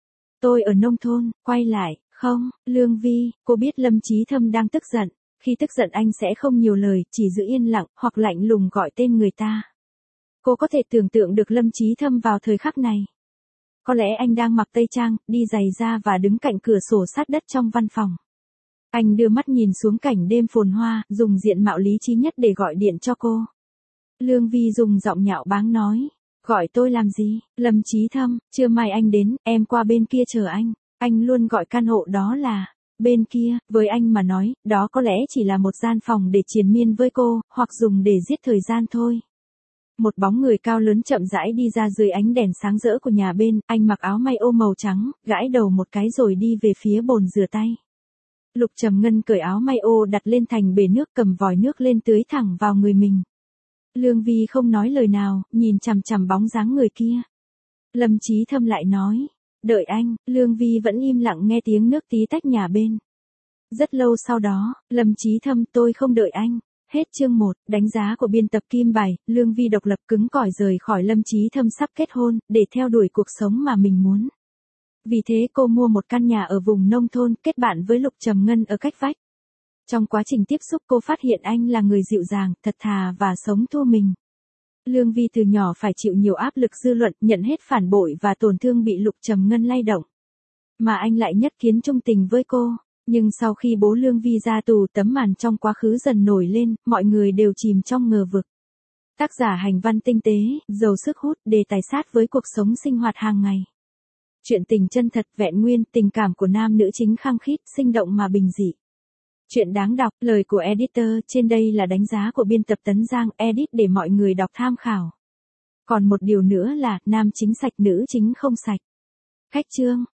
Tôi ở nông thôn, quay lại, không? Lương Vi, cô biết Lâm Chí Thâm đang tức giận. Khi tức giận anh sẽ không nhiều lời, chỉ giữ yên lặng, hoặc lạnh lùng gọi tên người ta. Cô có thể tưởng tượng được Lâm Chí Thâm vào thời khắc này. Có lẽ anh đang mặc tây trang, đi giày da và đứng cạnh cửa sổ sát đất trong văn phòng. Anh đưa mắt nhìn xuống cảnh đêm phồn hoa, dùng diện mạo lý trí nhất để gọi điện cho cô. Lương Vi dùng giọng nhạo báng nói, gọi tôi làm gì? Lâm Chí Thâm, trưa mai anh đến, em qua bên kia chờ anh. Anh luôn gọi căn hộ đó là bên kia, với anh mà nói, đó có lẽ chỉ là một gian phòng để triền miên với cô, hoặc dùng để giết thời gian thôi. Một bóng người cao lớn chậm rãi đi ra dưới ánh đèn sáng rỡ của nhà bên, anh mặc áo may ô màu trắng, gãi đầu một cái rồi đi về phía bồn rửa tay. Lục Trầm Ngân cởi áo may ô đặt lên thành bể nước, cầm vòi nước lên tưới thẳng vào người mình. Lương Vi không nói lời nào, nhìn chằm chằm bóng dáng người kia. Lâm Chí Thâm lại nói, đợi anh. Lương Vi vẫn im lặng nghe tiếng nước tí tách nhà bên. Rất lâu sau đó, Lâm Chí Thâm, tôi không đợi anh. Hết chương 1, đánh giá của biên tập Kim Bài, Lương Vi độc lập cứng cỏi rời khỏi Lâm Chí Thâm sắp kết hôn, để theo đuổi cuộc sống mà mình muốn. Vì thế cô mua một căn nhà ở vùng nông thôn, kết bạn với Lục Trầm Ngân ở cách vách. Trong quá trình tiếp xúc cô phát hiện anh là người dịu dàng, thật thà và sống thua mình. Lương Vi từ nhỏ phải chịu nhiều áp lực dư luận, nhận hết phản bội và tổn thương bị Lục Trầm Ngân lay động. Mà anh lại nhất kiến trung tình với cô. Nhưng sau khi bố Lương Vi ra tù, tấm màn trong quá khứ dần nổi lên, mọi người đều chìm trong ngờ vực. Tác giả hành văn tinh tế, giàu sức hút, đề tài sát với cuộc sống sinh hoạt hàng ngày. Chuyện tình chân thật, vẹn nguyên, tình cảm của nam nữ chính khăng khít, sinh động mà bình dị. Chuyện đáng đọc, lời của editor, trên đây là đánh giá của biên tập Tấn Giang, edit để mọi người đọc tham khảo. Còn một điều nữa là, nam chính sạch, nữ chính không sạch. Khách chương.